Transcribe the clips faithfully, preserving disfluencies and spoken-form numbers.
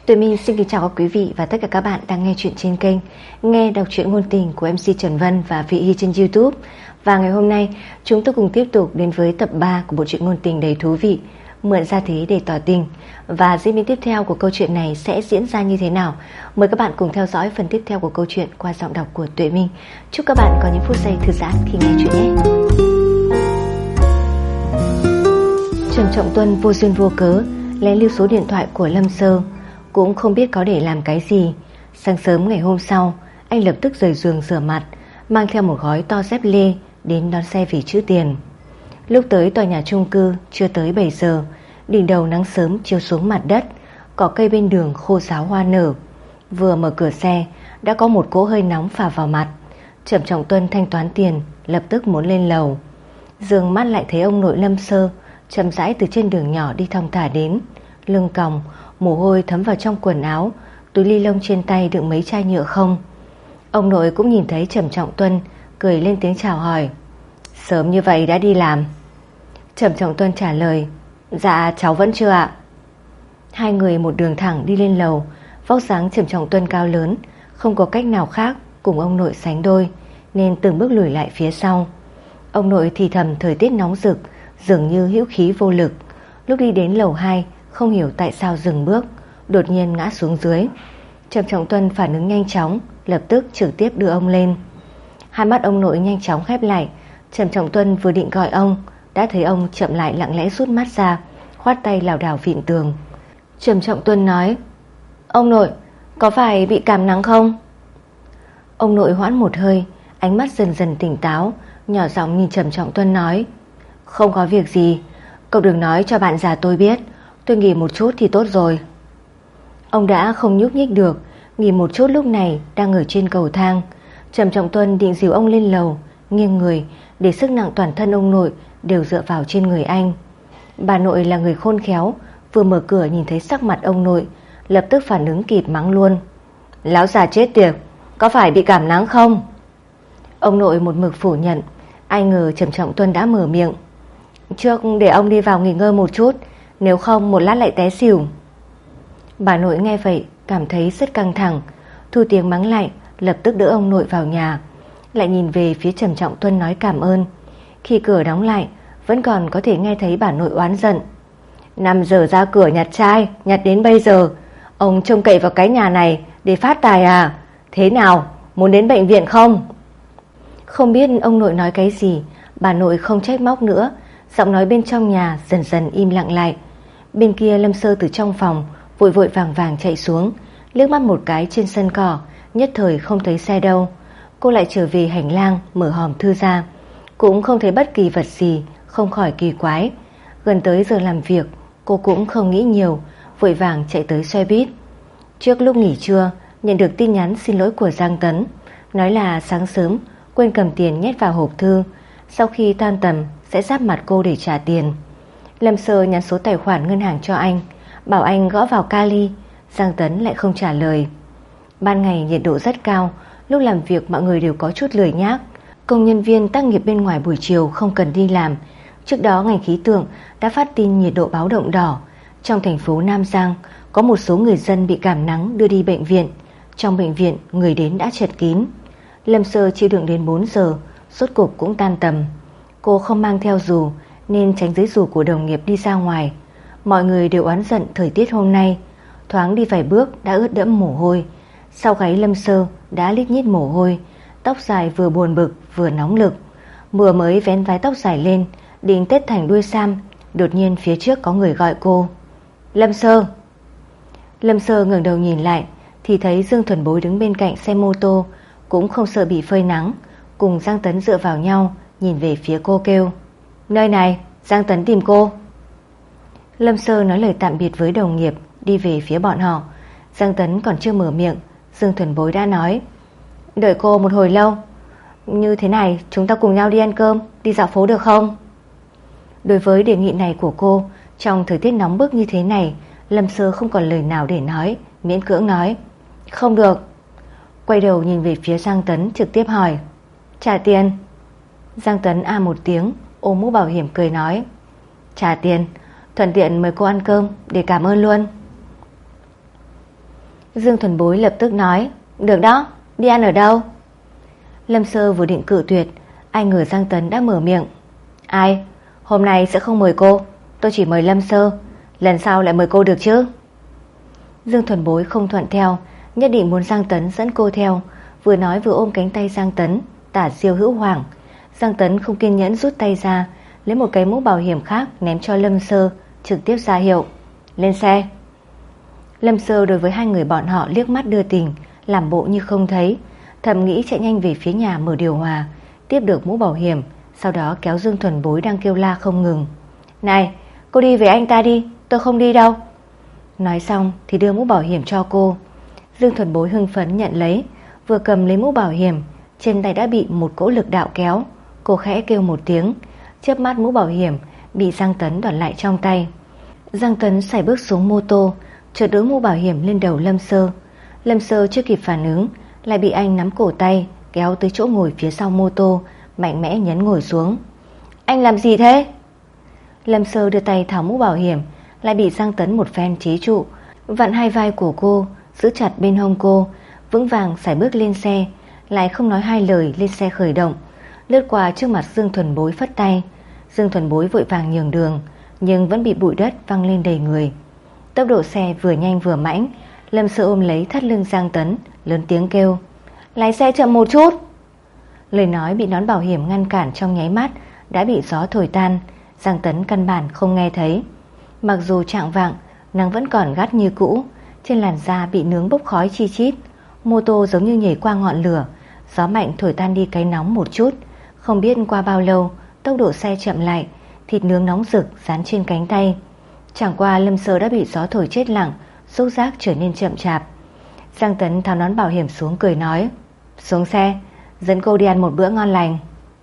Tụi mình xin kính chào các quý vị và tất cả các bạn đang nghe chuyện trên kênh Nghe đọc truyện ngôn tình của em xê Trần Vân và Vị Hy trên YouTube. Và ngày hôm nay chúng tôi cùng tiếp tục đến với tập ba của bộ truyện ngôn tình đầy thú vị Mượn Gia Thế Để Tỏ Tình. Và diễn biến tiếp theo của câu chuyện này sẽ diễn ra như thế nào? Mời các bạn cùng theo dõi phần tiếp theo của câu chuyện qua giọng đọc của Tuệ Minh. Chúc các bạn có những phút giây thư giãn khi nghe chuyện nhé. Trầm Trọng Tuân vô duyên vô cớ lén lưu số điện thoại của Lâm Sơ, cũng không biết có để làm cái gì. Sáng sớm ngày hôm sau, anh lập tức rời giường rửa mặt, mang theo một gói to dép lê đến đón xe về trữ tiền. Lúc tới tòa nhà chung cư chưa tới bảy giờ, đỉnh đầu nắng sớm chiếu xuống mặt đất, cỏ cây bên đường khô ráo hoa nở. Vừa mở cửa xe đã có một cỗ hơi nóng phả vào mặt. Trầm Trọng Tuân thanh toán tiền, lập tức muốn lên lầu. Dường mắt lại thấy ông nội Lâm Sơ chậm rãi từ trên đường nhỏ đi thong thả đến, lưng còng, mồ hôi thấm vào trong quần áo, túi ni lông trên tay đựng mấy chai nhựa không. Ông nội cũng nhìn thấy Trầm Trọng Tuân, cười lên tiếng chào hỏi. Sớm như vậy đã đi làm? Trầm Trọng Tuân trả lời, dạ cháu vẫn chưa ạ. Hai người một đường thẳng đi lên lầu. Vóc dáng Trầm Trọng Tuân cao lớn, không có cách nào khác cùng ông nội sánh đôi, nên từng bước lùi lại phía sau. Ông nội thì thầm thời tiết nóng rực, dường như hữu khí vô lực. Lúc đi đến lầu hai, không hiểu tại sao dừng bước, đột nhiên ngã xuống dưới. Trầm Trọng Tuân phản ứng nhanh chóng, lập tức trực tiếp đưa ông lên. Hai mắt ông nội nhanh chóng khép lại. Trầm Trọng Tuân vừa định gọi ông, đã thấy ông chậm lại lặng lẽ rút mắt ra, khoát tay lảo đảo vịn tường. Trầm Trọng Tuân nói, ông nội, có phải bị cảm nắng không? Ông nội hoãn một hơi, ánh mắt dần dần tỉnh táo, nhỏ giọng nhìn Trầm Trọng Tuân nói, không có việc gì, cậu đừng nói cho bạn già tôi biết, tôi nghỉ một chút thì tốt rồi. Ông đã không nhúc nhích được, nghỉ một chút lúc này đang ở trên cầu thang. Trầm Trọng Tuân định dìu ông lên lầu, nghiêng người để sức nặng toàn thân ông nội đều dựa vào trên người anh. Bà nội là người khôn khéo, vừa mở cửa nhìn thấy sắc mặt ông nội, lập tức phản ứng kịp mắng luôn, láo già chết tiệt, có phải bị cảm nắng không? Ông nội một mực phủ nhận. Ai ngờ Trầm Trọng Tuân đã mở miệng, trước để ông đi vào nghỉ ngơi một chút, nếu không một lát lại té xỉu. Bà nội nghe vậy cảm thấy rất căng thẳng, thu tiếng mắng lại, lập tức đỡ ông nội vào nhà, lại nhìn về phía Trầm Trọng Tuân nói cảm ơn. Khi cửa đóng lại, vẫn còn có thể nghe thấy bà nội oán giận, năm giờ ra cửa nhặt chai, nhặt đến bây giờ, ông trông cậy vào cái nhà này để phát tài à? Thế nào, muốn đến bệnh viện không? Không biết ông nội nói cái gì, bà nội không trách móc nữa. Giọng nói bên trong nhà dần dần im lặng lại. Bên kia Lâm Sơ từ trong phòng vội vội vàng vàng chạy xuống, liếc mắt một cái trên sân cỏ, nhất thời không thấy xe đâu. Cô lại trở về hành lang, mở hòm thư ra, cũng không thấy bất kỳ vật gì, không khỏi kỳ quái. Gần tới giờ làm việc, cô cũng không nghĩ nhiều, vội vàng chạy tới xe buýt. Trước lúc nghỉ trưa, nhận được tin nhắn xin lỗi của Giang Tấn, nói là sáng sớm quên cầm tiền nhét vào hộp thư, sau khi tan tầm sẽ giáp mặt cô để trả tiền. Lâm Sơ nhắn số tài khoản ngân hàng cho anh, bảo anh gõ vào Kali. Giang Tấn lại không trả lời. Ban ngày nhiệt độ rất cao, lúc làm việc mọi người đều có chút lười nhác. Công nhân viên tác nghiệp bên ngoài buổi chiều không cần đi làm. Trước đó ngành khí tượng đã phát tin nhiệt độ báo động đỏ. Trong thành phố Nam Giang có một số người dân bị cảm nắng đưa đi bệnh viện. Trong bệnh viện người đến đã chật kín. Lâm Sơ chịu đựng đến bốn giờ, rốt cục cũng tan tầm. Cô không mang theo dù nên tránh dưới dù của đồng nghiệp đi ra ngoài. Mọi người đều oán giận thời tiết hôm nay, thoáng đi vài bước đã ướt đẫm mồ hôi. Sau gáy Lâm Sơ đã lít nhít mồ hôi, tóc dài vừa buồn bực vừa nóng lực. Vừa mới vén vái tóc dài lên định tết thành đuôi sam, đột nhiên phía trước có người gọi cô, Lâm Sơ. Lâm Sơ ngẩng đầu nhìn lại thì thấy Dương Thuần Bối đứng bên cạnh xe mô tô, cũng không sợ bị phơi nắng, cùng Giang Tấn dựa vào nhau, nhìn về phía cô kêu, nơi này, Giang Tấn tìm cô. Lâm Sơ nói lời tạm biệt với đồng nghiệp, đi về phía bọn họ. Giang Tấn còn chưa mở miệng, Dương Thuần Bối đã nói, đợi cô một hồi lâu, như thế này chúng ta cùng nhau đi ăn cơm, đi dạo phố được không? Đối với đề nghị này của cô, trong thời tiết nóng bức như thế này, Lâm Sơ không còn lời nào để nói, miễn cưỡng nói, không được. Quay đầu nhìn về phía Giang Tấn, trực tiếp hỏi, trả tiền. Giang Tấn a một tiếng, ôm mũ bảo hiểm cười nói, trả tiền, thuận tiện mời cô ăn cơm để cảm ơn luôn. Dương Thuần Bối lập tức nói: Được đó, đi ăn ở đâu? Lâm Sơ vừa định cự tuyệt, ai ngờ Giang Tấn đã mở miệng: Ai? Hôm nay sẽ không mời cô, tôi chỉ mời Lâm Sơ, lần sau lại mời cô được chứ? Dương Thuần Bối không thuận theo, nhất định muốn Giang Tấn dẫn cô theo, vừa nói vừa ôm cánh tay Giang Tấn, tả diêu hữu hoàng. Giang Tấn không kiên nhẫn rút tay ra, lấy một cái mũ bảo hiểm khác ném cho Lâm Sơ, trực tiếp ra hiệu: Lên xe. Lâm Sơ đối với hai người bọn họ liếc mắt đưa tình, làm bộ như không thấy, thầm nghĩ chạy nhanh về phía nhà mở điều hòa, tiếp được mũ bảo hiểm, sau đó kéo Dương Thuần Bối đang kêu la không ngừng: Này, cô đi với anh ta đi, tôi không đi đâu. Nói xong thì đưa mũ bảo hiểm cho cô. Dương Thuần Bối hưng phấn nhận lấy, vừa cầm lấy mũ bảo hiểm, trên tay đã bị một cỗ lực đạo kéo. Cô khẽ kêu một tiếng, chớp mắt mũ bảo hiểm bị Giang Tấn đoạt lại trong tay. Giang Tấn sải bước xuống mô tô, chợt đỡ mũ bảo hiểm lên đầu Lâm Sơ. Lâm Sơ chưa kịp phản ứng, lại bị anh nắm cổ tay kéo tới chỗ ngồi phía sau mô tô, mạnh mẽ nhấn ngồi xuống. Anh làm gì thế? Lâm Sơ đưa tay tháo mũ bảo hiểm, lại bị Giang Tấn một phen chế trụ, vặn hai vai của cô, giữ chặt bên hông cô, vững vàng sải bước lên xe, lại không nói hai lời lên xe khởi động, lướt qua trước mặt Dương Thuần Bối phất tay. Dương Thuần Bối vội vàng nhường đường, nhưng vẫn bị bụi đất văng lên đầy người. Tốc độ xe vừa nhanh vừa mãnh, Lâm Sơ ôm lấy thắt lưng Giang Tấn, lớn tiếng kêu: Lái xe chậm một chút. Lời nói bị nón bảo hiểm ngăn cản trong nháy mắt đã bị gió thổi tan. Giang Tấn căn bản không nghe thấy. Mặc dù chạng vạng, nắng vẫn còn gắt như cũ, trên làn da bị nướng bốc khói chi chít. Mô tô giống như nhảy qua ngọn lửa, gió mạnh thổi tan đi cái nóng một chút. Không biết qua bao lâu, tốc độ xe chậm lại, thịt nướng nóng rực dán trên cánh tay. Chẳng qua Lâm Sơ đã bị gió thổi chết lặng, xúc giác trở nên chậm chạp. Giang Tấn tháo nón bảo hiểm xuống cười nói: Xuống xe, dẫn cô đi ăn một bữa ngon lành.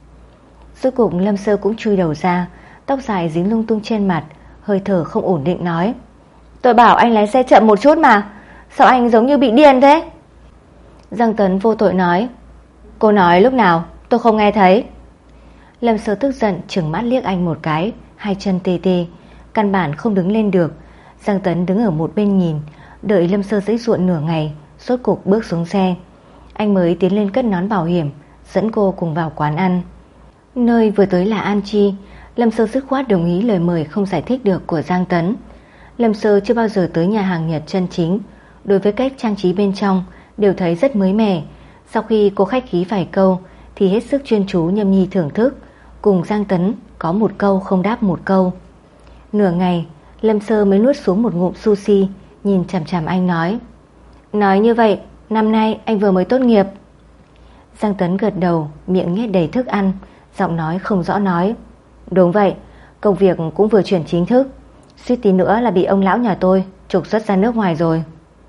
Rốt cục Lâm Sơ cũng chui đầu ra, tóc dài dính lung tung trên mặt, hơi thở không ổn định nói: Tôi bảo anh lái xe chậm một chút mà, sao anh giống như bị điên thế? Giang Tấn vô tội nói: Cô nói lúc nào, tôi không nghe thấy. Lâm Sơ tức giận trừng mắt liếc anh một cái, hai chân tê tê, căn bản không đứng lên được. Giang Tấn đứng ở một bên nhìn, đợi Lâm Sơ giãy giụa nửa ngày, rốt cục bước xuống xe. Anh mới tiến lên cất nón bảo hiểm, dẫn cô cùng vào quán ăn. Nơi vừa tới là An Chi. Lâm Sơ dứt khoát đồng ý lời mời không giải thích được của Giang Tấn. Lâm Sơ chưa bao giờ tới nhà hàng Nhật chân chính, đối với cách trang trí bên trong đều thấy rất mới mẻ. Sau khi cô khách khí vài câu thì hết sức chuyên chú nhâm nhi thưởng thức, cùng Giang Tấn có một câu không đáp một câu. Nửa ngày Lâm Sơ mới nuốt xuống một ngụm sushi, nhìn chằm chằm anh nói: Nói như vậy, năm nay anh vừa mới tốt nghiệp. Giang Tấn gật đầu, miệng nhét đầy thức ăn, giọng nói không rõ nói: Đúng vậy, công việc cũng vừa chuyển chính thức, suýt tí nữa là bị ông lão nhà tôi trục xuất ra nước ngoài rồi.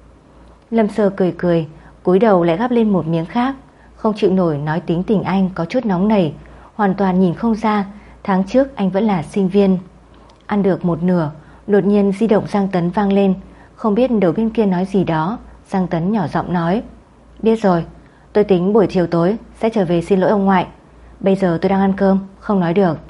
Lâm Sơ cười cười, cúi đầu lại gắp lên một miếng khác, không chịu nổi nói tính tình anh có chút nóng nảy, hoàn toàn nhìn không ra tháng trước anh vẫn là sinh viên. Ăn được một nửa, đột nhiên di động Giang Tấn vang lên, không biết đầu bên kia nói gì đó. Giang Tấn nhỏ giọng nói: Biết rồi, tôi tính buổi chiều tối sẽ trở về xin lỗi ông ngoại, bây giờ tôi đang ăn cơm, không nói được.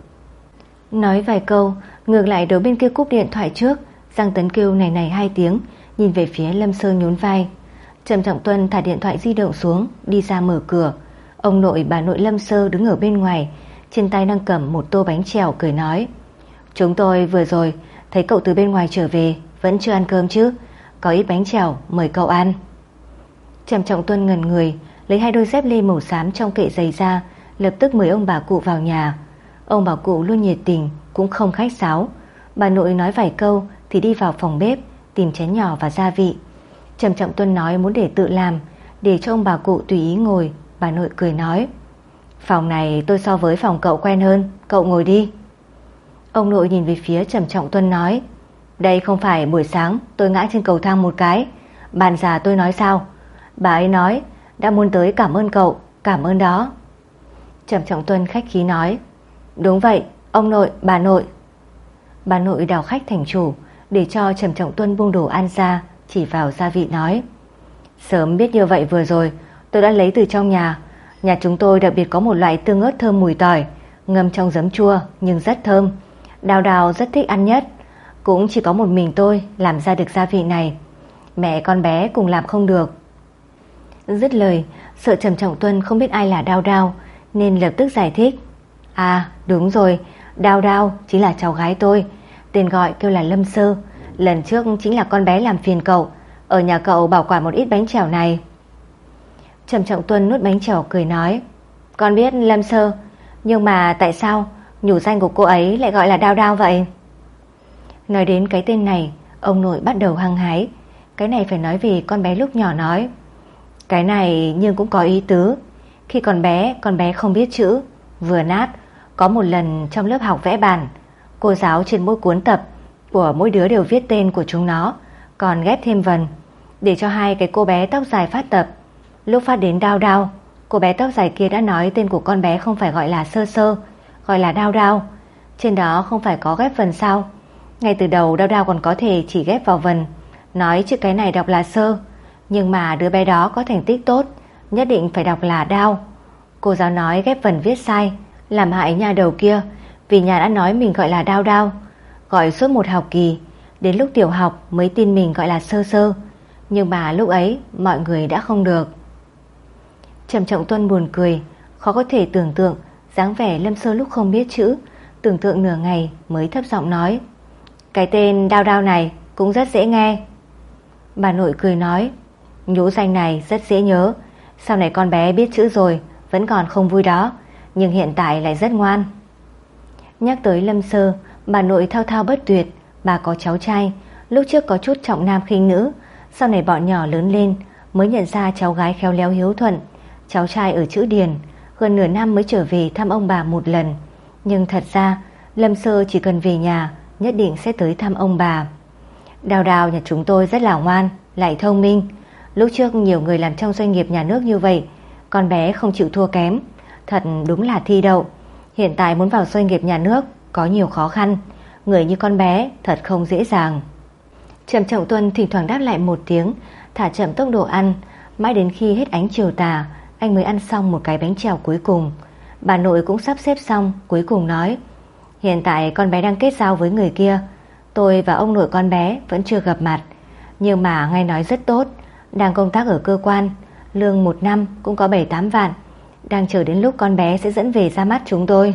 Nói vài câu, ngược lại đầu bên kia cúp điện thoại trước. Giang Tấn kêu này này hai tiếng, nhìn về phía Lâm Sơ nhún vai. Trầm Trọng Tuân thả điện thoại di động xuống, đi ra mở cửa. Ông nội bà nội Lâm Sơ đứng ở bên ngoài, trên tay đang cầm một tô bánh chèo, cười nói: Chúng tôi vừa rồi thấy cậu từ bên ngoài trở về, vẫn chưa ăn cơm chứ, có ít bánh chèo mời cậu ăn. Trầm Trọng Tuân ngẩn người, lấy hai đôi dép lê màu xám trong kệ giày ra, lập tức mời ông bà cụ vào nhà. Ông bà cụ luôn nhiệt tình, cũng không khách sáo. Bà nội nói vài câu thì đi vào phòng bếp tìm chén nhỏ và gia vị. Trầm Trọng Tuân nói muốn để tự làm, để cho ông bà cụ tùy ý ngồi. Bà nội cười nói: Phòng này tôi so với phòng cậu quen hơn, cậu ngồi đi. Ông nội nhìn về phía Trầm Trọng Tuân nói: Đây không phải buổi sáng tôi ngã trên cầu thang một cái, bạn già tôi nói sao? Bà ấy nói đã muốn tới cảm ơn cậu, cảm ơn đó. Trầm Trọng Tuân khách khí nói: Đúng vậy, ông nội, bà nội. Bà nội đào khách thành chủ, để cho Trầm Trọng Tuân buông đồ ăn ra, chỉ vào gia vị nói: Sớm biết như vậy vừa rồi tôi đã lấy từ trong nhà. Nhà chúng tôi đặc biệt có một loại tương ớt thơm mùi tỏi, ngâm trong giấm chua nhưng rất thơm. Đào Đào rất thích ăn nhất, cũng chỉ có một mình tôi làm ra được gia vị này. mẹ con bé cùng làm không được. Dứt lời, sợ Trầm Trọng Tuân không biết ai là Đao Đao nên lập tức giải thích. À đúng rồi, Đao Đao chính là cháu gái tôi, tên gọi kêu là Lâm Sơ. Lần trước chính là con bé làm phiền cậu, ở nhà cậu bảo quản một ít bánh chèo này. Trầm Trọng Tuân nuốt bánh chèo cười nói, con biết Lâm Sơ, nhưng mà tại sao nhủ danh của cô ấy lại gọi là Đao Đao vậy? Nói đến cái tên này, ông nội bắt đầu hăng hái. Cái này phải nói về con bé lúc nhỏ nói. Cái này nhưng cũng có ý tứ. Khi còn bé, con bé không biết chữ, vừa nát. Có một lần trong lớp học vẽ bàn, cô giáo trên mỗi cuốn tập của mỗi đứa đều viết tên của chúng nó, còn ghép thêm vần để cho hai cái cô bé tóc dài phát tập. Lúc phát đến Đao Đao, cô bé tóc dài kia đã nói tên của con bé không phải gọi là Sơ Sơ, gọi là Đao Đao. Trên đó không phải có ghép vần sao? Ngay từ đầu Đao Đao còn có thể chỉ ghép vào vần, nói chữ cái này đọc là Sơ, nhưng mà đứa bé đó có thành tích tốt, nhất định phải đọc là Đao. Cô giáo nói ghép vần viết sai, làm hại nhà đầu kia, vì nhà đã nói mình gọi là Đao Đao, gọi suốt một học kỳ, đến lúc tiểu học mới tin mình gọi là Sơ Sơ. Nhưng mà lúc ấy mọi người đã không được. Trầm Trọng Tuân buồn cười, khó có thể tưởng tượng dáng vẻ Lâm Sơ lúc không biết chữ, tưởng tượng nửa ngày mới thấp giọng nói, cái tên Đao Đao này cũng rất dễ nghe. Bà nội cười nói, nhũ danh này rất dễ nhớ, sau này con bé biết chữ rồi vẫn còn không vui đó, nhưng hiện tại lại rất ngoan. Nhắc tới Lâm Sơ, bà nội thao thao bất tuyệt. Bà có cháu trai, lúc trước có chút trọng nam khinh nữ, sau này bọn nhỏ lớn lên mới nhận ra cháu gái khéo léo hiếu thuận. Cháu trai ở chữ điền, gần nửa năm mới trở về thăm ông bà một lần. Nhưng thật ra Lâm Sơ chỉ cần về nhà nhất định sẽ tới thăm ông bà. Đào Đào nhà chúng tôi rất là ngoan, lại thông minh. Lúc trước nhiều người làm trong doanh nghiệp nhà nước như vậy, con bé không chịu thua kém, thật đúng là thi đậu. Hiện tại muốn vào doanh nghiệp nhà nước có nhiều khó khăn, người như con bé thật không dễ dàng. Trầm Trọng Tuân thỉnh thoảng đáp lại một tiếng, thả chậm tốc độ ăn, mãi đến khi hết ánh chiều tà anh mới ăn xong một cái bánh chèo cuối cùng. Bà nội cũng sắp xếp xong, cuối cùng nói, hiện tại con bé đang kết giao với người kia, tôi và ông nội con bé vẫn chưa gặp mặt, nhưng mà nghe nói rất tốt, đang công tác ở cơ quan, lương một năm cũng có bảy tám vạn, đang chờ đến lúc con bé sẽ dẫn về ra mắt chúng tôi.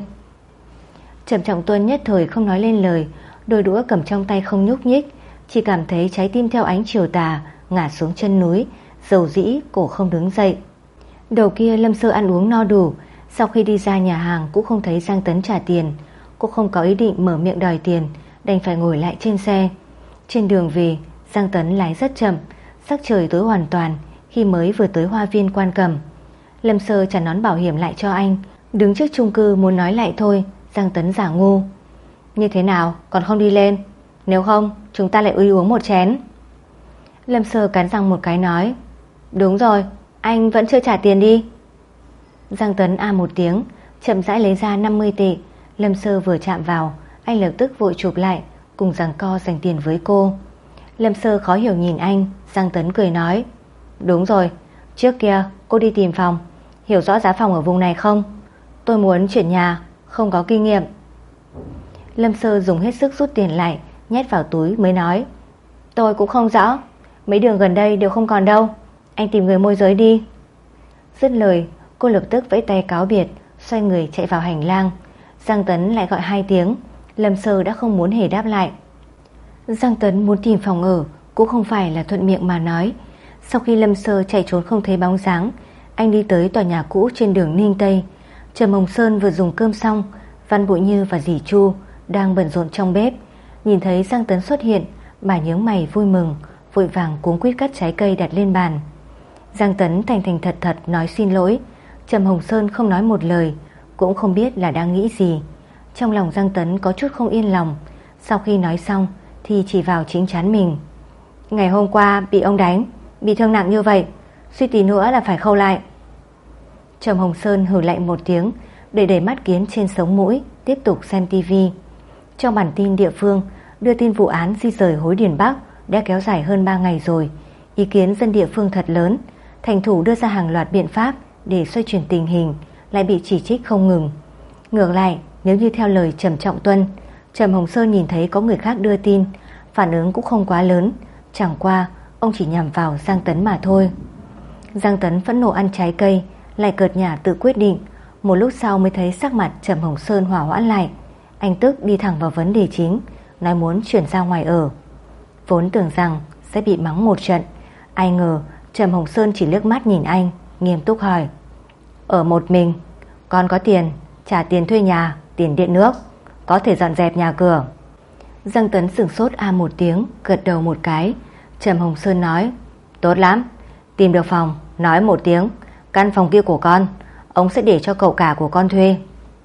Trầm Trọng Tuân nhất thời không nói lên lời, đôi đũa cầm trong tay không nhúc nhích, chỉ cảm thấy trái tim theo ánh chiều tà ngả xuống chân núi, dầu dĩ cổ không đứng dậy. Đầu kia Lâm Sơ ăn uống no đủ, sau khi đi ra nhà hàng cũng không thấy Giang Tấn trả tiền. Cô không có ý định mở miệng đòi tiền, đành phải ngồi lại trên xe. Trên đường về, Giang Tấn lái rất chậm, sắc trời tối hoàn toàn khi mới vừa tới hoa viên Quan Cầm. Lâm Sơ trả nón bảo hiểm lại cho anh, đứng trước chung cư muốn nói lại thôi. Giang Tấn giả ngu, như thế nào còn không đi lên, nếu không chúng ta lại uống uống một chén. Lâm Sơ cắn răng một cái nói, đúng rồi, anh vẫn chưa trả tiền đi. Giang Tấn a một tiếng, chậm rãi lấy ra năm mươi tệ. Lâm Sơ vừa chạm vào, anh lập tức vội chụp lại, cùng giằng co giành tiền với cô. Lâm Sơ khó hiểu nhìn anh. Giang Tấn cười nói, đúng rồi, trước kia cô đi tìm phòng, hiểu rõ giá phòng ở vùng này không? Tôi muốn chuyển nhà, không có kinh nghiệm. Lâm Sơ dùng hết sức rút tiền lại, nhét vào túi mới nói, tôi cũng không rõ, mấy đường gần đây đều không còn đâu, anh tìm người môi giới đi. Dứt lời, cô lập tức vẫy tay cáo biệt, xoay người chạy vào hành lang. Giang Tấn lại gọi hai tiếng, Lâm Sơ đã không muốn hề đáp lại. Giang Tấn muốn tìm phòng ở cũng không phải là thuận miệng mà nói. Sau khi Lâm Sơ chạy trốn không thấy bóng dáng, anh đi tới tòa nhà cũ trên đường Ninh Tây. Trầm Hồng Sơn vừa dùng cơm xong, Văn Bội Như và dì Chu đang bận rộn trong bếp. Nhìn thấy Giang Tấn xuất hiện, bà nhướng mày vui mừng, vội vàng cuống quýt cắt trái cây đặt lên bàn. Giang Tấn thành thành thật thật nói xin lỗi. Trầm Hồng Sơn không nói một lời, cũng không biết là đang nghĩ gì. Trong lòng Giang Tấn có chút không yên lòng. Sau khi nói xong thì chỉ vào chính trán mình. Ngày hôm qua bị ông đánh, bị thương nặng như vậy, suy tí nữa là phải khâu lại. Trầm Hồng Sơn hừ lạnh một tiếng, để đẩy mắt kiến trên sống mũi, tiếp tục xem tivi. Trong bản tin địa phương đưa tin vụ án di rời Hối Điền Bắc đã kéo dài hơn ba ngày rồi. Ý kiến dân địa phương thật lớn, thành thủ đưa ra hàng loạt biện pháp để xoay chuyển tình hình, lại bị chỉ trích không ngừng. Ngược lại, nếu như theo lời Trầm Trọng Tuân, Trầm Hồng Sơn nhìn thấy có người khác đưa tin, phản ứng cũng không quá lớn. Chẳng qua ông chỉ nhằm vào Giang Tấn mà thôi. Giang Tấn phẫn nộ ăn trái cây, lại cợt nhả tự quyết định. Một lúc sau mới thấy sắc mặt Trầm Hồng Sơn hỏa hoãn lại. Anh tức đi thẳng vào vấn đề chính, nói muốn chuyển ra ngoài ở. Vốn tưởng rằng sẽ bị mắng một trận, ai ngờ Trầm Hồng Sơn chỉ liếc mắt nhìn anh, nghiêm túc hỏi: Ở một mình, con có tiền trả tiền thuê nhà, tiền điện nước, có thể dọn dẹp nhà cửa. Giang Tấn sửng sốt a một tiếng, gật đầu một cái. Trầm Hồng Sơn nói: Tốt lắm, tìm được phòng nói một tiếng, căn phòng kia của con, ông sẽ để cho cậu cả của con thuê.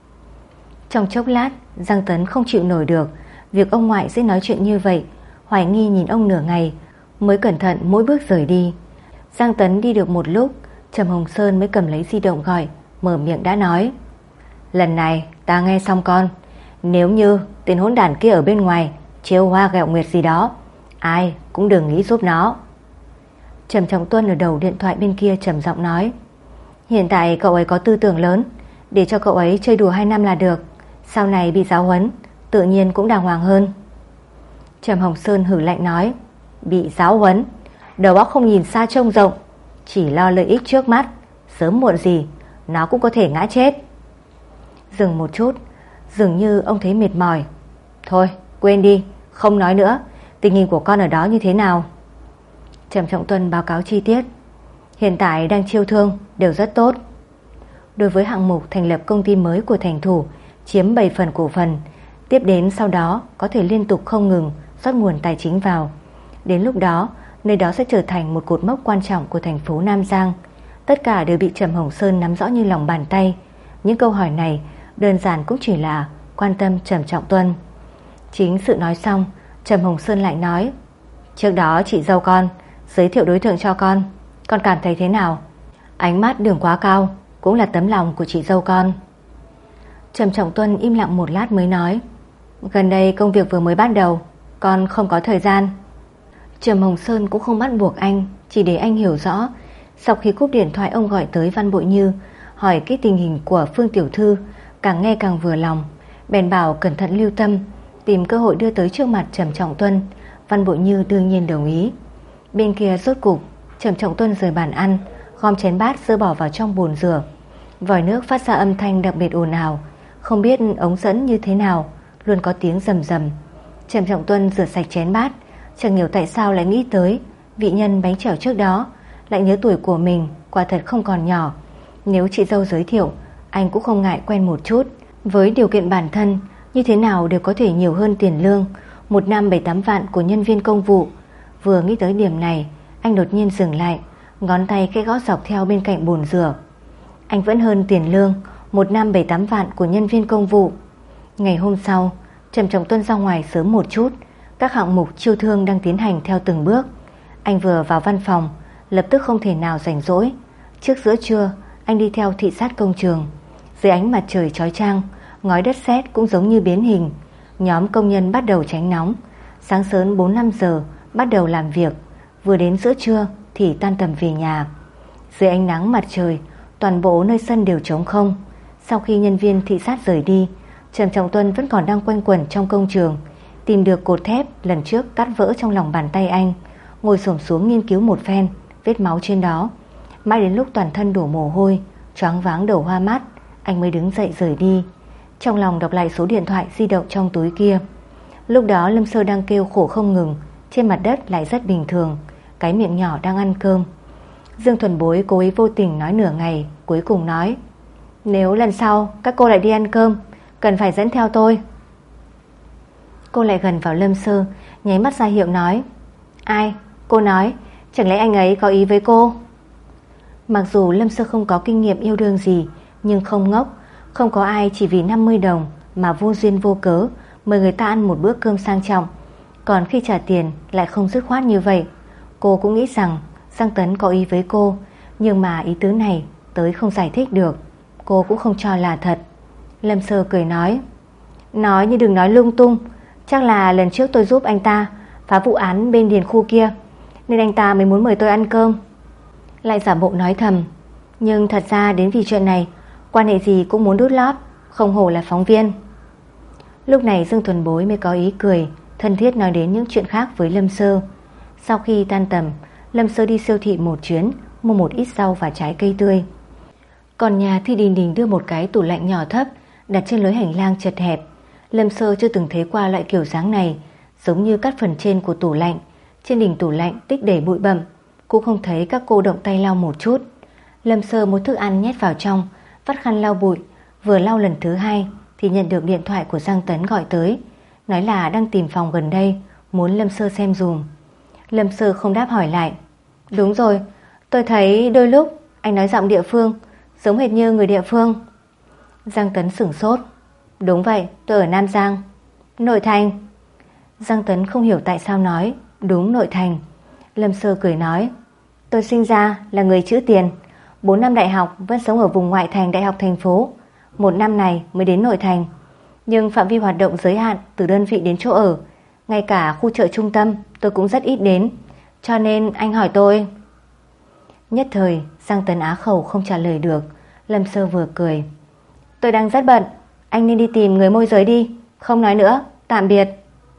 Trong chốc lát, Giang Tấn không chịu nổi được việc ông ngoại sẽ nói chuyện như vậy, hoài nghi nhìn ông nửa ngày, mới cẩn thận mỗi bước rời đi. Giang Tấn đi được một lúc, Trầm Hồng Sơn mới cầm lấy di động gọi, mở miệng đã nói: Lần này ta nghe xong con, nếu như tên hỗn đản kia ở bên ngoài trêu hoa ghẹo nguyệt gì đó, ai cũng đừng nghĩ giúp nó. Trầm Trọng Tuân ở đầu điện thoại bên kia trầm giọng nói: Hiện tại cậu ấy có tư tưởng lớn, để cho cậu ấy chơi đùa hai năm là được, sau này bị giáo huấn tự nhiên cũng đàng hoàng hơn. Trầm Hồng Sơn hử lạnh nói: Bị giáo huấn, đầu óc không nhìn xa trông rộng, chỉ lo lợi ích trước mắt, sớm muộn gì nó cũng có thể ngã chết. Dừng một chút, dường như ông thấy mệt mỏi. Thôi quên đi, không nói nữa. Tình hình của con ở đó như thế nào? Trầm Trọng Tuân báo cáo chi tiết. Hiện tại đang chiêu thương, đều rất tốt. Đối với hạng mục thành lập công ty mới của thành thủ, chiếm bảy phần cổ phần, tiếp đến sau đó có thể liên tục không ngừng rót nguồn tài chính vào. Đến lúc đó, nơi đó sẽ trở thành một cột mốc quan trọng của thành phố Nam Giang. Tất cả đều bị Trầm Hồng Sơn nắm rõ như lòng bàn tay. Những câu hỏi này đơn giản cũng chỉ là quan tâm Trầm Trọng Tuân. Chính sự nói xong, Trầm Hồng Sơn lại nói: Trước đó chị dâu con giới thiệu đối tượng cho con, con cảm thấy thế nào? Ánh mắt Đường Quá Cao cũng là tấm lòng của chị dâu con. Trầm Trọng Tuân im lặng một lát mới nói: Gần đây công việc vừa mới bắt đầu, con không có thời gian. Trầm Hồng Sơn cũng không bắt buộc anh, chỉ để anh hiểu rõ. Sau khi cúp điện thoại, ông gọi tới Văn Bội Như, hỏi cái tình hình của Phương tiểu thư, càng nghe càng vừa lòng, bèn bảo cẩn thận lưu tâm, tìm cơ hội đưa tới trước mặt Trầm Trọng Tuân. Văn Bội Như đương nhiên đồng ý. Bên kia rốt cục, Trầm Trọng Tuân rời bàn ăn, gom chén bát dơ bỏ vào trong bồn rửa. Vòi nước phát ra âm thanh đặc biệt ồn ào, không biết ống dẫn như thế nào, luôn có tiếng rầm rầm. Trầm Trọng Tuân rửa sạch chén bát, chẳng hiểu tại sao lại nghĩ tới vị nhân bánh chèo trước đó, lại nhớ tuổi của mình quả thật không còn nhỏ. Nếu chị dâu giới thiệu, anh cũng không ngại quen một chút. Với điều kiện bản thân, như thế nào đều có thể nhiều hơn tiền lương một năm bảy tám vạn của nhân viên công vụ. Vừa nghĩ tới điểm này, anh đột nhiên dừng lại, ngón tay khẽ gõ dọc theo bên cạnh bồn rửa. Anh vẫn hơn tiền lương một năm bảy tám vạn của nhân viên công vụ. Ngày hôm sau, Trầm Trọng Tuân ra ngoài sớm một chút. Các hạng mục chiêu thương đang tiến hành theo từng bước. Anh vừa vào văn phòng, lập tức không thể nào rảnh rỗi. Trước giữa trưa, anh đi theo thị sát công trường. Dưới ánh mặt trời chói chang, ngói đất sét cũng giống như biến hình. Nhóm công nhân bắt đầu tránh nóng. Sáng sớm bốn năm giờ bắt đầu làm việc, vừa đến giữa trưa thì tan tầm về nhà. Dưới ánh nắng mặt trời, toàn bộ nơi sân đều trống không. Sau khi nhân viên thị sát rời đi, Trầm Trọng Tuân vẫn còn đang quanh quẩn trong công trường, tìm được cột thép lần trước cắt vỡ trong lòng bàn tay anh, ngồi xổm xuống nghiên cứu một phen vết máu trên đó. Mãi đến lúc toàn thân đổ mồ hôi, choáng váng đầu hoa mắt, anh mới đứng dậy rời đi. Trong lòng đọc lại số điện thoại di động trong túi kia. Lúc đó Lâm Sơ đang kêu khổ không ngừng, trên mặt đất lại rất bình thường, cái miệng nhỏ đang ăn cơm. Dương Thuần Bối cố ý vô tình nói nửa ngày, cuối cùng nói: Nếu lần sau các cô lại đi ăn cơm, cần phải dẫn theo tôi. Cô lại gần vào Lâm Sơ, nháy mắt ra hiệu nói: Ai? Cô nói, chẳng lẽ anh ấy có ý với cô? Mặc dù Lâm Sơ không có kinh nghiệm yêu đương gì, nhưng không ngốc. Không có ai chỉ vì năm mươi đồng mà vô duyên vô cớ mời người ta ăn một bữa cơm sang trọng, còn khi trả tiền lại không dứt khoát như vậy. Cô cũng nghĩ rằng Giang Tấn có ý với cô, nhưng mà ý tứ này tới không giải thích được, cô cũng không cho là thật. Lâm Sơ cười nói: Nói như đừng nói lung tung, chắc là lần trước tôi giúp anh ta phá vụ án bên điền khu kia, nên anh ta mới muốn mời tôi ăn cơm. Lại giả bộ nói thầm: Nhưng thật ra đến vì chuyện này, quan hệ gì cũng muốn đút lót, không hổ là phóng viên. Lúc này Dương Thuần Bối mới có ý cười thân thiết nói đến những chuyện khác với Lâm Sơ. Sau khi tan tầm, Lâm Sơ đi siêu thị một chuyến, mua một ít rau và trái cây tươi. Còn nhà thì Đình Đình đưa một cái tủ lạnh nhỏ thấp đặt trên lối hành lang chật hẹp. Lâm Sơ chưa từng thấy qua loại kiểu dáng này, giống như cắt phần trên của tủ lạnh. Trên đỉnh tủ lạnh tích đầy bụi bặm, cũng không thấy các cô động tay lau một chút. Lâm Sơ mua thức ăn nhét vào trong, vắt khăn lau bụi. Vừa lau lần thứ hai thì nhận được điện thoại của Giang Tấn gọi tới, nói là đang tìm phòng gần đây, muốn Lâm Sơ xem dùm. Lâm Sơ không đáp hỏi lại. Đúng rồi, tôi thấy đôi lúc anh nói giọng địa phương, giống hệt như người địa phương. Giang Tấn sửng sốt. Đúng vậy, tôi ở Nam Giang. Nội thành? Giang Tấn không hiểu tại sao nói đúng nội thành. Lâm Sơ cười nói, tôi sinh ra là người chữ Tiền, bốn năm đại học vẫn sống ở vùng ngoại thành đại học thành phố, một năm này mới đến nội thành. Nhưng phạm vi hoạt động giới hạn từ đơn vị đến chỗ ở, ngay cả khu chợ trung tâm tôi cũng rất ít đến, cho nên anh hỏi tôi. Nhất thời Giang Tấn á khẩu không trả lời được. Lâm Sơ vừa cười, tôi đang rất bận, anh nên đi tìm người môi giới đi, không nói nữa, tạm biệt.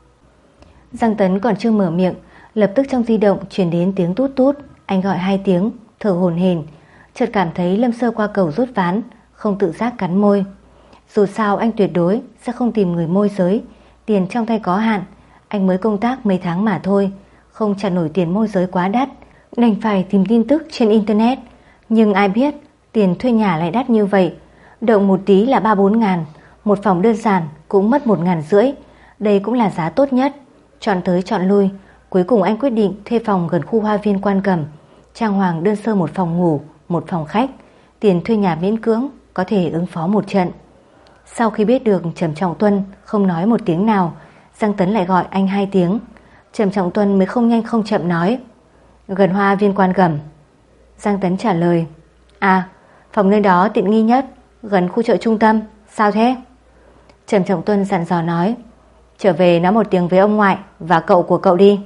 Giang Tấn còn chưa mở miệng, lập tức trong di động truyền đến tiếng tút tút. Anh gọi hai tiếng, thở hổn hển, chợt cảm thấy Lâm Sơ qua cầu rút ván, không tự giác cắn môi. Dù sao anh tuyệt đối sẽ không tìm người môi giới, tiền trong tay có hạn, anh mới công tác mấy tháng mà thôi, không trả nổi tiền môi giới quá đắt, đành phải tìm tin tức trên internet. Nhưng ai biết tiền thuê nhà lại đắt như vậy, động một tí là ba bốn ngàn, một phòng đơn giản cũng mất một ngàn rưỡi. Đây cũng là giá tốt nhất. Chọn tới chọn lui, cuối cùng anh quyết định thuê phòng gần khu hoa viên Quan Cẩm, trang hoàng đơn sơ, một phòng ngủ, một phòng khách, tiền thuê nhà miễn cưỡng, có thể ứng phó một trận. Sau khi biết được Trầm Trọng Tuân không nói một tiếng nào, Giang Tấn lại gọi anh hai tiếng. Trầm Trọng Tuân mới không nhanh không chậm nói, gần hoa viên Quan Cẩm. Giang Tấn trả lời, à, phòng nơi đó tiện nghi nhất, gần khu chợ trung tâm. Sao thế? Trầm Trọng Tuân dặn dò nói, trở về nói một tiếng với ông ngoại và cậu của cậu đi.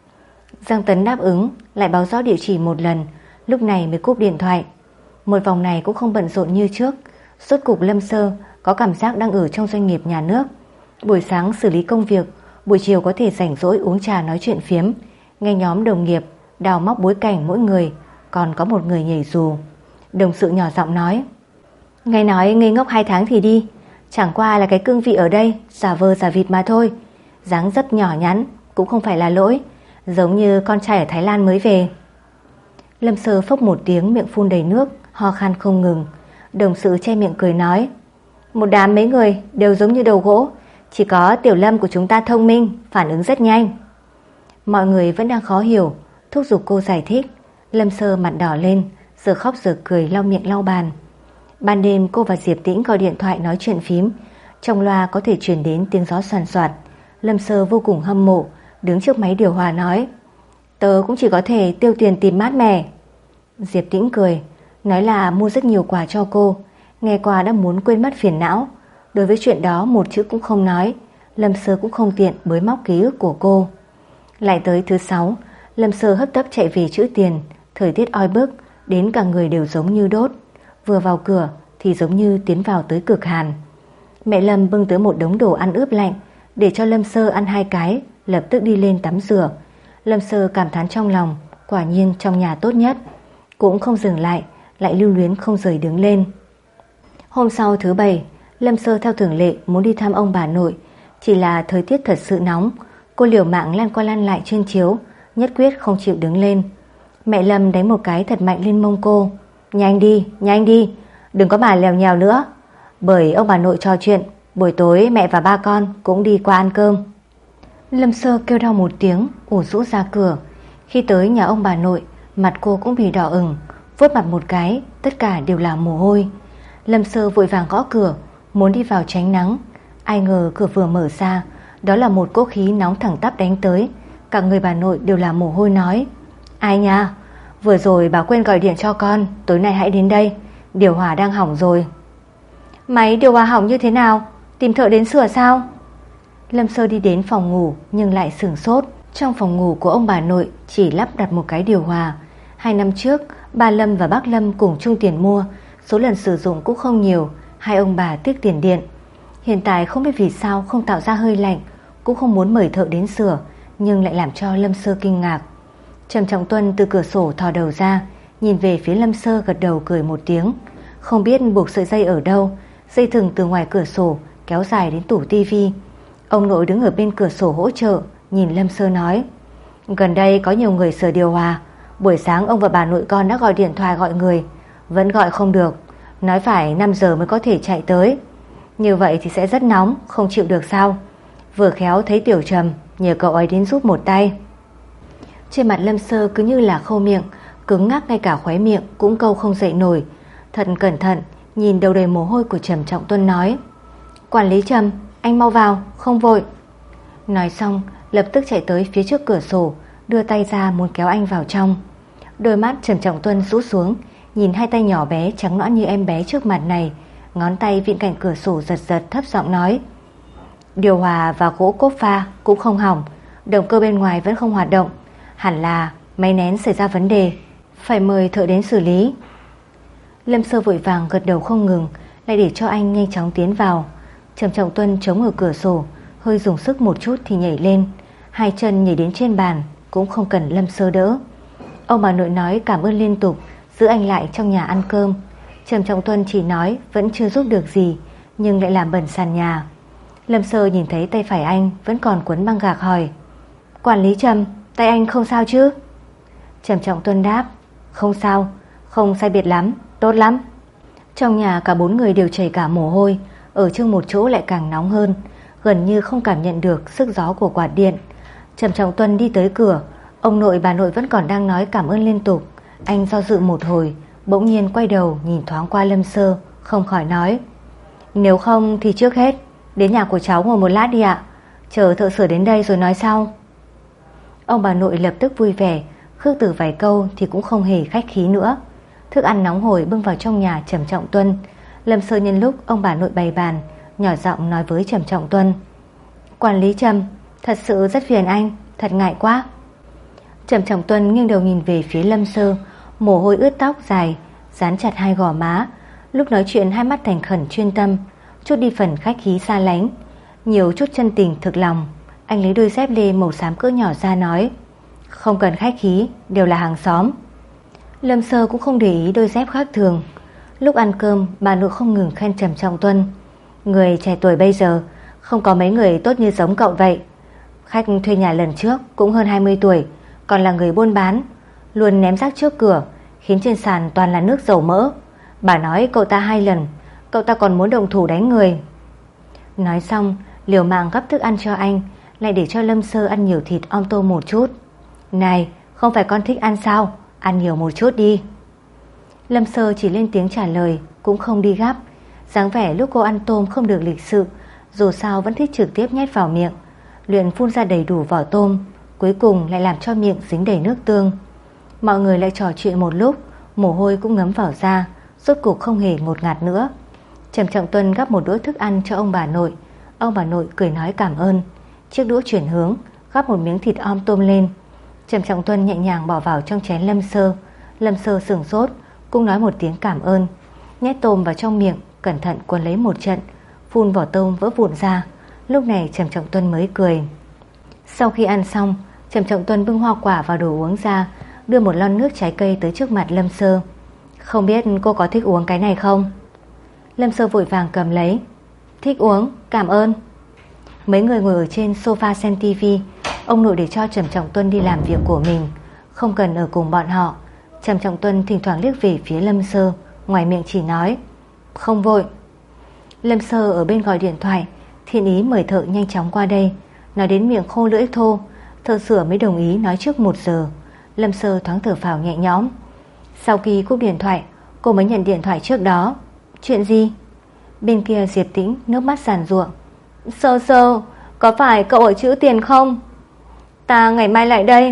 Giang Tấn đáp ứng, lại báo rõ địa chỉ một lần, lúc này mới cúp điện thoại. Một vòng này cũng không bận rộn như trước. Rốt cục Lâm Sơ có cảm giác đang ở trong doanh nghiệp nhà nước. Buổi sáng xử lý công việc, buổi chiều có thể rảnh rỗi uống trà nói chuyện phiếm, nghe nhóm đồng nghiệp đào móc bối cảnh mỗi người, còn có một người nhảy dù. Đồng sự nhỏ giọng nói, nghe nói ngây ngốc hai tháng thì đi, chẳng qua là cái cương vị ở đây giả vờ giả vịt mà thôi, dáng dấp nhỏ nhắn cũng không phải là lỗi, giống như con trai ở Thái Lan mới về. Lâm Sơ phốc một tiếng, miệng phun đầy nước, ho khan không ngừng. Đồng sự che miệng cười nói, một đám mấy người đều giống như đầu gỗ, chỉ có Tiểu Lâm của chúng ta thông minh, phản ứng rất nhanh. Mọi người vẫn đang khó hiểu, thúc giục cô giải thích. Lâm Sơ mặt đỏ lên, giờ khóc giờ cười, lau miệng lau bàn. Ban đêm cô và Diệp Tĩnh gọi điện thoại nói chuyện phím, trong loa có thể truyền đến tiếng gió soàn soạt. Lâm Sơ vô cùng hâm mộ, đứng trước máy điều hòa nói, tớ cũng chỉ có thể tiêu tiền tìm mát mẻ. Diệp Tĩnh cười, nói là mua rất nhiều quà cho cô, nghe qua đã muốn quên mất phiền não. Đối với chuyện đó một chữ cũng không nói, Lâm Sơ cũng không tiện bới móc ký ức của cô. Lại tới thứ sáu, Lâm Sơ hấp tấp chạy về chữ Tiền. Thời tiết oi bức, đến cả người đều giống như đốt. Vừa vào cửa thì giống như tiến vào tới cực hàn. Mẹ Lâm bưng tới một đống đồ ăn ướp lạnh, để cho Lâm Sơ ăn hai cái, lập tức đi lên tắm rửa. Lâm Sơ cảm thán trong lòng, quả nhiên trong nhà tốt nhất. Cũng không dừng lại, lại lưu luyến không rời đứng lên. Hôm sau thứ bảy, Lâm Sơ theo thường lệ muốn đi thăm ông bà nội, chỉ là thời tiết thật sự nóng. Cô liều mạng lăn qua lăn lại trên chiếu, nhất quyết không chịu đứng lên. Mẹ Lâm đánh một cái thật mạnh lên mông cô, nhanh đi, nhanh đi, đừng có mà lèo nhèo nữa. Bởi ông bà nội trò chuyện, buổi tối mẹ và ba con cũng đi qua ăn cơm. Lâm Sơ kêu đau một tiếng, ủ rũ ra cửa. Khi tới nhà ông bà nội, mặt cô cũng bị đỏ ửng, vuốt mặt một cái, tất cả đều là mồ hôi. Lâm Sơ vội vàng gõ cửa, muốn đi vào tránh nắng. Ai ngờ cửa vừa mở ra, đó là một cỗ khí nóng thẳng tắp đánh tới. Cả người bà nội đều là mồ hôi nói, ai nha, vừa rồi bà quên gọi điện cho con, tối nay hãy đến đây, điều hòa đang hỏng rồi. Máy điều hòa hỏng như thế nào? Tìm thợ đến sửa sao? Lâm Sơ đi đến phòng ngủ nhưng lại sửng sốt. Trong phòng ngủ của ông bà nội chỉ lắp đặt một cái điều hòa. Hai năm trước bà Lâm và bác Lâm cùng chung tiền mua, số lần sử dụng cũng không nhiều, hai ông bà tiếc tiền điện. Hiện tại không biết vì sao không tạo ra hơi lạnh, cũng không muốn mời thợ đến sửa, nhưng lại làm cho Lâm Sơ kinh ngạc. Trầm Trọng Tuân từ cửa sổ thò đầu ra, nhìn về phía Lâm Sơ gật đầu cười một tiếng. Không biết buộc sợi dây ở đâu, dây thừng từ ngoài cửa sổ kéo dài đến tủ tivi. Ông nội đứng ở bên cửa sổ hỗ trợ, nhìn Lâm Sơ nói: gần đây có nhiều người sửa điều hòa. Buổi sáng ông và bà nội con đã gọi điện thoại gọi người, vẫn gọi không được, nói phải năm giờ mới có thể chạy tới. Như vậy thì sẽ rất nóng, không chịu được sao? Vừa khéo thấy Tiểu Trầm, nhờ cậu ấy đến giúp một tay. Trên mặt Lâm Sơ cứ như là khô miệng, cứng ngắc, ngay cả khóe miệng cũng câu không dậy nổi. Thật cẩn thận nhìn đầu đầy mồ hôi của Trầm Trọng Tuân nói: quản lý Trầm, anh mau vào, không vội. Nói xong lập tức chạy tới phía trước cửa sổ, đưa tay ra muốn kéo anh vào trong. Đôi mắt Trầm Trọng Tuân rũ xuống, nhìn hai tay nhỏ bé trắng nõn như em bé trước mặt này, ngón tay vịn cạnh cửa sổ giật giật, thấp giọng nói: điều hòa và gỗ cốp pha cũng không hỏng, động cơ bên ngoài vẫn không hoạt động, hẳn là máy nén xảy ra vấn đề, phải mời thợ đến xử lý. Lâm Sơ vội vàng gật đầu không ngừng, lại để cho anh nhanh chóng tiến vào. Trầm Trọng Tuân chống ở cửa sổ, hơi dùng sức một chút thì nhảy lên, hai chân nhảy đến trên bàn, cũng không cần Lâm Sơ đỡ. Ông bà nội nói cảm ơn liên tục, giữ anh lại trong nhà ăn cơm. Trầm Trọng Tuân chỉ nói vẫn chưa giúp được gì, nhưng lại làm bẩn sàn nhà. Lâm Sơ nhìn thấy tay phải anh vẫn còn quấn băng gạc hỏi: quản lý Trầm, tay anh không sao chứ? Trầm Trọng Tuân đáp: không sao, không sai biệt lắm, tốt lắm. Trong nhà cả bốn người đều chảy cả mồ hôi, ở chung một chỗ lại càng nóng hơn, gần như không cảm nhận được sức gió của quạt điện. Trầm Trọng Tuân đi tới cửa, ông nội bà nội vẫn còn đang nói cảm ơn liên tục. Anh do dự một hồi, bỗng nhiên quay đầu nhìn thoáng qua Lâm Sơ, không khỏi nói: nếu không thì trước hết đến nhà của cháu ngồi một lát đi ạ, chờ thợ sửa đến đây rồi nói sau. Ông bà nội lập tức vui vẻ, khước từ vài câu thì cũng không hề khách khí nữa. Thức ăn nóng hổi bưng vào trong nhà Trầm Trọng Tuân. Lâm Sơ nhân lúc ông bà nội bày bàn, nhỏ giọng nói với Trầm Trọng Tuân: quản lý Trầm, thật sự rất phiền anh, thật ngại quá. Trầm Trọng Tuân nghiêng đầu nhìn về phía Lâm Sơ, mồ hôi ướt tóc dài, dán chặt hai gò má. Lúc nói chuyện hai mắt thành khẩn chuyên tâm, chút đi phần khách khí xa lánh, nhiều chút chân tình thực lòng. Anh lấy đôi dép lê màu xám cỡ nhỏ ra nói: không cần khách khí, đều là hàng xóm. Lâm Sơ cũng không để ý đôi dép khác thường. Lúc ăn cơm, bà nội không ngừng khen Trầm Trọng Tuân: người trẻ tuổi bây giờ không có mấy người tốt như giống cậu vậy. Khách thuê nhà lần trước cũng hơn hai mươi tuổi, còn là người buôn bán, luôn ném rác trước cửa, khiến trên sàn toàn là nước dầu mỡ. Bà nói cậu ta hai lần, cậu ta còn muốn động thủ đánh người. Nói xong liều mạng gắp thức ăn cho anh, lại để cho Lâm Sơ ăn nhiều thịt om tôm một chút. Này, không phải con thích ăn sao, ăn nhiều một chút đi. Lâm Sơ chỉ lên tiếng trả lời, cũng không đi gắp. Dáng vẻ lúc cô ăn tôm không được lịch sự, dù sao vẫn thích trực tiếp nhét vào miệng, luyện phun ra đầy đủ vỏ tôm, cuối cùng lại làm cho miệng dính đầy nước tương. Mọi người lại trò chuyện một lúc, mồ hôi cũng ngấm vào da, rốt cuộc không hề ngột ngạt nữa. Trầm Trọng Tuân gắp một đũa thức ăn cho ông bà nội. Ông bà nội cười nói cảm ơn. Chiếc đũa chuyển hướng, gắp một miếng thịt om tôm lên. Trầm Trọng Tuân nhẹ nhàng bỏ vào trong chén Lâm Sơ. Lâm Sơ sửng sốt, cũng nói một tiếng cảm ơn, nhét tôm vào trong miệng, cẩn thận cuốn lấy một trận, phun vỏ tôm vỡ vụn ra. Lúc này Trầm Trọng Tuân mới cười. Sau khi ăn xong, Trầm Trọng Tuân bưng hoa quả và đồ uống ra, đưa một lon nước trái cây tới trước mặt Lâm Sơ. Không biết cô có thích uống cái này không? Lâm Sơ vội vàng cầm lấy. Thích uống, cảm ơn. Mấy người ngồi ở trên sofa xem tivi. Ông nội để cho Trầm Trọng Tuân đi làm việc của mình, không cần ở cùng bọn họ. Trầm Trọng Tuân thỉnh thoảng liếc về phía Lâm Sơ, ngoài miệng chỉ nói không vội. Lâm Sơ ở bên gọi điện thoại, Thiên Ý mời thợ nhanh chóng qua đây. Nói đến miệng khô lưỡi thô, thợ sửa mới đồng ý nói trước một giờ. Lâm Sơ thoáng thở phào nhẹ nhõm. Sau khi cúp điện thoại, cô mới nhận điện thoại trước đó. Chuyện gì? Bên kia Diệp Tĩnh nước mắt giàn giụa. Sơ Sơ, có phải cậu ở trữ tiền không? Ta ngày mai lại đây.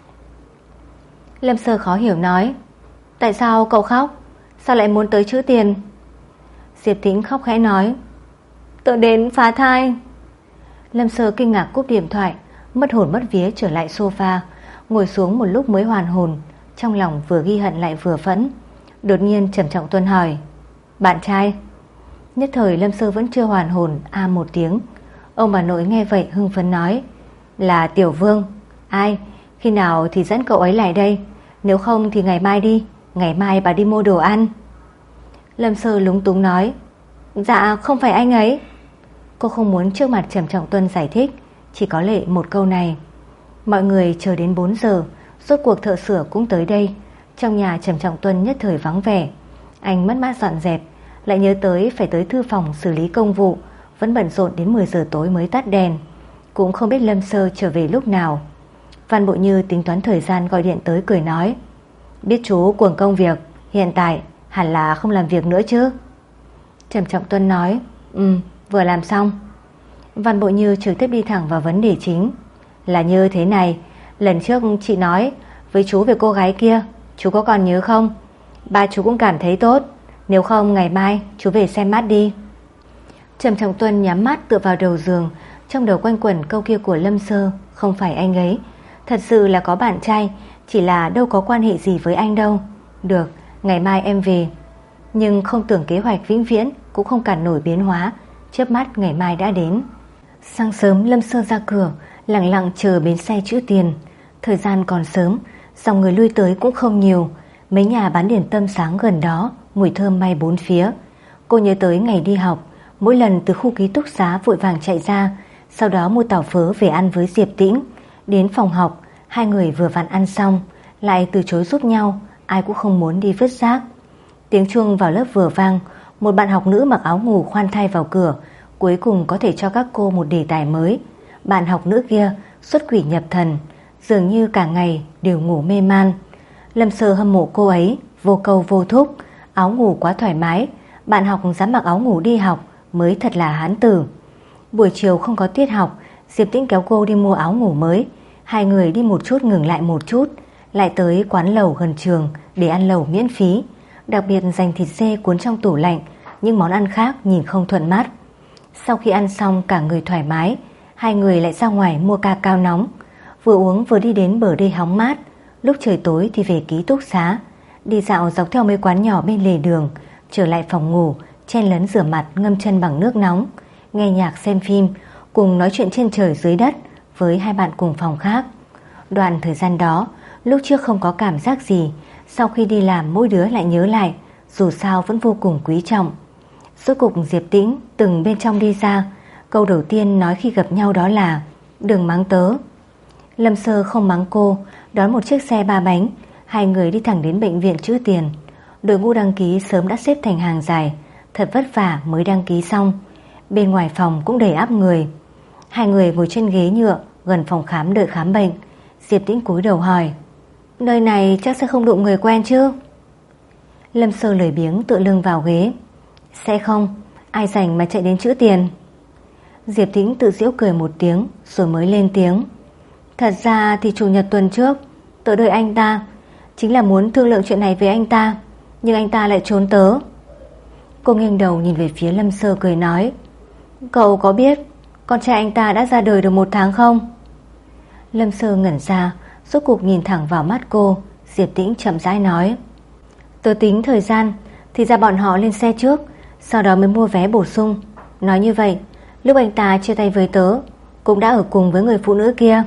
Lâm Sơ khó hiểu nói. Tại sao cậu khóc? Sao lại muốn tới trữ tiền? Diệp Tĩnh khóc khẽ nói. Tớ đến phá thai. Lâm Sơ kinh ngạc cúp điện thoại, mất hồn mất vía trở lại sofa, ngồi xuống một lúc mới hoàn hồn, trong lòng vừa ghi hận lại vừa phẫn. Đột nhiên Trầm Trọng Tuân hỏi. Bạn trai? Nhất thời Lâm Sơ vẫn chưa hoàn hồn, a một tiếng. Ông bà nội nghe vậy hưng phấn nói. Là Tiểu Vương. Ai? Khi nào thì dẫn cậu ấy lại đây? Nếu không thì ngày mai đi, ngày mai bà đi mua đồ ăn. Lâm Sơ lúng túng nói, dạ không phải anh ấy. Cô không muốn trước mặt Trầm Trọng Tuân giải thích, chỉ có lệ một câu này. Mọi người chờ đến bốn giờ, rốt cuộc thợ sửa cũng tới đây. Trong nhà Trầm Trọng Tuân nhất thời vắng vẻ. Anh mất mát dọn dẹp, lại nhớ tới phải tới thư phòng xử lý công vụ, vẫn bận rộn đến mười giờ tối mới tắt đèn. Cũng không biết Lâm Sơ trở về lúc nào. Văn Bộ Như tính toán thời gian gọi điện tới cười nói, biết chú cuồng công việc, hiện tại hẳn là không làm việc nữa chứ? Trầm Trọng Tuân nói, Ừ, vừa làm xong. Văn Bộ Như trực tiếp đi thẳng vào vấn đề chính. Là như thế này, lần trước chị nói với chú về cô gái kia, chú có còn nhớ không? Ba chú cũng cảm thấy tốt, nếu không ngày mai chú về xem mắt đi. Trầm Trọng Tuân nhắm mắt tựa vào đầu giường, trong đầu quanh quẩn câu kia của Lâm Sơ, không phải anh ấy. Thật sự là có bạn trai, chỉ là đâu có quan hệ gì với anh đâu. Được, ngày mai em về. Nhưng không tưởng kế hoạch vĩnh viễn cũng không cản nổi biến hóa, chớp mắt ngày mai đã đến. Sáng sớm Lâm Sơ ra cửa, lặng lặng chờ bến xe trữ tiền. Thời gian còn sớm, dòng người lui tới cũng không nhiều. Mấy nhà bán điểm tâm sáng gần đó, mùi thơm bay bốn phía. Cô nhớ tới ngày đi học, mỗi lần từ khu ký túc xá vội vàng chạy ra, sau đó mua tàu phớ về ăn với Diệp Tĩnh. Đến phòng học, hai người vừa vặn ăn xong, lại từ chối giúp nhau, ai cũng không muốn đi vứt rác. Tiếng chuông vào lớp vừa vang, một bạn học nữ mặc áo ngủ khoan thai vào cửa, cuối cùng có thể cho các cô một đề tài mới. Bạn học nữ kia xuất quỷ nhập thần, dường như cả ngày đều ngủ mê man. Lâm Sơ hâm mộ cô ấy, vô câu vô thúc, áo ngủ quá thoải mái, bạn học dám mặc áo ngủ đi học mới thật là hán tử. Buổi chiều không có tiết học, Diệp Tĩnh kéo cô đi mua áo ngủ mới. Hai người đi một chút ngừng lại một chút, lại tới quán lẩu gần trường để ăn lẩu miễn phí, đặc biệt dành thịt dê cuốn trong tủ lạnh, những món ăn khác nhìn không thuận mắt. Sau khi ăn xong cả người thoải mái, hai người lại ra ngoài mua ca cao nóng, vừa uống vừa đi đến bờ đê hóng mát. Lúc trời tối thì về ký túc xá, đi dạo dọc theo mấy quán nhỏ bên lề đường, trở lại phòng ngủ, chen lấn rửa mặt ngâm chân bằng nước nóng, nghe nhạc xem phim, cùng nói chuyện trên trời dưới đất với hai bạn cùng phòng khác. Đoạn thời gian đó, lúc trước không có cảm giác gì, sau khi đi làm mỗi đứa lại nhớ lại, dù sao vẫn vô cùng quý trọng. Rốt cục Diệp Tĩnh từng bên trong đi ra, câu đầu tiên nói khi gặp nhau đó là đừng mắng tớ. Lâm Sơ không mắng cô, đón một chiếc xe ba bánh, hai người đi thẳng đến bệnh viện trữ tiền. Đội ngũ đăng ký sớm đã xếp thành hàng dài, thật vất vả mới đăng ký xong. Bên ngoài phòng cũng đầy ắp người. Hai người ngồi trên ghế nhựa gần phòng khám đợi khám bệnh. Diệp Tĩnh cúi đầu hỏi, nơi này chắc sẽ không đụng người quen chứ? Lâm Sơ lười biếng tựa lưng vào ghế, sẽ không, ai rảnh mà chạy đến trữ tiền. Diệp Tĩnh tự giễu cười một tiếng rồi mới lên tiếng, thật ra thì chủ nhật tuần trước tớ đợi anh ta, chính là muốn thương lượng chuyện này với anh ta, nhưng anh ta lại trốn tớ. Cô nghiêng đầu nhìn về phía Lâm Sơ cười nói, cậu có biết con trai anh ta đã ra đời được một tháng không? Lâm Sơ ngẩn ra, rốt cuộc nhìn thẳng vào mắt cô. Diệp Tĩnh chậm rãi nói, tớ tính thời gian thì ra bọn họ lên xe trước, sau đó mới mua vé bổ sung. Nói như vậy, lúc anh ta chia tay với tớ cũng đã ở cùng với người phụ nữ kia.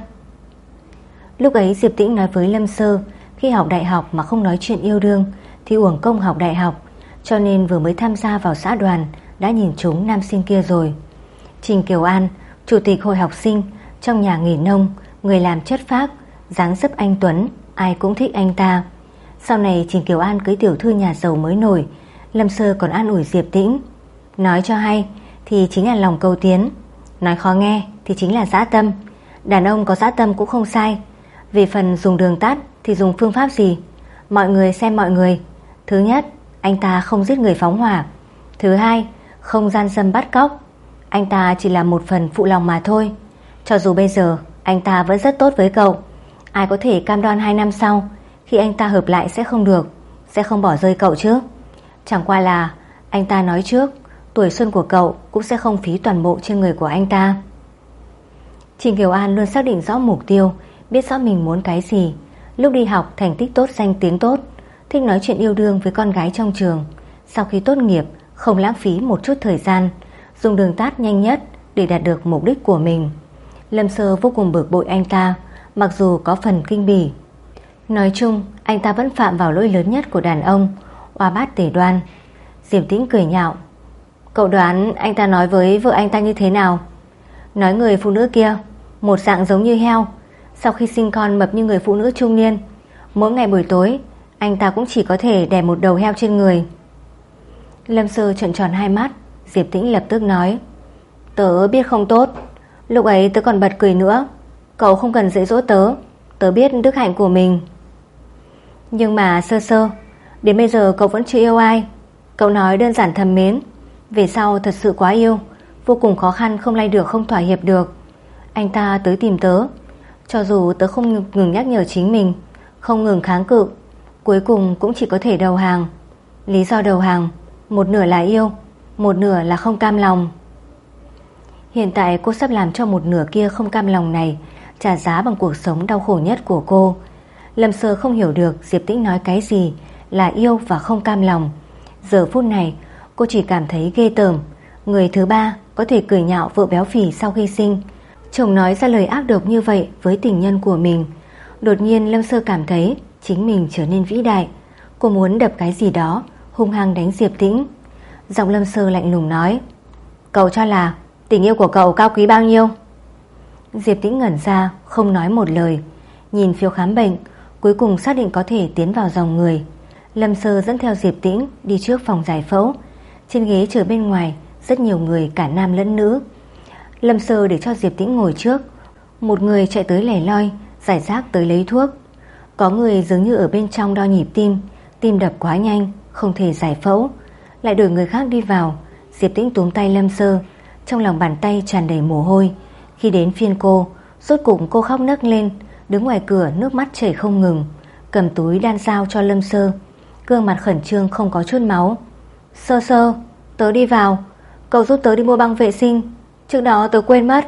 Lúc ấy Diệp Tĩnh nói với Lâm Sơ, khi học đại học mà không nói chuyện yêu đương thì uổng công học đại học, cho nên vừa mới tham gia vào xã đoàn đã nhìn trúng nam sinh kia rồi. Trình Kiều An, chủ tịch hội học sinh, trong nhà nghỉ nông, người làm chất phác, dáng dấp anh tuấn, ai cũng thích anh ta. Sau này Trình Kiều An cưới tiểu thư nhà giàu mới nổi, Lâm Sơ còn an ủi Diệp Tĩnh, nói cho hay thì chính là lòng cầu tiến, nói khó nghe thì chính là dã tâm. Đàn ông có dã tâm cũng không sai. Về phần dùng đường tắt thì dùng phương pháp gì, mọi người xem mọi người. Thứ nhất, anh ta không giết người phóng hỏa. Thứ hai, không gian dâm bắt cóc. Anh ta chỉ là một phần phụ lòng mà thôi. Cho dù bây giờ anh ta vẫn rất tốt với cậu, ai có thể cam đoan hai năm sau khi anh ta hợp lại sẽ không được, sẽ không bỏ rơi cậu chứ? Chẳng qua là anh ta nói trước, tuổi xuân của cậu cũng sẽ không phí toàn bộ trên người của anh ta. Trình Kiều An luôn xác định rõ mục tiêu, biết rõ mình muốn cái gì. Lúc đi học thành tích tốt, danh tiếng tốt, thích nói chuyện yêu đương với con gái trong trường. Sau khi tốt nghiệp không lãng phí một chút thời gian, dùng đường tắt nhanh nhất để đạt được mục đích của mình. Lâm Sơ vô cùng bực bội anh ta, mặc dù có phần kinh bỉ. Nói chung, anh ta vẫn phạm vào lỗi lớn nhất của đàn ông, oa bát tể đoan. Diệp Tĩnh cười nhạo. Cậu đoán anh ta nói với vợ anh ta như thế nào? Nói người phụ nữ kia một dạng giống như heo, sau khi sinh con mập như người phụ nữ trung niên. Mỗi ngày buổi tối anh ta cũng chỉ có thể đè một đầu heo trên người. Lâm Sơ trợn tròn hai mắt. Diệp Tĩnh lập tức nói. Tớ biết không tốt. Lúc ấy tớ còn bật cười nữa. Cậu không cần dạy dỗ tớ. Tớ biết đức hạnh của mình. Nhưng mà Sơ Sơ, đến bây giờ cậu vẫn chưa yêu ai. Cậu nói đơn giản thầm mến, về sau thật sự quá yêu, vô cùng khó khăn, không lay được, không thỏa hiệp được. Anh ta tới tìm tớ, cho dù tớ không ngừng nhắc nhở chính mình, không ngừng kháng cự, cuối cùng cũng chỉ có thể đầu hàng. Lý do đầu hàng, một nửa là yêu, một nửa là không cam lòng. Hiện tại cô sắp làm cho một nửa kia không cam lòng này trả giá bằng cuộc sống đau khổ nhất của cô. Lâm Sơ không hiểu được Diệp Tĩnh nói cái gì là yêu và không cam lòng. Giờ phút này cô chỉ cảm thấy ghê tởm. Người thứ ba có thể cười nhạo vợ béo phì sau khi sinh, chồng nói ra lời ác độc như vậy với tình nhân của mình. Đột nhiên Lâm Sơ cảm thấy chính mình trở nên vĩ đại. Cô muốn đập cái gì đó hung hăng đánh Diệp Tĩnh. Giọng Lâm Sơ lạnh lùng nói. Cậu cho là tình yêu của cậu cao quý bao nhiêu? Diệp Tĩnh ngẩn ra, không nói một lời. Nhìn phiếu khám bệnh, cuối cùng xác định có thể tiến vào dòng người. Lâm Sơ dẫn theo Diệp Tĩnh đi trước phòng giải phẫu. Trên ghế chờ bên ngoài rất nhiều người, cả nam lẫn nữ. Lâm Sơ để cho Diệp Tĩnh ngồi trước. Một người chạy tới lẻ loi, giải rác tới lấy thuốc. Có người dường như ở bên trong đo nhịp tim, tim đập quá nhanh, không thể giải phẫu. Lại đổi người khác đi vào. Diệp Tĩnh túm tay Lâm Sơ, trong lòng bàn tay tràn đầy mồ hôi. Khi đến phiên cô, rốt cục cô khóc nấc lên, đứng ngoài cửa nước mắt chảy không ngừng, cầm túi đan dao cho Lâm Sơ, gương mặt khẩn trương không có chút máu. Sơ Sơ, tớ đi vào, cậu giúp tớ đi mua băng vệ sinh, trước đó tớ quên mất.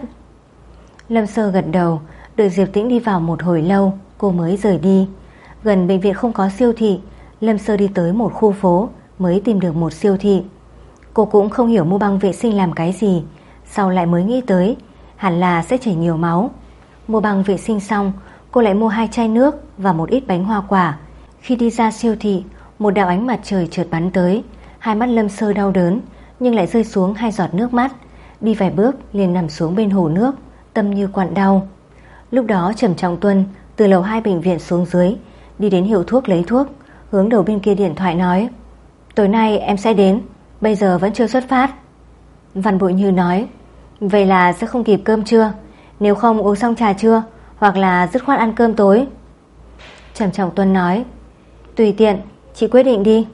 Lâm Sơ gật đầu. Đợi Diệp Tĩnh đi vào một hồi lâu, cô mới rời đi. Gần bệnh viện không có siêu thị, Lâm Sơ đi tới một khu phố mới tìm được một siêu thị. Cô cũng không hiểu mua băng vệ sinh làm cái gì, sau lại mới nghĩ tới hẳn là sẽ chảy nhiều máu. Mua băng vệ sinh xong, cô lại mua hai chai nước và một ít bánh hoa quả. Khi đi ra siêu thị, một đạo ánh mặt trời chợt bắn tới. Hai mắt Lâm Sơ đau đớn, nhưng lại rơi xuống hai giọt nước mắt. Đi vài bước liền nằm xuống bên hồ nước, tâm như quặn đau. Lúc đó Trầm Trọng Tuân từ lầu hai bệnh viện xuống dưới, đi đến hiệu thuốc lấy thuốc, hướng đầu bên kia điện thoại nói. Tối nay em sẽ đến, bây giờ vẫn chưa xuất phát. Văn Bội Như nói. Vậy là sẽ không kịp cơm trưa, nếu không uống xong trà trưa, hoặc là dứt khoát ăn cơm tối. Trầm Trọng Tuân nói. Tùy tiện, chị quyết định đi.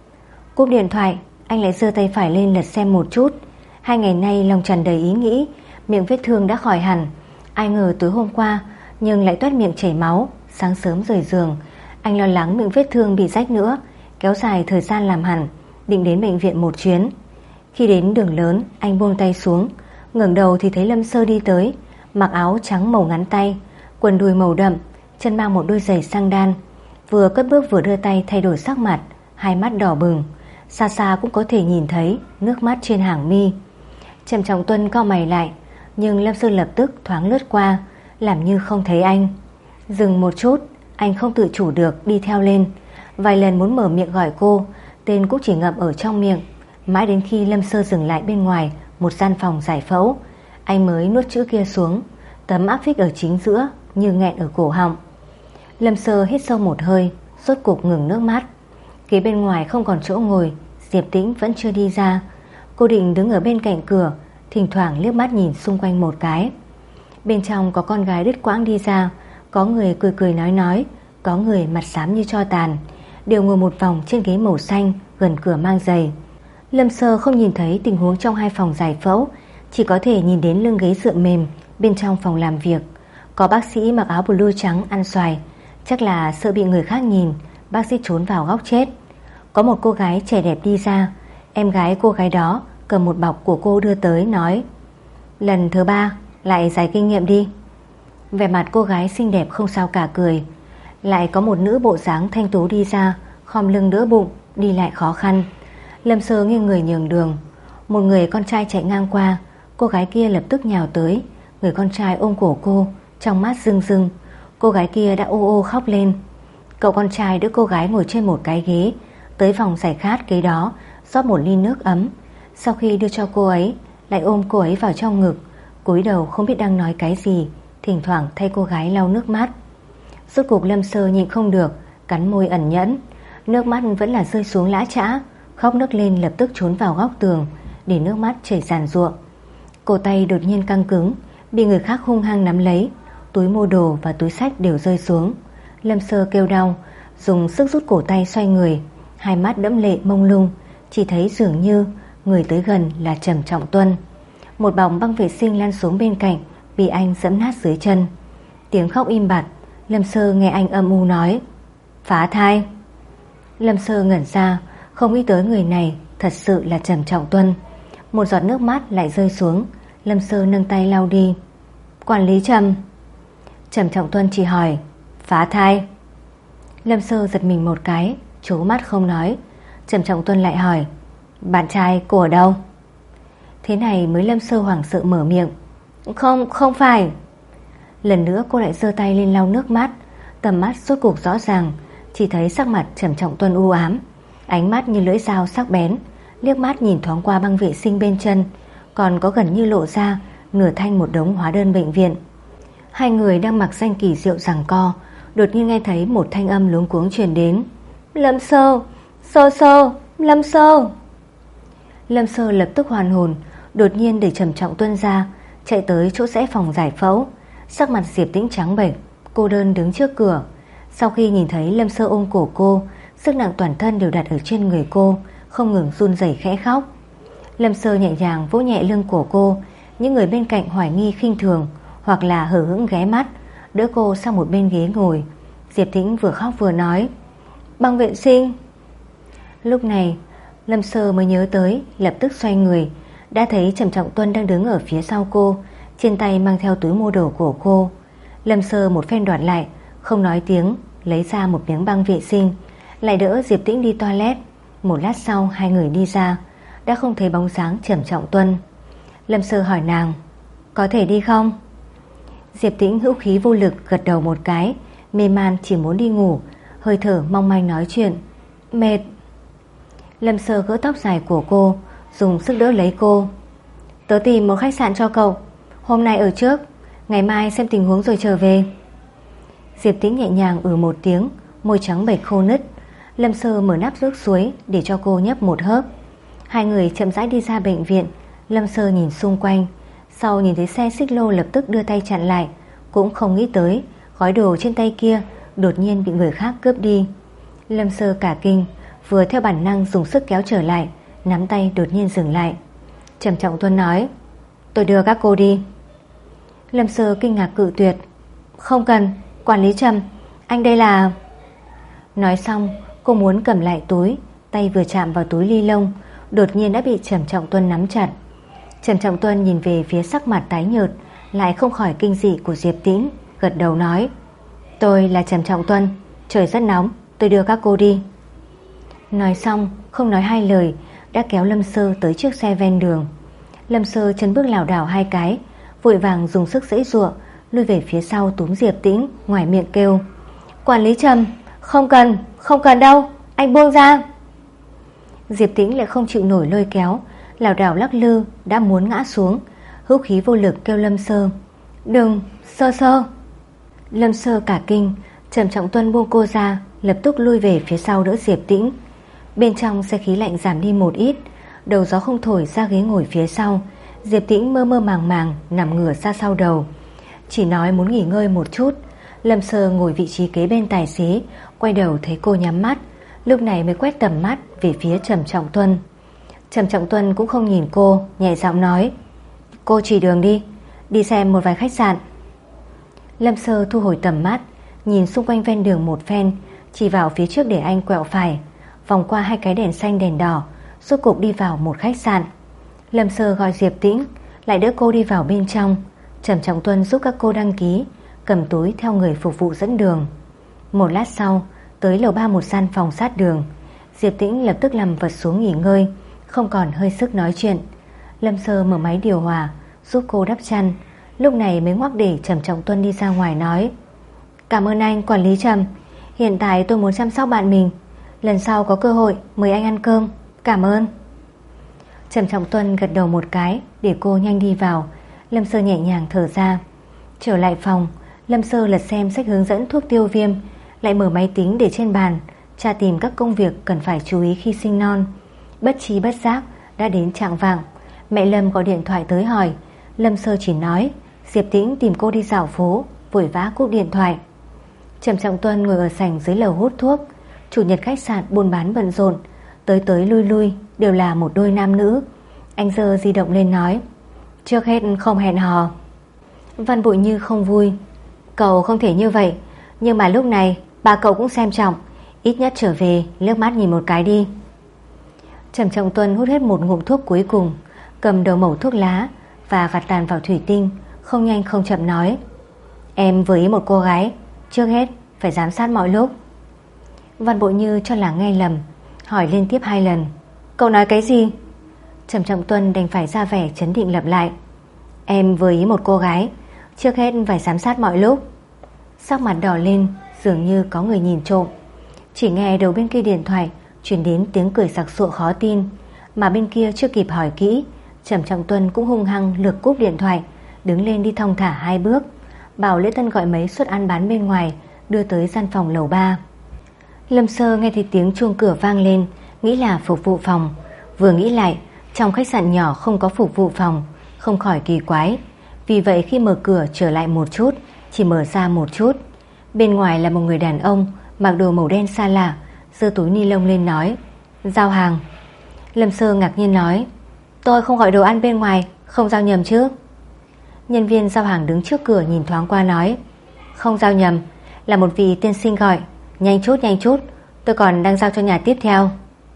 Cúp điện thoại, anh lại giơ tay phải lên lật xem một chút. Hai ngày nay lòng tràn đầy ý nghĩ, miệng vết thương đã khỏi hẳn. Ai ngờ tối hôm qua nhưng lại toét miệng chảy máu. Sáng sớm rời giường, anh lo lắng miệng vết thương bị rách nữa, kéo dài thời gian làm hẳn, định đến bệnh viện một chuyến. Khi đến đường lớn, anh buông tay xuống, ngẩng đầu thì thấy Lâm Sơ đi tới, mặc áo trắng màu ngắn tay, quần đùi màu đậm, chân mang một đôi giày sang đan. Vừa cất bước vừa đưa tay thay đổi sắc mặt, hai mắt đỏ bừng, xa xa cũng có thể nhìn thấy nước mắt trên hàng mi. Trầm Trọng Tuân cau mày lại, nhưng Lâm Sơ lập tức thoáng lướt qua, làm như không thấy anh. Dừng một chút, anh không tự chủ được đi theo lên. Vài lần muốn mở miệng gọi cô, tên cũng chỉ ngậm ở trong miệng. Mãi đến khi Lâm Sơ dừng lại bên ngoài một gian phòng giải phẫu, anh mới nuốt chữ kia xuống. Tấm áp phích ở chính giữa như nghẹn ở cổ họng. Lâm Sơ hít sâu một hơi, rốt cục ngừng nước mắt. Ghế bên ngoài không còn chỗ ngồi, Diệp Tĩnh vẫn chưa đi ra. Cô định đứng ở bên cạnh cửa, thỉnh thoảng liếc mắt nhìn xung quanh một cái. Bên trong có con gái đứt quãng đi ra, có người cười cười nói nói, có người mặt xám như tro tàn, đều ngồi một vòng trên ghế màu xanh gần cửa mang giày. Lâm Sơ không nhìn thấy tình huống trong hai phòng giải phẫu, chỉ có thể nhìn đến lưng ghế dựa mềm bên trong phòng làm việc. Có bác sĩ mặc áo blue trắng ăn xoài, chắc là sợ bị người khác nhìn, bác sĩ trốn vào góc chết. Có một cô gái trẻ đẹp đi ra, em gái cô gái đó cầm một bọc của cô đưa tới, nói: lần thứ ba lại giải kinh nghiệm đi. Vẻ mặt cô gái xinh đẹp không sao cả, cười. Lại có một nữ bộ dáng thanh tú đi ra, khom lưng đỡ bụng, đi lại khó khăn. Lâm Sơ nghiêng người nhường đường. Một người con trai chạy ngang qua, cô gái kia lập tức nhào tới. Người con trai ôm cổ cô, trong mắt rưng rưng. Cô gái kia đã ô ô khóc lên. Cậu con trai đỡ cô gái ngồi trên một cái ghế tới vòng giải khát kế đó, rót một ly nước ấm. Sau khi đưa cho cô ấy, lại ôm cô ấy vào trong ngực, cúi đầu không biết đang nói cái gì, thỉnh thoảng thay cô gái lau nước mắt. Rốt cuộc Lâm Sơ nhịn không được, cắn môi ẩn nhẫn. Nước mắt vẫn là rơi xuống lã chã, khóc nức lên lập tức trốn vào góc tường để nước mắt chảy ràn ruộng. Cổ tay đột nhiên căng cứng, bị người khác hung hăng nắm lấy, túi mua đồ và túi xách đều rơi xuống. Lâm Sơ kêu đau, dùng sức rút cổ tay xoay người, hai mắt đẫm lệ mông lung, chỉ thấy dường như người tới gần là Trầm Trọng Tuân. Một bóng băng vệ sinh lăn xuống bên cạnh, bị anh giẫm nát dưới chân. Tiếng khóc im bặt. Lâm Sơ nghe anh âm u nói: phá thai. Lâm Sơ ngẩn ra, không nghĩ tới người này thật sự là Trầm Trọng Tuân. Một giọt nước mắt lại rơi xuống. Lâm Sơ nâng tay lau đi. Quản lý Trầm. Trầm Trọng Tuân chỉ hỏi: phá thai. Lâm Sơ giật mình một cái, trố mắt không nói. Trầm Trọng Tuân lại hỏi: bạn trai cô ở đâu? Thế này mới Lâm Sơ hoảng sợ mở miệng: Không, không phải. Lần nữa cô lại giơ tay lên lau nước mắt. Tầm mắt rốt cuộc rõ ràng, chỉ thấy sắc mặt Trầm Trọng Tuân u ám, ánh mắt như lưỡi dao sắc bén. Liếc mắt nhìn thoáng qua băng vệ sinh bên chân, còn có gần như lộ ra nửa thanh một đống hóa đơn bệnh viện. Hai người đang mặc danh kỳ diệu giằng co, đột nhiên nghe thấy một thanh âm luống cuống truyền đến: Lâm Sơ, Sơ Sơ, Lâm Sơ. Lâm Sơ lập tức hoàn hồn, đột nhiên để Trầm Trọng Tuân ra, chạy tới chỗ rẽ phòng giải phẫu. Sắc mặt Diệp Tĩnh trắng bệch, cô đơn đứng trước cửa. Sau khi nhìn thấy Lâm Sơ ôm cổ cô, sức nặng toàn thân đều đặt ở trên người cô, không ngừng run rẩy khẽ khóc. Lâm Sơ nhẹ nhàng vỗ nhẹ lưng của cô. Những người bên cạnh hoài nghi khinh thường hoặc là hờ hững ghé mắt, đỡ cô sang một bên ghế ngồi. Diệp Tĩnh vừa khóc vừa nói: băng vệ sinh. Lúc này Lâm Sơ mới nhớ tới, lập tức xoay người, đã thấy Trầm Trọng Tuân đang đứng ở phía sau cô, trên tay mang theo túi mua đồ của cô. Lâm Sơ một phen đoạt lại, không nói tiếng, lấy ra một miếng băng vệ sinh, lại đỡ Diệp Tĩnh đi toilet. Một lát sau hai người đi ra, đã không thấy bóng dáng Trầm Trọng Tuân. Lâm Sơ hỏi nàng: có thể đi không? Diệp Tĩnh hữu khí vô lực gật đầu một cái, mê man chỉ muốn đi ngủ, hơi thở mong manh nói chuyện: mệt. Lâm Sơ gỡ tóc dài của cô, dùng sức đỡ lấy cô: tớ tìm một khách sạn cho cậu, hôm nay ở trước, ngày mai xem tình huống rồi trở về. Diệp Tĩnh nhẹ nhàng ừ một tiếng, môi trắng bệch khô nứt. Lâm Sơ mở nắp nước suối để cho cô nhấp một hớp. Hai người chậm rãi đi ra bệnh viện. Lâm Sơ nhìn xung quanh, sau nhìn thấy xe xích lô lập tức đưa tay chặn lại, cũng không nghĩ tới gói đồ trên tay kia đột nhiên bị người khác cướp đi. Lâm Sơ cả kinh, vừa theo bản năng dùng sức kéo trở lại, nắm tay đột nhiên dừng lại. Trầm Trọng Tuân nói: tôi đưa các cô đi. Lâm Sơ kinh ngạc cự tuyệt: không cần, quản lý Trầm, anh đây là... Nói xong cô muốn cầm lại túi, tay vừa chạm vào túi ly lông, đột nhiên đã bị Trầm Trọng Tuân nắm chặt. Trầm Trọng Tuân nhìn về phía sắc mặt tái nhợt, lại không khỏi kinh dị của Diệp Tĩnh, gật đầu nói: tôi là Trầm Trọng Tuân, trời rất nóng, tôi đưa các cô đi. Nói xong không nói hai lời, đã kéo Lâm Sơ tới chiếc xe ven đường. Lâm Sơ chân bước lảo đảo hai cái, vội vàng dùng sức giãy giụa, lui về phía sau túm Diệp Tĩnh, ngoài miệng kêu: quản lý Trầm, không cần, không cần đâu, anh buông ra. Diệp Tĩnh lại không chịu nổi lôi kéo, lảo đảo lắc lư, đã muốn ngã xuống, hữu khí vô lực kêu Lâm Sơ: đừng, Sơ Sơ. Lâm Sơ cả kinh, Trầm Trọng Tuân buông cô ra, lập tức lui về phía sau đỡ Diệp Tĩnh. Bên trong xe khí lạnh giảm đi một ít, đầu gió không thổi ra ghế ngồi phía sau. Diệp Tĩnh mơ mơ màng màng nằm ngửa ra sau đầu, chỉ nói muốn nghỉ ngơi một chút. Lâm Sơ ngồi vị trí kế bên tài xế, quay đầu thấy cô nhắm mắt, lúc này mới quét tầm mắt về phía Trầm Trọng Tuân. Trầm Trọng Tuân cũng không nhìn cô, nhẹ giọng nói: cô chỉ đường đi, đi xem một vài khách sạn. Lâm Sơ thu hồi tầm mắt, nhìn xung quanh ven đường một phen, chỉ vào phía trước để anh quẹo phải, vòng qua hai cái đèn xanh đèn đỏ, rốt cục đi vào một khách sạn. Lâm Sơ gọi Diệp Tĩnh, lại đỡ cô đi vào bên trong. Trầm Trọng Tuân giúp các cô đăng ký, cầm túi theo người phục vụ dẫn đường. Một lát sau, tới lầu ba một gian phòng sát đường. Diệp Tĩnh lập tức nằm vật xuống nghỉ ngơi, không còn hơi sức nói chuyện. Lâm Sơ mở máy điều hòa, giúp cô đắp chăn, lúc này mới ngoắc để Trầm Trọng Tuân đi ra ngoài nói: Cảm ơn anh quản lý Trầm. Hiện tại tôi muốn chăm sóc bạn mình, lần sau có cơ hội mời anh ăn cơm. Cảm ơn. Trầm Trọng Tuân gật đầu một cái để cô nhanh đi vào. Lâm Sơ nhẹ nhàng thở ra. Trở lại phòng, Lâm Sơ lật xem sách hướng dẫn thuốc tiêu viêm, lại mở máy tính để trên bàn tra tìm các công việc cần phải chú ý khi sinh non. Bất trí bất giác đã đến chạng vạng. Mẹ Lâm gọi điện thoại tới hỏi. Lâm Sơ chỉ nói Diệp Tĩnh tìm cô đi dạo phố, vội vã cúp điện thoại. Trầm Trọng Tuân ngồi ở sảnh dưới lầu hút thuốc. Chủ nhật khách sạn buôn bán bận rộn, tới tới lui lui đều là một đôi nam nữ. Anh giơ di động lên nói, trước hết không hẹn hò. Văn Bội Như không vui. Cậu không thể như vậy, nhưng mà lúc này bà cậu cũng xem trọng, ít nhất trở về liếc mắt nhìn một cái đi. Trầm Trọng Tuân hút hết một ngụm thuốc cuối cùng, cầm đầu mẩu thuốc lá và gạt tàn vào thủy tinh, không nhanh không chậm nói, em vừa ý một cô gái, trước hết phải giám sát mọi lúc. Văn Bội Như cho là nghe lầm, hỏi liên tiếp hai lần, cậu nói cái gì? Trầm Trọng Tuân đành phải ra vẻ trấn định lặp lại, em vừa ý một cô gái, trước hết phải giám sát mọi lúc. Sắc mặt đỏ lên, dường như có người nhìn trộm. Chỉ nghe đầu bên kia điện thoại truyền đến tiếng cười sặc sụa khó tin, mà bên kia chưa kịp hỏi kỹ, Trầm Trọng Tuân cũng hung hăng lược cúp điện thoại, đứng lên đi thong thả hai bước, bảo Lễ Tân gọi mấy suất ăn bán bên ngoài đưa tới gian phòng lầu ba. Lâm Sơ nghe thấy tiếng chuông cửa vang lên, nghĩ là phục vụ phòng. Vừa nghĩ lại, trong khách sạn nhỏ không có phục vụ phòng, không khỏi kỳ quái. Vì vậy khi mở cửa trở lại một chút, chỉ mở ra một chút. Bên ngoài là một người đàn ông mặc đồ màu đen xa lạ, giơ túi ni lông lên nói, giao hàng. Lâm Sơ ngạc nhiên nói, tôi không gọi đồ ăn bên ngoài, không giao nhầm chứ? Nhân viên giao hàng đứng trước cửa nhìn thoáng qua nói, không giao nhầm, là một vị tiên sinh gọi, nhanh chút nhanh chút, tôi còn đang giao cho nhà tiếp theo.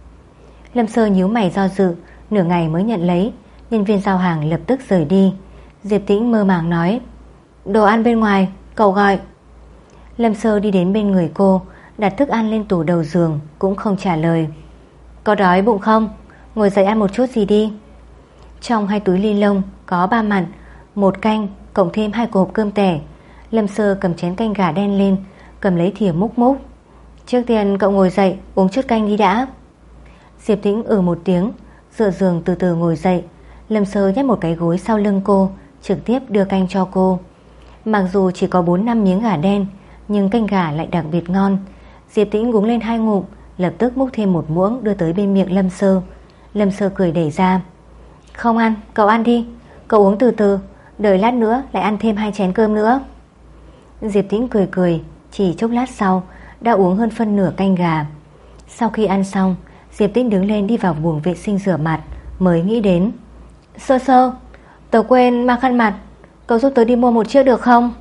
Lâm Sơ nhíu mày do dự, nửa ngày mới nhận lấy. Nhân viên giao hàng lập tức rời đi. Diệp Tĩnh mơ màng nói, đồ ăn bên ngoài, cậu gọi. Lâm Sơ đi đến bên người cô, đặt thức ăn lên tủ đầu giường, cũng không trả lời. Có đói bụng không? Ngồi dậy ăn một chút gì đi. Trong hai túi ly lông có ba mặn, một canh, cộng thêm hai hộp cơm tẻ. Lâm Sơ cầm chén canh gà đen lên, cầm lấy thìa múc múc. Trước tiên cậu ngồi dậy uống chút canh đi đã. Diệp Tĩnh ừ một tiếng, dựa giường từ từ ngồi dậy. Lâm Sơ nhét một cái gối sau lưng cô, trực tiếp đưa canh cho cô. Mặc dù chỉ có bốn năm miếng gà đen, nhưng canh gà lại đặc biệt ngon. Diệp Tĩnh uống lên hai ngụm, lập tức múc thêm một muỗng đưa tới bên miệng Lâm Sơ. Lâm Sơ cười đẩy ra, không ăn, cậu ăn đi, cậu uống từ từ, đợi lát nữa lại ăn thêm hai chén cơm nữa. Diệp Tĩnh cười cười, chỉ chốc lát sau đã uống hơn phân nửa canh gà. Sau khi ăn xong, Diệp Tĩnh đứng lên đi vào buồng vệ sinh rửa mặt, mới nghĩ đến, Sơ Sơ, tớ quên mang khăn mặt, cậu giúp tớ đi mua một chiếc được không?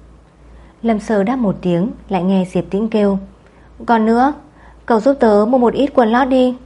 Lâm Sơ đáp một tiếng, lại nghe Diệp Tĩnh kêu, còn nữa, cậu giúp tớ mua một ít quần lót đi.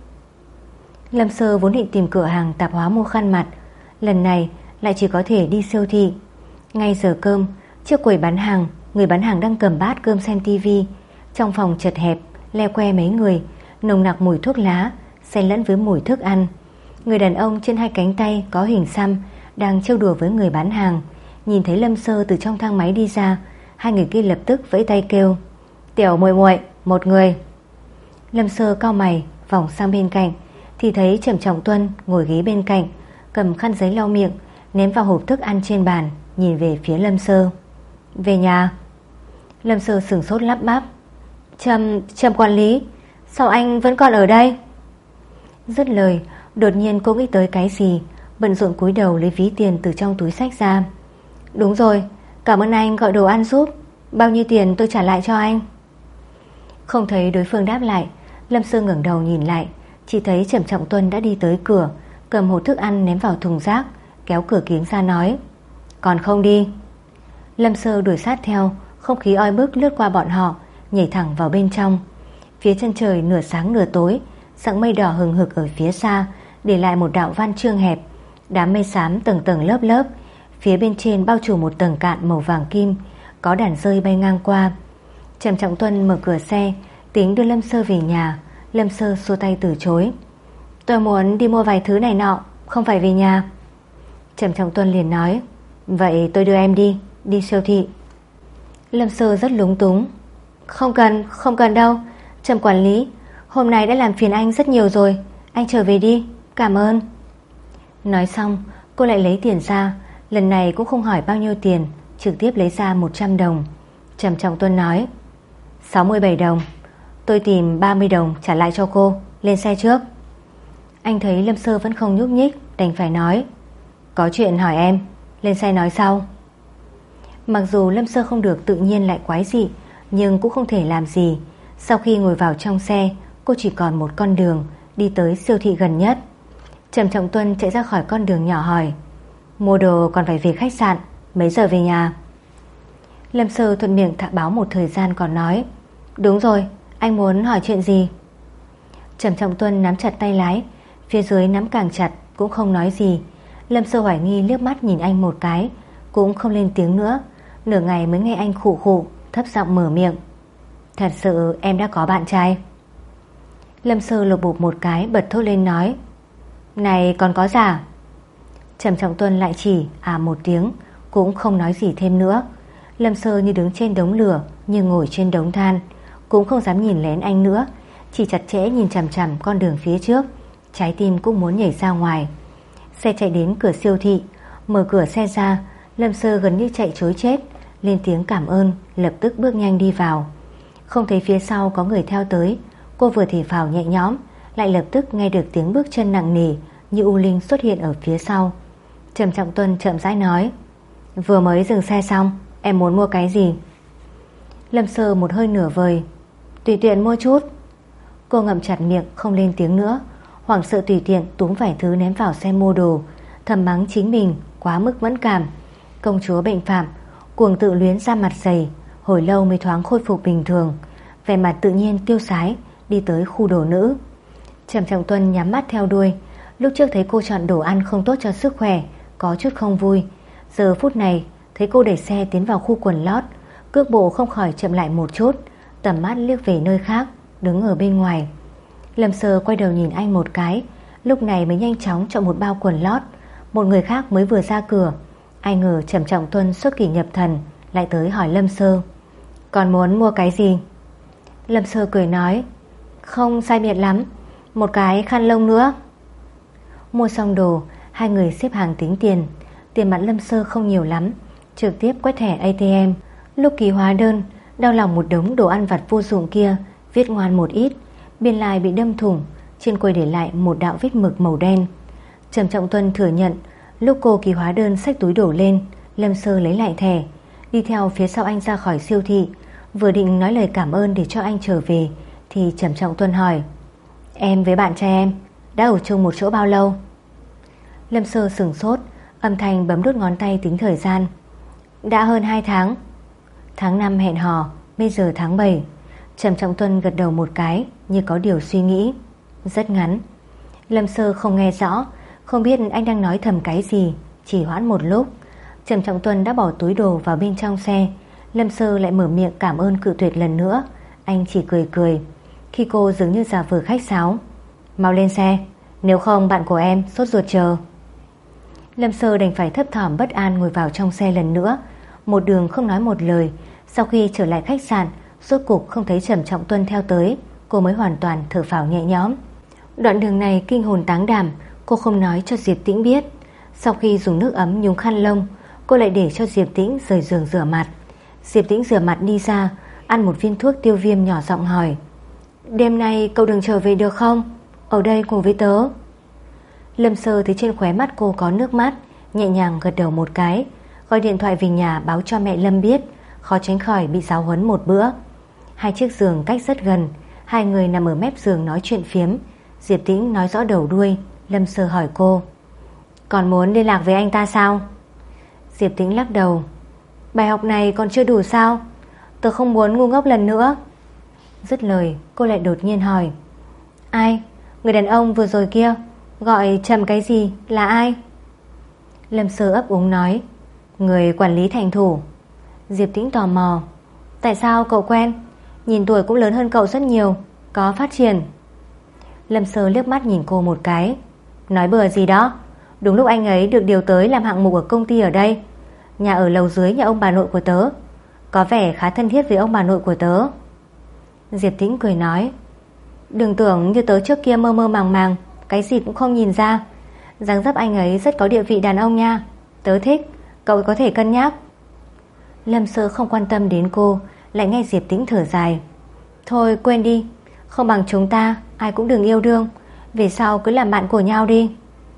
Lâm Sơ vốn định tìm cửa hàng tạp hóa mua khăn mặt, lần này lại chỉ có thể đi siêu thị. Ngay giờ cơm, trước quầy bán hàng, người bán hàng đang cầm bát cơm xem tivi. Trong phòng chật hẹp, le que mấy người, nồng nặc mùi thuốc lá xen lẫn với mùi thức ăn. Người đàn ông trên hai cánh tay có hình xăm đang trêu đùa với người bán hàng. Nhìn thấy Lâm Sơ từ trong thang máy đi ra, hai người kia lập tức vẫy tay kêu, tiểu muội muội, một người. Lâm Sơ cau mày, vòng sang bên cạnh thì thấy Trầm Trọng Tuân ngồi ghế bên cạnh, cầm khăn giấy lau miệng, ném vào hộp thức ăn trên bàn, nhìn về phía Lâm Sơ. Về nhà. Lâm Sơ sửng sốt lắp bắp, Trầm, Trầm quản lý, sao anh vẫn còn ở đây? Dứt lời, đột nhiên cô nghĩ tới cái gì, bận rộn cúi đầu lấy ví tiền từ trong túi xách ra. Đúng rồi, cảm ơn anh gọi đồ ăn giúp, bao nhiêu tiền tôi trả lại cho anh? Không thấy đối phương đáp lại, Lâm Sơ ngẩng đầu nhìn lại, chỉ thấy Trầm Trọng Tuân đã đi tới cửa, cầm hộp thức ăn ném vào thùng rác, kéo cửa kiếng ra nói, còn không đi. Lâm Sơ đuổi sát theo, không khí oi bức lướt qua bọn họ, nhảy thẳng vào bên trong. Phía chân trời nửa sáng nửa tối, sẵn mây đỏ hừng hực ở phía xa, để lại một đạo văn chương hẹp. Đám mây xám tầng tầng lớp lớp, phía bên trên bao trùm một tầng cạn màu vàng kim, có đàn rơi bay ngang qua. Trầm Trọng Tuân mở cửa xe, tính đưa Lâm Sơ về nhà. Lâm Sơ xua tay từ chối, tôi muốn đi mua vài thứ này nọ, không phải về nhà. Trầm Trọng Tuân liền nói, vậy tôi đưa em đi, đi siêu thị. Lâm Sơ rất lúng túng. Không cần, không cần đâu. Trầm quản lý, hôm nay đã làm phiền anh rất nhiều rồi. Anh trở về đi, cảm ơn. Nói xong cô lại lấy tiền ra. Lần này cũng không hỏi bao nhiêu tiền, trực tiếp lấy ra một trăm đồng. Trầm Trọng Tuân nói: sáu mươi bảy đồng. Tôi tìm ba mươi đồng trả lại cho cô. Lên xe trước. Anh thấy Lâm Sơ vẫn không nhúc nhích, đành phải nói: có chuyện hỏi em, lên xe nói sau. Mặc dù Lâm Sơ không được tự nhiên lại quái dị, nhưng cũng không thể làm gì. Sau khi ngồi vào trong xe, cô chỉ còn một con đường đi tới siêu thị gần nhất. Trầm Trọng Tuân chạy ra khỏi con đường nhỏ hỏi: mua đồ còn phải về khách sạn, mấy giờ về nhà? Lâm Sơ thuận miệng thả báo một thời gian còn nói: đúng rồi, anh muốn hỏi chuyện gì? Trầm Trọng Tuân nắm chặt tay lái, phía dưới nắm càng chặt, cũng không nói gì. Lâm Sơ hoài nghi liếc mắt nhìn anh một cái, cũng không lên tiếng nữa. Nửa ngày mới nghe anh khụ khụ, thấp giọng mở miệng: thật sự em đã có bạn trai? Lâm Sơ lột bụp một cái, bật thốt lên nói: này còn có giả? Trầm Trọng Tuân lại chỉ à một tiếng, cũng không nói gì thêm nữa. Lâm Sơ như đứng trên đống lửa, như ngồi trên đống than, cũng không dám nhìn lén anh nữa, chỉ chặt chẽ nhìn chằm chằm con đường phía trước. Trái tim cũng muốn nhảy ra ngoài. Xe chạy đến cửa siêu thị, mở cửa xe ra. Lâm Sơ gần như chạy trối chết, lên tiếng cảm ơn, lập tức bước nhanh đi vào. Không thấy phía sau có người theo tới, cô vừa thở phào nhẹ nhõm, lại lập tức nghe được tiếng bước chân nặng nề như u linh xuất hiện ở phía sau. Trầm Trọng Tuân chậm rãi nói: vừa mới dừng xe xong, em muốn mua cái gì? Lâm Sơ một hơi nửa vời: tùy tiện mua chút. Cô ngậm chặt miệng không lên tiếng nữa, hoảng sợ tùy tiện túm vài thứ ném vào xe mua đồ, thầm mắng chính mình quá mức mẫn cảm. Công chúa bệnh phạm, cuồng tự luyến ra mặt dày, hồi lâu mới thoáng khôi phục bình thường, vẻ mặt tự nhiên tiêu sái đi tới khu đồ nữ. Trầm Trọng Tuân nhắm mắt theo đuôi. Lúc trước thấy cô chọn đồ ăn không tốt cho sức khỏe, có chút không vui. Giờ phút này thấy cô đẩy xe tiến vào khu quần lót, cước bộ không khỏi chậm lại một chút, tầm mắt liếc về nơi khác, đứng ở bên ngoài. Lâm Sơ quay đầu nhìn anh một cái, lúc này mới nhanh chóng chọn một bao quần lót. Một người khác mới vừa ra cửa, ai ngờ Trầm Trọng Tuân xuất kỳ nhập thần lại tới hỏi Lâm Sơ: còn muốn mua cái gì? Lâm Sơ cười nói: không sai biệt lắm, một cái khăn lông nữa. Mua xong đồ, hai người xếp hàng tính tiền. Tiền mặt Lâm Sơ không nhiều lắm, trực tiếp quét thẻ a tê em. Lúc ký hóa đơn, đau lòng một đống đồ ăn vặt vô dụng kia, viết ngoan một ít, biên lai bị đâm thủng, trên quầy để lại một đạo vết mực màu đen. Trầm Trọng Tuân thừa nhận, lúc cô ký hóa đơn xách túi đổ lên, Lâm Sơ lấy lại thẻ, đi theo phía sau anh ra khỏi siêu thị. Vừa định nói lời cảm ơn để cho anh trở về, thì Trầm Trọng Tuân hỏi: em với bạn trai em đã ở chung một chỗ bao lâu? Lâm Sơ sửng sốt, âm thanh bấm đốt ngón tay tính thời gian: đã hơn hai tháng. Tháng năm hẹn hò, bây giờ tháng bảy. Trầm Trọng Tuân gật đầu một cái, như có điều suy nghĩ: rất ngắn. Lâm Sơ không nghe rõ, không biết anh đang nói thầm cái gì, chỉ hoãn một lúc. Trầm Trọng Tuân đã bỏ túi đồ vào bên trong xe. Lâm Sơ lại mở miệng cảm ơn cự tuyệt lần nữa, anh chỉ cười cười. Khi cô dường như giả vờ khách sáo: mau lên xe, nếu không bạn của em sốt ruột chờ. Lâm Sơ đành phải thấp thỏm bất an ngồi vào trong xe lần nữa, một đường không nói một lời. Sau khi trở lại khách sạn, rốt cục không thấy Trầm Trọng Tuân theo tới, cô mới hoàn toàn thở phào nhẹ nhõm. Đoạn đường này kinh hồn táng đảm, cô không nói cho Diệp Tĩnh biết. Sau khi dùng nước ấm nhúng khăn lông, cô lại để cho Diệp Tĩnh rời giường rửa mặt. Diệp Tĩnh rửa mặt đi ra, ăn một viên thuốc tiêu viêm, nhỏ giọng hỏi: đêm nay cậu đừng trở về được không? Ở đây cùng với tớ. Lâm Sơ thấy trên khóe mắt cô có nước mắt, nhẹ nhàng gật đầu một cái, gọi điện thoại về nhà báo cho mẹ Lâm biết, khó tránh khỏi bị giáo huấn một bữa. Hai chiếc giường cách rất gần, hai người nằm ở mép giường nói chuyện phiếm. Diệp Tĩnh nói rõ đầu đuôi. Lâm Sơ hỏi cô: còn muốn liên lạc với anh ta sao? Diệp Tĩnh lắc đầu: bài học này còn chưa đủ sao? Tớ không muốn ngu ngốc lần nữa. Dứt lời cô lại đột nhiên hỏi: ai? Người đàn ông vừa rồi kia gọi Trầm cái gì là ai? Lâm Sơ ấp úng nói: người quản lý thành thủ. Diệp Tĩnh tò mò: tại sao cậu quen? Nhìn tuổi cũng lớn hơn cậu rất nhiều, có phát triển. Lâm Sơ liếc mắt nhìn cô một cái: nói bừa gì đó, đúng lúc anh ấy được điều tới làm hạng mục ở công ty ở đây, nhà ở lầu dưới nhà ông bà nội của tớ. có vẻ khá thân thiết với ông bà nội của tớ. Diệp Tĩnh cười nói, đừng tưởng như tớ trước kia mơ mơ màng màng, cái gì cũng không nhìn ra. Dáng dấp anh ấy rất có địa vị đàn ông nha. Tớ thích, cậu có thể cân nhắc. Lâm Sơ không quan tâm đến cô, lại nghe Diệp Tĩnh thở dài. Thôi quên đi, không bằng chúng ta ai cũng đừng yêu đương, về sau cứ làm bạn của nhau đi.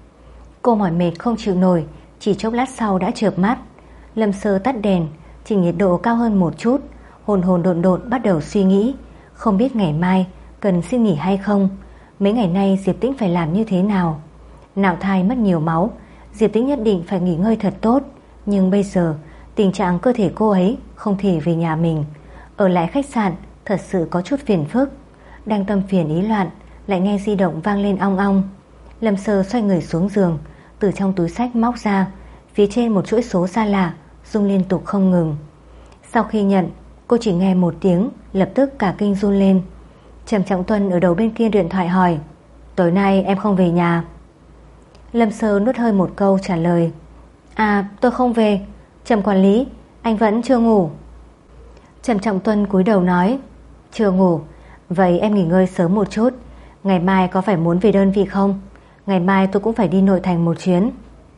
Cô mỏi mệt không chịu nổi, chỉ chốc lát sau đã chợp mắt. Lâm Sơ tắt đèn, chỉnh nhiệt độ cao hơn một chút, hồn hồn độn độn bắt đầu suy nghĩ, không biết ngày mai cần xin nghỉ hay không. Mấy ngày nay Diệp Tĩnh phải làm như thế nào? Nạo thai mất nhiều máu, Diệp Tĩnh nhất định phải nghỉ ngơi thật tốt. Nhưng bây giờ tình trạng cơ thể cô ấy không thể về nhà mình, ở lại khách sạn thật sự có chút phiền phức. Đang tâm phiền ý loạn, lại nghe di động vang lên ong ong. Lâm Sơ xoay người xuống giường, từ trong túi xách móc ra, phía trên một chuỗi số xa lạ rung liên tục không ngừng. Sau khi nhận, cô chỉ nghe một tiếng, lập tức cả kinh run lên. Trầm Trọng Tuân ở đầu bên kia điện thoại hỏi, tối nay em không về nhà? Lâm Sơ nuốt hơi một câu trả lời, à tôi không về. Trầm quản lý, anh vẫn chưa ngủ? Trầm Trọng Tuân cúi đầu nói, chưa ngủ. Vậy em nghỉ ngơi sớm một chút. Ngày mai có phải muốn về đơn vị không? Ngày mai tôi cũng phải đi nội thành một chuyến.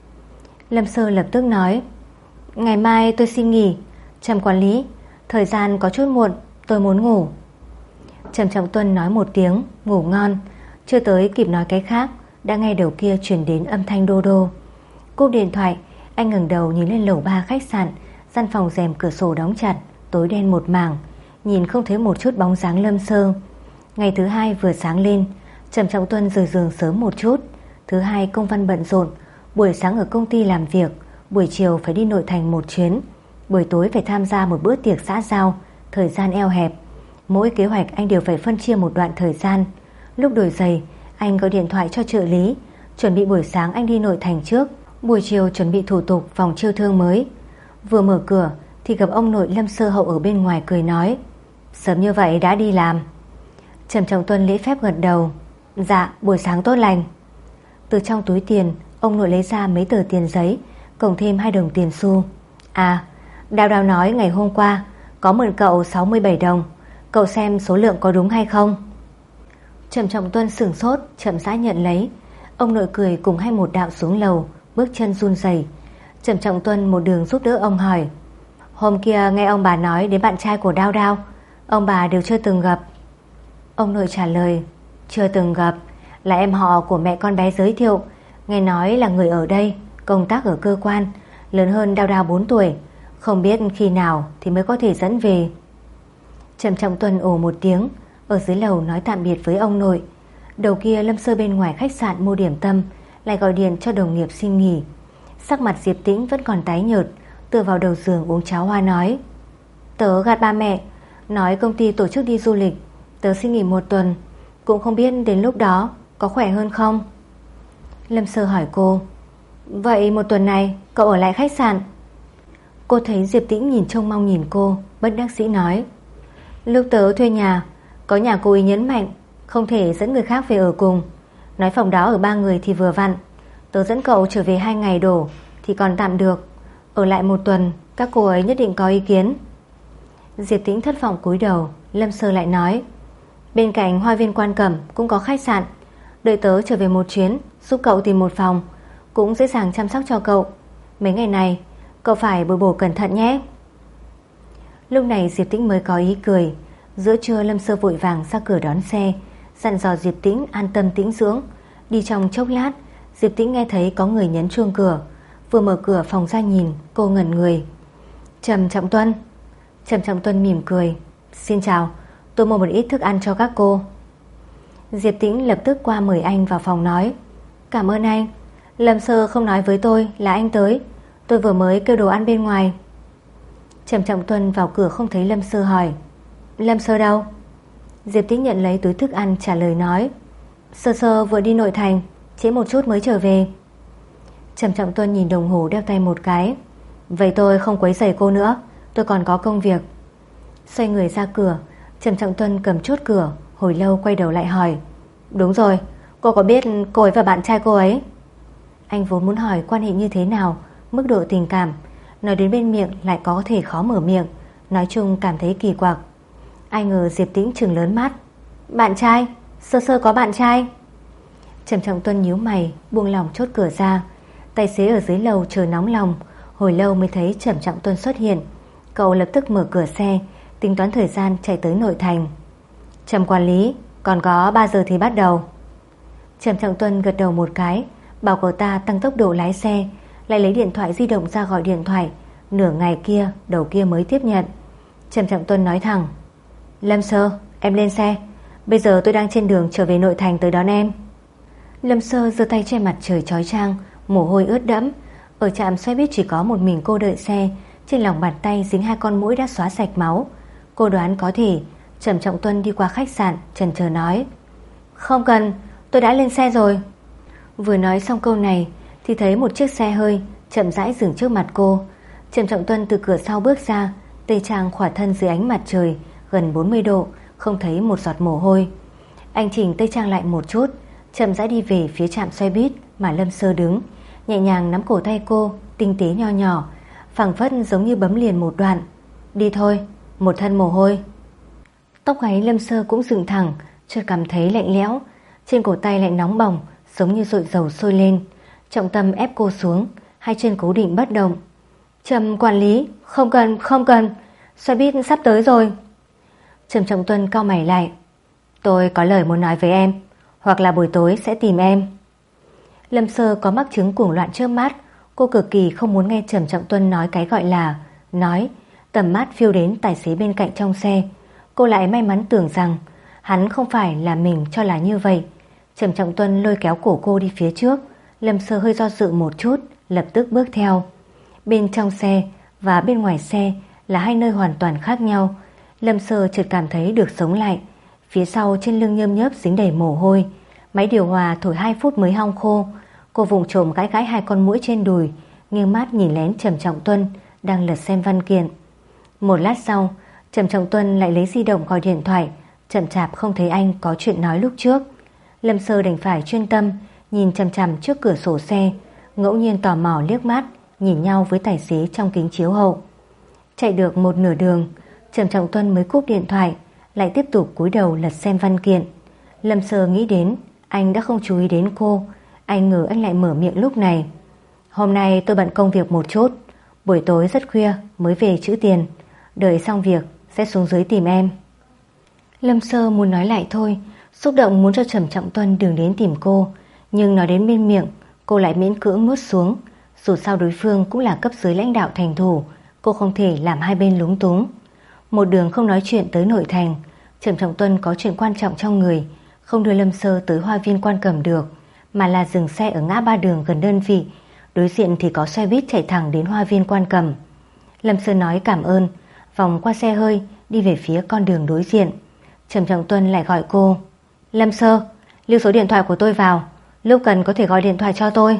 Lâm Sơ lập tức nói, ngày mai tôi xin nghỉ. Trầm quản lý, thời gian có chút muộn, tôi muốn ngủ. Trầm Trọng Tuân nói một tiếng ngủ ngon, chưa tới kịp nói cái khác, đã nghe đầu kia truyền đến âm thanh đô đô. Cúp điện thoại, anh ngẩng đầu nhìn lên lầu ba khách sạn. Gian phòng rèm cửa sổ đóng chặt, tối đen một mảng, nhìn không thấy một chút bóng dáng Lâm Sơ. Ngày thứ hai vừa sáng lên, Trầm Trọng Tuân rời giường sớm một chút. Thứ hai công văn bận rộn, buổi sáng ở công ty làm việc, buổi chiều phải đi nội thành một chuyến, buổi tối phải tham gia một bữa tiệc xã giao. Thời gian eo hẹp, mỗi kế hoạch anh đều phải phân chia một đoạn thời gian. Lúc đổi giày, anh gọi điện thoại cho trợ lý, chuẩn bị buổi sáng anh đi nội thành trước, buổi chiều chuẩn bị thủ tục phòng chiêu thương mới. Vừa mở cửa thì gặp ông nội Lâm Sơ Hậu ở bên ngoài cười nói, sớm như vậy đã đi làm? Trầm Trọng Tuân lễ phép gật đầu, dạ buổi sáng tốt lành. Từ trong túi tiền, ông nội lấy ra mấy tờ tiền giấy, cộng thêm hai đồng tiền xu. À, Đào Đào nói ngày hôm qua có mượn cậu sáu mươi bảy đồng, cậu xem số lượng có đúng hay không? Trầm Trọng Tuân sửng sốt, chậm rãi nhận lấy. Ông nội cười cùng hai một đạo xuống lầu, bước chân run rẩy. Trầm Trọng Tuân một đường giúp đỡ ông hỏi, hôm kia nghe ông bà nói đến bạn trai của Đao Đao, ông bà đều chưa từng gặp. Ông nội trả lời, chưa từng gặp, là em họ của mẹ con bé giới thiệu, nghe nói là người ở đây, công tác ở cơ quan, lớn hơn Đao Đao bốn tuổi, không biết khi nào thì mới có thể dẫn về. Trầm Trọng Tuân ồ một tiếng, ở dưới lầu nói tạm biệt với ông nội. Đầu kia Lâm Sơ bên ngoài khách sạn mua điểm tâm, lại gọi điện cho đồng nghiệp xin nghỉ. Sắc mặt Diệp Tĩnh vẫn còn tái nhợt, tựa vào đầu giường uống cháo hoa nói, tớ gạt ba mẹ, nói công ty tổ chức đi du lịch, tớ xin nghỉ một tuần, cũng không biết đến lúc đó có khỏe hơn không. Lâm Sơ hỏi cô, vậy một tuần này cậu ở lại khách sạn? Cô thấy Diệp Tĩnh nhìn trông mong nhìn cô, bất đắc dĩ nói, lúc tớ thuê nhà, có nhà cô ấy nhấn mạnh không thể dẫn người khác về ở cùng, nói phòng đó ở ba người thì vừa vặn, tớ dẫn cậu trở về hai ngày đổ thì còn tạm được, ở lại một tuần các cô ấy nhất định có ý kiến. Diệp Tĩnh thất vọng cúi đầu. Lâm Sơ lại nói, bên cạnh Hoa viên Quan Cẩm cũng có khách sạn, đợi tớ trở về một chuyến giúp cậu tìm một phòng, cũng dễ dàng chăm sóc cho cậu. Mấy ngày này cậu phải bồi bổ cẩn thận nhé. Lúc này Diệp Tĩnh mới có ý cười. Giữa trưa Lâm Sơ vội vàng ra cửa đón xe, dặn dò Diệp Tĩnh an tâm tĩnh dưỡng. Đi trong chốc lát, Diệp Tĩnh nghe thấy có người nhấn chuông cửa. Vừa mở cửa phòng ra nhìn, cô ngẩn người. Trầm Trọng Tuân. Trầm Trọng Tuân mỉm cười, xin chào, tôi mua một ít thức ăn cho các cô. Diệp Tĩnh lập tức qua mời anh vào phòng nói, cảm ơn anh, Lâm Sơ không nói với tôi là anh tới, tôi vừa mới kêu đồ ăn bên ngoài. Trầm Trọng Tuân vào cửa không thấy Lâm Sơ hỏi, Lâm Sơ đâu? Diệp Tĩnh nhận lấy túi thức ăn trả lời nói, Sơ Sơ vừa đi nội thành, trễ một chút mới trở về. Trầm Trọng Tuân nhìn đồng hồ đeo tay một cái, vậy tôi không quấy rầy cô nữa, tôi còn có công việc. Xoay người ra cửa, Trầm Trọng Tuân cầm chốt cửa, hồi lâu quay đầu lại hỏi, đúng rồi, cô có biết cô ấy và bạn trai cô ấy? Anh vốn muốn hỏi quan hệ như thế nào, mức độ tình cảm, nói đến bên miệng lại có thể khó mở miệng, nói chung cảm thấy kỳ quặc. Ai ngờ Diệp Tĩnh trừng lớn mắt. Bạn trai? Sơ Sơ có bạn trai? Trầm Trọng Tuân nhíu mày, buông lỏng chốt cửa ra. Tài xế ở dưới lầu chờ nóng lòng, hồi lâu mới thấy Trầm Trọng Tuân xuất hiện. Cậu lập tức mở cửa xe, tính toán thời gian chạy tới nội thành. Trầm quản lý, còn có ba giờ thì bắt đầu. Trầm Trọng Tuân gật đầu một cái, bảo cậu ta tăng tốc độ lái xe, lại lấy điện thoại di động ra gọi điện thoại. Nửa ngày kia đầu kia mới tiếp nhận. Trầm Trọng Tuân nói thẳng: Lâm Sơ, em lên xe, bây giờ tôi đang trên đường trở về nội thành tới đón em. Lâm Sơ giơ tay che mặt trời chói chang, mồ hôi ướt đẫm. Ở trạm xe buýt chỉ có một mình cô đợi xe, trên lòng bàn tay dính hai con muỗi đã xóa sạch máu. Cô đoán có thể Trầm Trọng Tuân đi qua khách sạn, chần chờ nói: Không cần, tôi đã lên xe rồi. Vừa nói xong câu này thì thấy một chiếc xe hơi chậm rãi dừng trước mặt cô. Trầm Trọng Tuân từ cửa sau bước ra, tây trang khỏa thân dưới ánh mặt trời gần bốn mươi độ, không thấy một giọt mồ hôi. Anh chỉnh tây trang lại một chút, chậm rãi đi về phía trạm xe buýt mà Lâm Sơ đứng, nhẹ nhàng nắm cổ tay cô, tinh tế nho nhỏ, phảng phất giống như bấm liền một đoạn. Đi thôi, một thân mồ hôi. Tóc gáy Lâm Sơ cũng dựng thẳng, chợt cảm thấy lạnh lẽo, trên cổ tay lại nóng bỏng, giống như dội dầu sôi lên. Trọng tâm ép cô xuống, hai chân cố định bất động. Trầm quản lý, không cần, không cần, xe buýt sắp tới rồi. Trầm Trọng Tuân cau mày lại. Tôi có lời muốn nói với em, hoặc là buổi tối sẽ tìm em. Lâm Sơ có mắc chứng cuồng loạn trước mắt, cô cực kỳ không muốn nghe Trầm Trọng Tuân nói cái gọi là nói. Tầm mắt phiêu đến tài xế bên cạnh trong xe. Cô lại may mắn tưởng rằng hắn không phải là mình cho là như vậy. Trầm Trọng Tuân lôi kéo cổ cô đi phía trước. Lâm Sơ hơi do dự một chút, lập tức bước theo. Bên trong xe và bên ngoài xe là hai nơi hoàn toàn khác nhau. Lâm Sơ chợt cảm thấy được sống lại. Phía sau trên lưng nhơm nhớp dính đầy mồ hôi. Máy điều hòa thổi hai phút mới hong khô. Cô vùng trộm gãi gãi hai con muỗi trên đùi, nghiêng mắt nhìn lén Trầm Trọng Tuân đang lật xem văn kiện. Một lát sau, Trầm Trọng Tuân lại lấy di động gọi điện thoại, chậm chạp không thấy anh có chuyện nói lúc trước. Lâm Sơ đành phải chuyên tâm nhìn chằm chằm trước cửa sổ xe, ngẫu nhiên tò mò liếc mắt nhìn nhau với tài xế trong kính chiếu hậu. Chạy được một nửa đường, Trầm Trọng Tuân mới cúp điện thoại, lại tiếp tục cúi đầu lật xem văn kiện. Lâm Sơ nghĩ đến anh đã không chú ý đến cô, anh ngờ anh lại mở miệng lúc này. Hôm nay tôi bận công việc một chút, buổi tối rất khuya mới về trữ tiền, đợi xong việc sẽ xuống dưới tìm em. Lâm Sơ muốn nói lại thôi, xúc động muốn cho Trầm Trọng Tuân đừng đến tìm cô, nhưng nói đến bên miệng cô lại miễn cưỡng nuốt xuống. Dù sao đối phương cũng là cấp dưới lãnh đạo thành thủ, cô không thể làm hai bên lúng túng. Một đường không nói chuyện tới nội thành, Trầm Trọng Tuân có chuyện quan trọng trong người, không đưa Lâm Sơ tới Hoa Viên Quan Cẩm được, mà là dừng xe ở ngã ba đường gần đơn vị. Đối diện thì có xe buýt chạy thẳng đến Hoa Viên Quan Cẩm. Lâm Sơ nói cảm ơn, vòng qua xe hơi đi về phía con đường đối diện. Trầm Trọng Tuân lại gọi cô. Lâm Sơ, lưu số điện thoại của tôi vào, lúc cần có thể gọi điện thoại cho tôi.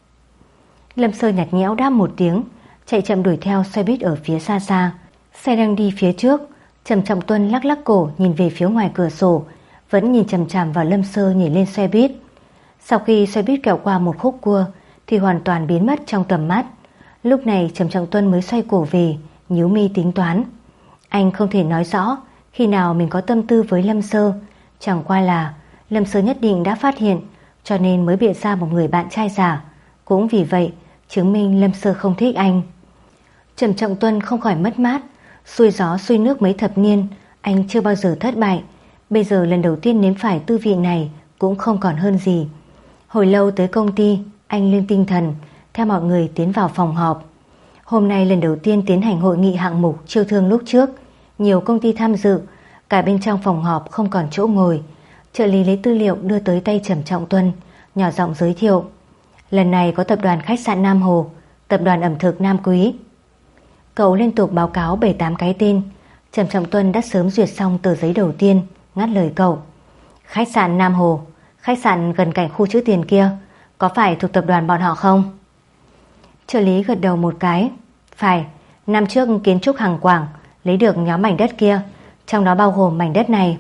Lâm Sơ nhạt nhẽo đáp một tiếng, chạy chậm đuổi theo xe buýt ở phía xa xa. Xe đang đi phía trước, Trầm Trọng Tuân lắc lắc cổ nhìn về phía ngoài cửa sổ, vẫn nhìn chằm chằm vào Lâm Sơ nhảy lên xe buýt. Sau khi xe buýt kẹo qua một khúc cua thì hoàn toàn biến mất trong tầm mắt. Lúc này Trầm Trọng Tuân mới xoay cổ về, nhíu mi tính toán. Anh không thể nói rõ khi nào mình có tâm tư với Lâm Sơ, chẳng qua là Lâm Sơ nhất định đã phát hiện, cho nên mới bịa ra một người bạn trai giả. Cũng vì vậy chứng minh Lâm Sơ không thích anh. Trầm Trọng Tuân không khỏi mất mát. Xuôi gió xuôi nước mấy thập niên, anh chưa bao giờ thất bại. Bây giờ lần đầu tiên nếm phải tư vị này cũng không còn hơn gì. Hồi lâu tới công ty, anh lên tinh thần, theo mọi người tiến vào phòng họp. Hôm nay lần đầu tiên tiến hành hội nghị hạng mục chiêu thương lúc trước, nhiều công ty tham dự, cả bên trong phòng họp không còn chỗ ngồi. Trợ lý lấy tư liệu đưa tới tay Trầm Trọng Tuân, nhỏ giọng giới thiệu. Lần này có tập đoàn khách sạn Nam Hồ, tập đoàn ẩm thực Nam Quý. Cậu liên tục báo cáo bảy tám cái tên. Trầm Trọng Tuân đã sớm duyệt xong tờ giấy đầu tiên, ngắt lời cậu. Khách sạn Nam Hồ, khách sạn gần cạnh khu trữ tiền kia, có phải thuộc tập đoàn bọn họ không? Trợ lý gật đầu một cái. Phải, năm trước kiến trúc Hằng Quảng lấy được nhóm mảnh đất kia, trong đó bao gồm mảnh đất này.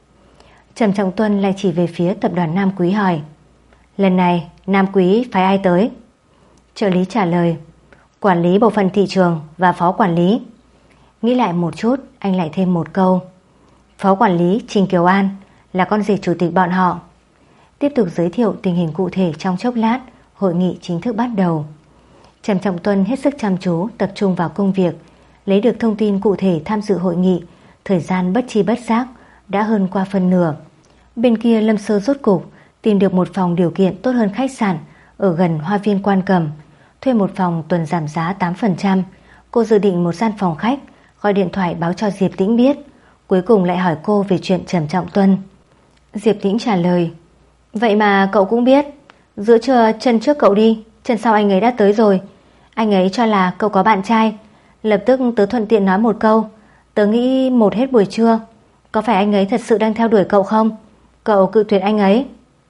Trầm Trọng Tuân lại chỉ về phía tập đoàn Nam Quý hỏi. Lần này Nam Quý phái ai tới? Trợ lý trả lời. Quản lý bộ phận thị trường và phó quản lý. Nghĩ lại một chút, anh lại thêm một câu: Phó quản lý Trình Kiều An là con rể chủ tịch bọn họ. Tiếp tục giới thiệu tình hình cụ thể. Trong chốc lát, hội nghị chính thức bắt đầu. Trầm Trọng Tuân hết sức chăm chú tập trung vào công việc, lấy được thông tin cụ thể tham dự hội nghị. Thời gian bất chi bất giác đã hơn qua phân nửa. Bên kia Lâm Sơ rốt cục tìm được một phòng điều kiện tốt hơn khách sạn ở gần Hoa viên Quan Cầm. Thuê một phòng tuần giảm giá tám phần trăm. Cô dự định một gian phòng khách, gọi điện thoại báo cho Diệp Tĩnh biết. Cuối cùng lại hỏi cô về chuyện Trầm Trọng Tuân. Diệp Tĩnh trả lời: Vậy mà cậu cũng biết. Giữa trưa chân trước cậu đi, chân sau anh ấy đã tới rồi. Anh ấy cho là cậu có bạn trai, lập tức tớ thuận tiện nói một câu. Tớ nghĩ một hết buổi trưa. Có phải anh ấy thật sự đang theo đuổi cậu không? Cậu cự tuyệt anh ấy.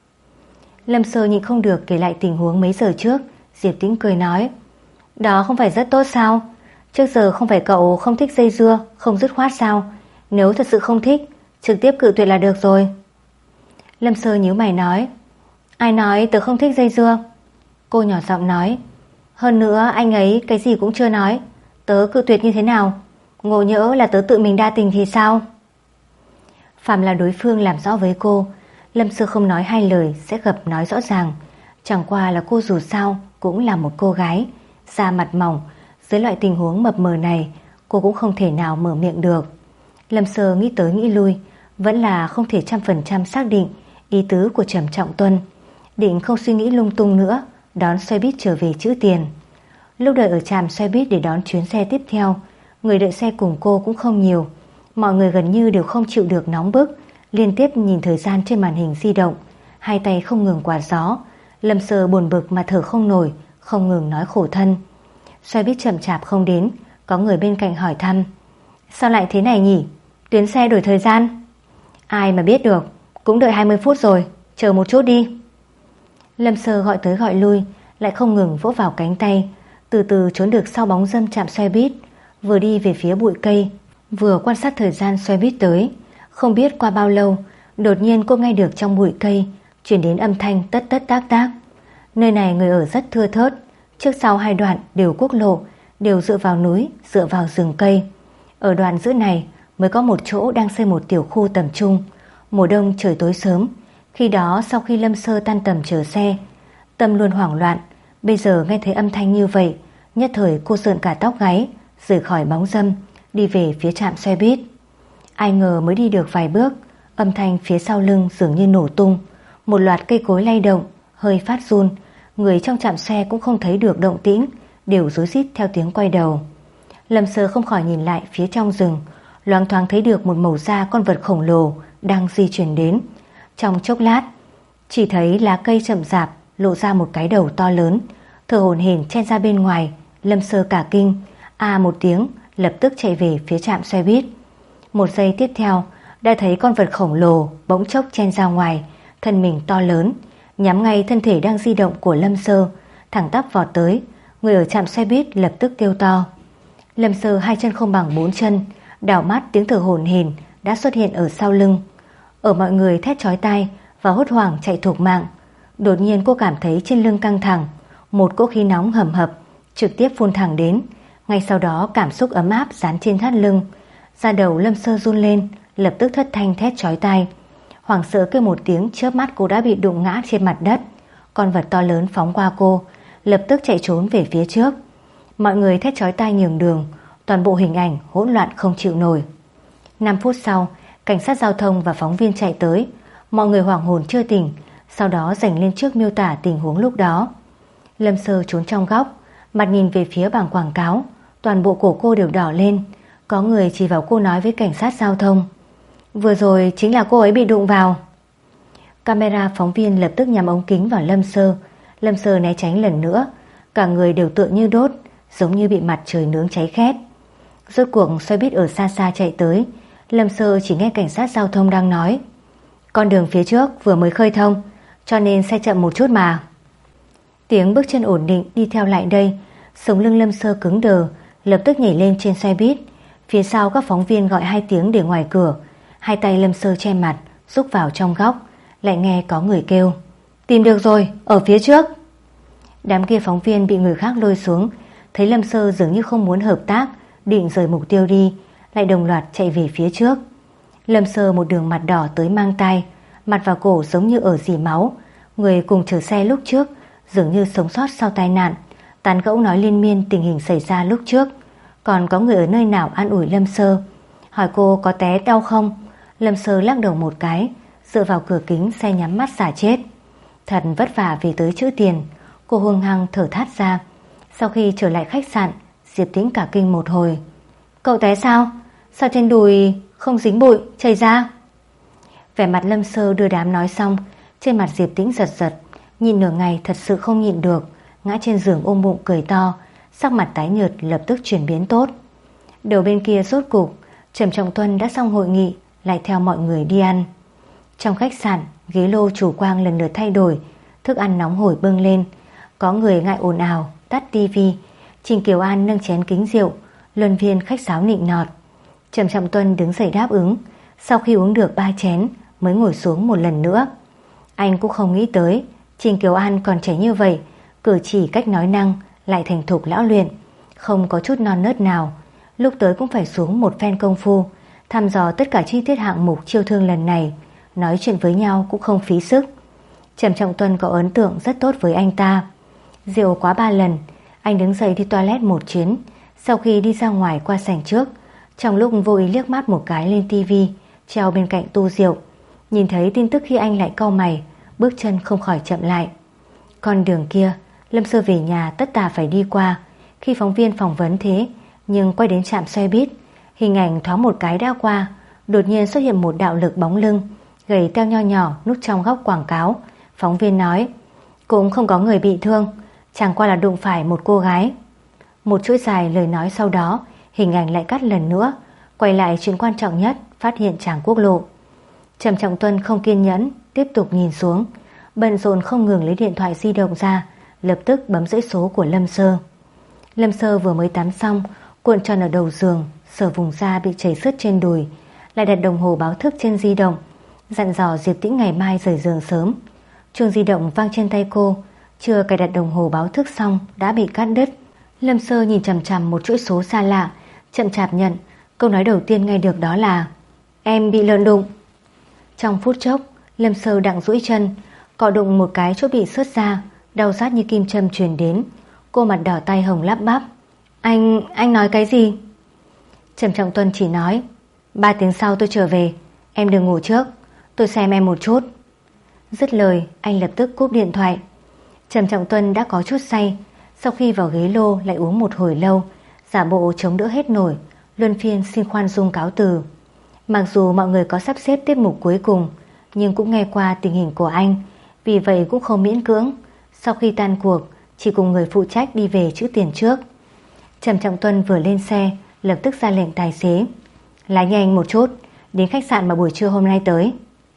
Lâm Sơ nhịn không được kể lại tình huống mấy giờ trước. Diệp Tĩnh cười nói: Đó không phải rất tốt sao? Trước giờ không phải cậu không thích dây dưa, không dứt khoát sao? Nếu thật sự không thích, trực tiếp cự tuyệt là được rồi. Lâm Sơ nhíu mày nói: Ai nói tớ không thích dây dưa? Cô nhỏ giọng nói: Hơn nữa anh ấy cái gì cũng chưa nói, tớ cự tuyệt như thế nào? Ngộ nhỡ là tớ tự mình đa tình thì sao? Phạm là đối phương làm rõ với cô, Lâm Sơ không nói hai lời sẽ gặp nói rõ ràng. Chẳng qua là cô dù sao cũng là một cô gái, da mặt mỏng, dưới loại tình huống mập mờ này cô cũng không thể nào mở miệng được. Lâm Sơ nghĩ tới nghĩ lui, vẫn là không thể trăm phần trăm xác định ý tứ của Trầm Trọng Tuân. Định không suy nghĩ lung tung nữa, đón xe buýt trở về trữ tiền. Lúc đợi ở trạm xe buýt để đón chuyến xe tiếp theo, người đợi xe cùng cô cũng không nhiều. Mọi người gần như đều không chịu được nóng bức, liên tiếp nhìn thời gian trên màn hình di động, hai tay không ngừng quạt gió. Lâm Sơ buồn bực mà thở không nổi, không ngừng nói khổ thân. Xe buýt chậm chạp không đến, có người bên cạnh hỏi thăm: Sao lại thế này nhỉ? Tuyến xe đổi thời gian? Ai mà biết được, cũng đợi hai mươi phút rồi, chờ một chút đi. Lâm Sơ gọi tới gọi lui, lại không ngừng vỗ vào cánh tay, từ từ trốn được sau bóng râm trạm xe buýt, vừa đi về phía bụi cây, vừa quan sát thời gian xe buýt tới. Không biết qua bao lâu, đột nhiên cô nghe được trong bụi cây truyền đến âm thanh tất tất tác tác. Nơi này người ở rất thưa thớt, trước sau hai đoạn đều quốc lộ, đều dựa vào núi, dựa vào rừng cây. Ở đoạn giữa này mới có một chỗ đang xây một tiểu khu tầm trung. Mùa đông trời tối sớm, khi đó sau khi Lâm Sơ tan tầm chờ xe, tâm luôn hoảng loạn. Bây giờ nghe thấy âm thanh như vậy, nhất thời cô sợn cả tóc gáy, rời khỏi bóng râm, đi về phía trạm xe buýt. Ai ngờ mới đi được vài bước, âm thanh phía sau lưng dường như nổ tung, một loạt cây cối lay động, hơi phát run. Người trong trạm xe cũng không thấy được động tĩnh, đều rối rít theo tiếng quay đầu. Lâm Sơ không khỏi nhìn lại phía trong rừng, loáng thoáng thấy được một màu da con vật khổng lồ đang di chuyển đến. Trong chốc lát, chỉ thấy lá cây chậm rạp lộ ra một cái đầu to lớn, thở hổn hển chen ra bên ngoài. Lâm Sơ cả kinh, a một tiếng, lập tức chạy về phía trạm xe buýt. Một giây tiếp theo, đã thấy con vật khổng lồ bỗng chốc chen ra ngoài, thân mình to lớn, nhắm ngay thân thể đang di động của Lâm Sơ, thẳng tắp vọt tới. Người ở trạm xe buýt lập tức kêu to. Lâm Sơ hai chân không bằng bốn chân, đảo mắt tiếng thở hổn hển đã xuất hiện ở sau lưng. Ở mọi người thét chói tai và hốt hoảng chạy thục mạng, đột nhiên cô cảm thấy trên lưng căng thẳng, một cỗ khí nóng hầm hập trực tiếp phun thẳng đến. Ngay sau đó cảm xúc ấm áp dán trên thắt lưng. Da đầu Lâm Sơ run lên, lập tức thất thanh thét chói tai. Hoảng sợ kêu một tiếng, chớp mắt cô đã bị đụng ngã trên mặt đất. Con vật to lớn phóng qua cô, lập tức chạy trốn về phía trước. Mọi người thét chói tai nhường đường, toàn bộ hình ảnh hỗn loạn không chịu nổi. năm phút sau, cảnh sát giao thông và phóng viên chạy tới. Mọi người hoảng hồn chưa tỉnh, sau đó dành lên trước miêu tả tình huống lúc đó. Lâm Sơ trốn trong góc, mặt nhìn về phía bảng quảng cáo, toàn bộ cổ cô đều đỏ lên. Có người chỉ vào cô nói với cảnh sát giao thông: Vừa rồi chính là cô ấy bị đụng vào. Camera phóng viên lập tức nhắm ống kính vào Lâm Sơ. Lâm Sơ né tránh lần nữa, cả người đều tựa như đốt, giống như bị mặt trời nướng cháy khét. Rốt cuộc xe buýt ở xa xa chạy tới. Lâm Sơ chỉ nghe cảnh sát giao thông đang nói: Con đường phía trước vừa mới khơi thông, cho nên xe chậm một chút mà. Tiếng bước chân ổn định đi theo lại đây. Sống lưng Lâm Sơ cứng đờ, lập tức nhảy lên trên xe buýt. Phía sau các phóng viên gọi hai tiếng để ngoài cửa. Hai tay Lâm Sơ che mặt, rúc vào trong góc. Lại nghe có người kêu: Tìm được rồi, ở phía trước. Đám kia phóng viên bị người khác lôi xuống, thấy Lâm Sơ dường như không muốn hợp tác, định rời mục tiêu đi, lại đồng loạt chạy về phía trước. Lâm Sơ một đường mặt đỏ tới mang tai, mặt và cổ giống như ở dì máu. Người cùng chở xe lúc trước dường như sống sót sau tai nạn, tán gẫu nói liên miên tình hình xảy ra lúc trước. Còn có người ở nơi nào an ủi Lâm Sơ, hỏi cô có té đau không. Lâm Sơ lắc đầu một cái, dựa vào cửa kính xe nhắm mắt xả chết. Thật vất vả vì tới chữ tiền, cô hung hăng thở thắt ra. Sau khi trở lại khách sạn, Diệp Tĩnh cả kinh một hồi. Cậu té sao? Sao trên đùi không dính bụi, chảy ra? Vẻ mặt Lâm Sơ đưa đám nói xong, trên mặt Diệp Tĩnh giật giật, nhìn nửa ngày thật sự không nhịn được, ngã trên giường ôm bụng cười to, sắc mặt tái nhợt lập tức chuyển biến tốt. Đầu bên kia rốt cục, Trầm Trọng Tuân đã xong hội nghị, lại theo mọi người đi ăn. Trong khách sạn, ghế lô chủ quang lần lượt thay đổi, thức ăn nóng hổi bưng lên. Có người ngại ồn ào, tắt tivi. Trình Kiều An nâng chén kính rượu, luân viên khách sáo nịnh nọt. Trầm Trọng Tuân đứng dậy đáp ứng, sau khi uống được ba chén mới ngồi xuống một lần nữa. Anh cũng không nghĩ tới Trình Kiều An còn trẻ như vậy, cử chỉ cách nói năng lại thành thục lão luyện, không có chút non nớt nào. Lúc tới cũng phải xuống một phen công phu, thăm dò tất cả chi tiết hạng mục chiêu thương lần này, nói chuyện với nhau cũng không phí sức. Trầm Trọng Tuân có ấn tượng rất tốt với anh ta. Rượu quá ba lần, anh đứng dậy đi toilet một chuyến. Sau khi đi ra ngoài qua sảnh trước, trong lúc vô ý liếc mắt một cái lên tivi treo bên cạnh tu rượu, nhìn thấy tin tức khi anh lại cau mày, bước chân không khỏi chậm lại. Con đường kia Lâm Sơ về nhà tất tà phải đi qua. Khi phóng viên phỏng vấn thế, nhưng quay đến trạm xe buýt, hình ảnh thoáng một cái đã qua, đột nhiên xuất hiện một đạo lực bóng lưng gầy teo nho nhỏ núp trong góc quảng cáo. Phóng viên nói, cũng không có người bị thương, chẳng qua là đụng phải một cô gái. Một chuỗi dài lời nói sau đó, hình ảnh lại cắt lần nữa, quay lại chuyện quan trọng nhất, phát hiện tràng quốc lộ. Trầm Trọng Tuân không kiên nhẫn, tiếp tục nhìn xuống, bận rộn không ngừng lấy điện thoại di động ra, lập tức bấm dãy số của Lâm Sơ. Lâm Sơ vừa mới tắm xong, cuộn tròn ở đầu giường, sờ vùng da bị chảy xước trên đùi, lại đặt đồng hồ báo thức trên di động, dặn dò Diệp Tĩnh ngày mai rời giường sớm. Chuông di động vang trên tay cô, chưa cài đặt đồng hồ báo thức xong đã bị cắt đứt. Lâm Sơ nhìn chằm chằm một chuỗi số xa lạ, chậm chạp nhận. Câu nói đầu tiên nghe được đó là em bị lợn đụng. Trong phút chốc, Lâm Sơ đặng duỗi chân, cọ đụng một cái chỗ bị xước ra, đau rát như kim châm truyền đến. Cô mặt đỏ tay hồng lắp bắp, Anh, anh nói cái gì? Trầm Trọng Tuân chỉ nói, ba tiếng sau tôi trở về, em đừng ngủ trước, tôi xem em một chút. Dứt lời, anh lập tức cúp điện thoại. Trầm Trọng Tuân đã có chút say, sau khi vào ghế lô lại uống một hồi lâu, giả bộ chống đỡ hết nổi, luân phiên xin khoan dung cáo từ. Mặc dù mọi người có sắp xếp tiết mục cuối cùng, nhưng cũng nghe qua tình hình của anh, vì vậy cũng không miễn cưỡng. Sau khi tan cuộc, chỉ cùng người phụ trách đi về chữ tiền trước. Trầm Trọng Tuân vừa lên xe, lập tức ra lệnh tài xế, lái nhanh một chút, đến khách sạn mà buổi trưa hôm nay tới.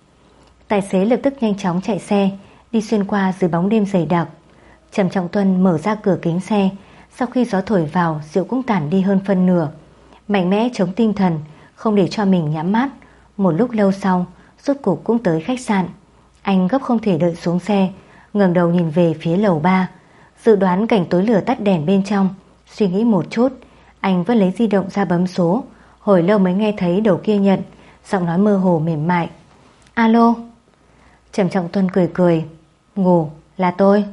Tài xế lập tức nhanh chóng chạy xe, đi xuyên qua dưới bóng đêm dày đặc. Trầm Trọng Tuân mở ra cửa kính xe, sau khi gió thổi vào, rượu cũng tản đi hơn phân nửa. Mạnh mẽ chống tinh thần, không để cho mình nhắm mắt. Một lúc lâu sau, rốt cục cũng tới khách sạn. Anh gấp không thể đợi xuống xe, ngẩng đầu nhìn về phía lầu ba, dự đoán cảnh tối lửa tắt đèn bên trong. Suy nghĩ một chút, anh vẫn lấy di động ra bấm số. Hồi lâu mới nghe thấy đầu kia nhận, giọng nói mơ hồ mềm mại, alo. Trầm Trọng Tuân cười cười, ngủ, là tôi.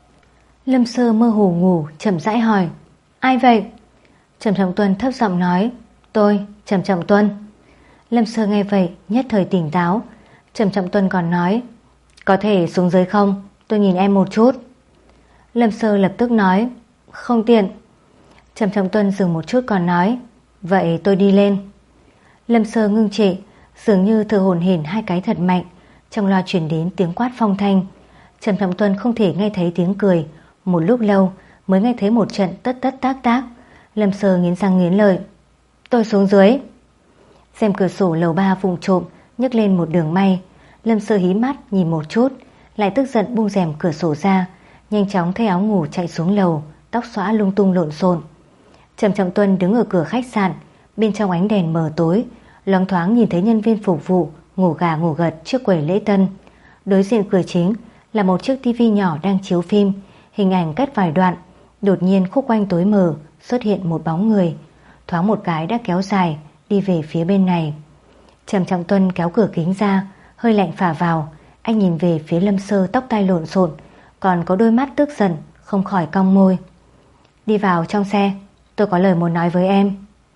Lâm Sơ mơ hồ ngủ, chậm rãi hỏi, ai vậy? Trầm Trọng Tuân thấp giọng nói, tôi, Trầm Trọng Tuân. Lâm Sơ nghe vậy nhất thời tỉnh táo. Trầm Trọng Tuân còn nói, có thể xuống dưới không, tôi nhìn em một chút. Lâm Sơ lập tức nói, không tiện. Trầm Trọng Tuân dừng một chút còn nói, vậy tôi đi lên. Lâm Sơ ngưng trệ, dường như thở hổn hển hai cái thật mạnh. Trong loa truyền đến tiếng quát phong thanh. Trầm Trọng Tuân không thể nghe thấy tiếng cười. Một lúc lâu mới nghe thấy một trận tất tất tác tác. Lâm Sơ nghiến răng nghiến lợi, tôi xuống dưới. Xem cửa sổ lầu ba vùng trộm nhấc lên một đường may. Lâm Sơ hí mắt nhìn một chút, lại tức giận buông rèm cửa sổ ra, nhanh chóng thay áo ngủ chạy xuống lầu, tóc xõa lung tung lộn xộn. Trầm Trọng Tuân đứng ở cửa khách sạn, bên trong ánh đèn mờ tối, loáng thoáng nhìn thấy nhân viên phục vụ ngủ gà ngủ gật trước quầy lễ tân. Đối diện cửa chính là một chiếc tivi nhỏ đang chiếu phim, hình ảnh cắt vài đoạn. Đột nhiên khúc quanh tối mờ xuất hiện một bóng người. thoáng một cái đã kéo dài đi về phía bên này. Trầm Trọng Tuân kéo cửa kính ra, hơi lạnh phả vào. Anh nhìn về phía Lâm Sơ tóc tai lộn xộn, còn có đôi mắt tức giận, không khỏi cong môi. Đi vào trong xe, tôi có lời muốn nói với em.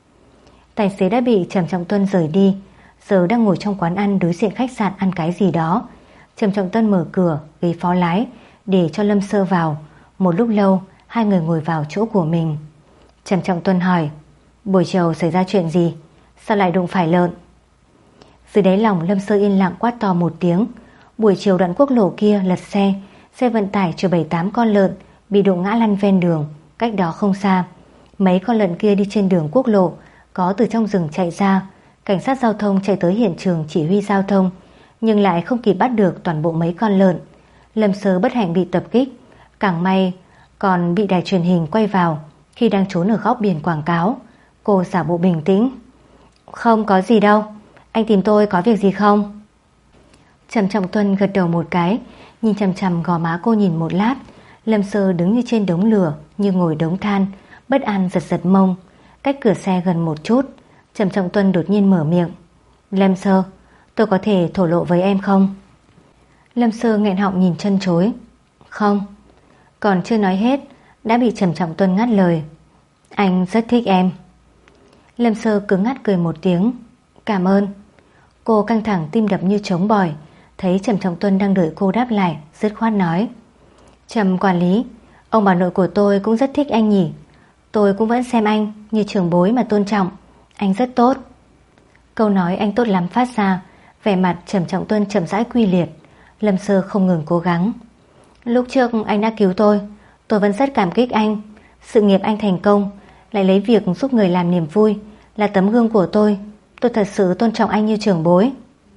Tài xế đã bị Trầm Trọng Tuân rời đi, giờ đang ngồi trong quán ăn đối diện khách sạn ăn cái gì đó. Trầm Trọng Tuân mở cửa ghế phó lái để cho Lâm Sơ vào. Một lúc lâu hai người ngồi vào chỗ của mình. Trầm Trọng Tuân hỏi, buổi chiều xảy ra chuyện gì, sao lại đụng phải lợn? Dưới đáy lòng Lâm Sơ yên lặng quát to một tiếng. Buổi chiều đoạn quốc lộ kia lật xe, xe vận tải chở bảy tám con lợn bị đụng ngã lăn ven đường, cách đó không xa. Mấy con lợn kia đi trên đường quốc lộ, có từ trong rừng chạy ra. Cảnh sát giao thông chạy tới hiện trường chỉ huy giao thông, nhưng lại không kịp bắt được toàn bộ mấy con lợn. Lâm Sơ bất hạnh bị tập kích, càng may còn bị đài truyền hình quay vào khi đang trốn ở góc biển quảng cáo. Cô giả bộ bình tĩnh, không có gì đâu, anh tìm tôi có việc gì không? Trầm Trọng Tuân gật đầu một cái, nhìn chằm chằm gò má cô nhìn một lát. Lâm Sơ đứng như trên đống lửa, như ngồi đống than, bất an giật giật mông. Cách cửa xe gần một chút, Trầm Trọng Tuân đột nhiên mở miệng, Lâm Sơ, tôi có thể thổ lộ với em không? Lâm Sơ nghẹn họng nhìn chân chối, không. Còn chưa nói hết đã bị Trầm Trọng Tuân ngắt lời, anh rất thích em. Lâm Sơ cứng ngắt cười một tiếng, cảm ơn. Cô căng thẳng tim đập như trống bỏi, thấy Trầm Trọng Tuân đang đợi cô đáp lại, dứt khoát nói, Trầm quản lý, ông bà nội của tôi cũng rất thích anh nhỉ. Tôi cũng vẫn xem anh như trưởng bối mà tôn trọng, anh rất tốt. Câu nói anh tốt lắm phát ra, vẻ mặt Trầm Trọng Tuân chậm rãi quy liệt. Lâm Sơ không ngừng cố gắng, lúc trước anh đã cứu tôi, tôi vẫn rất cảm kích anh. Sự nghiệp anh thành công, lại lấy việc giúp người làm niềm vui, là tấm gương của tôi. Tôi thật sự tôn trọng anh như trưởng bối.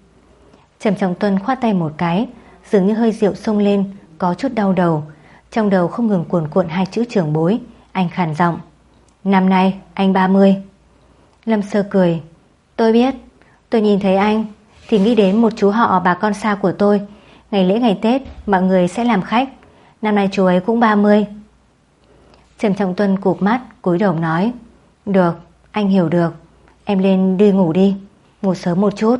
Trầm Trọng Tuân khoát tay một cái, dường như hơi rượu xông lên, có chút đau đầu. Trong đầu không ngừng cuồn cuộn hai chữ trưởng bối. Anh khàn giọng, năm nay anh ba mươi. Lâm Sơ cười, tôi biết. Tôi nhìn thấy anh thì nghĩ đến một chú họ bà con xa của tôi. Ngày lễ ngày Tết mọi người sẽ làm khách. Năm nay chú ấy cũng ba mươi. Trầm Trọng Tuân cụp mắt cúi đầu nói, được, anh hiểu được. Em lên đi ngủ đi, ngủ sớm một chút.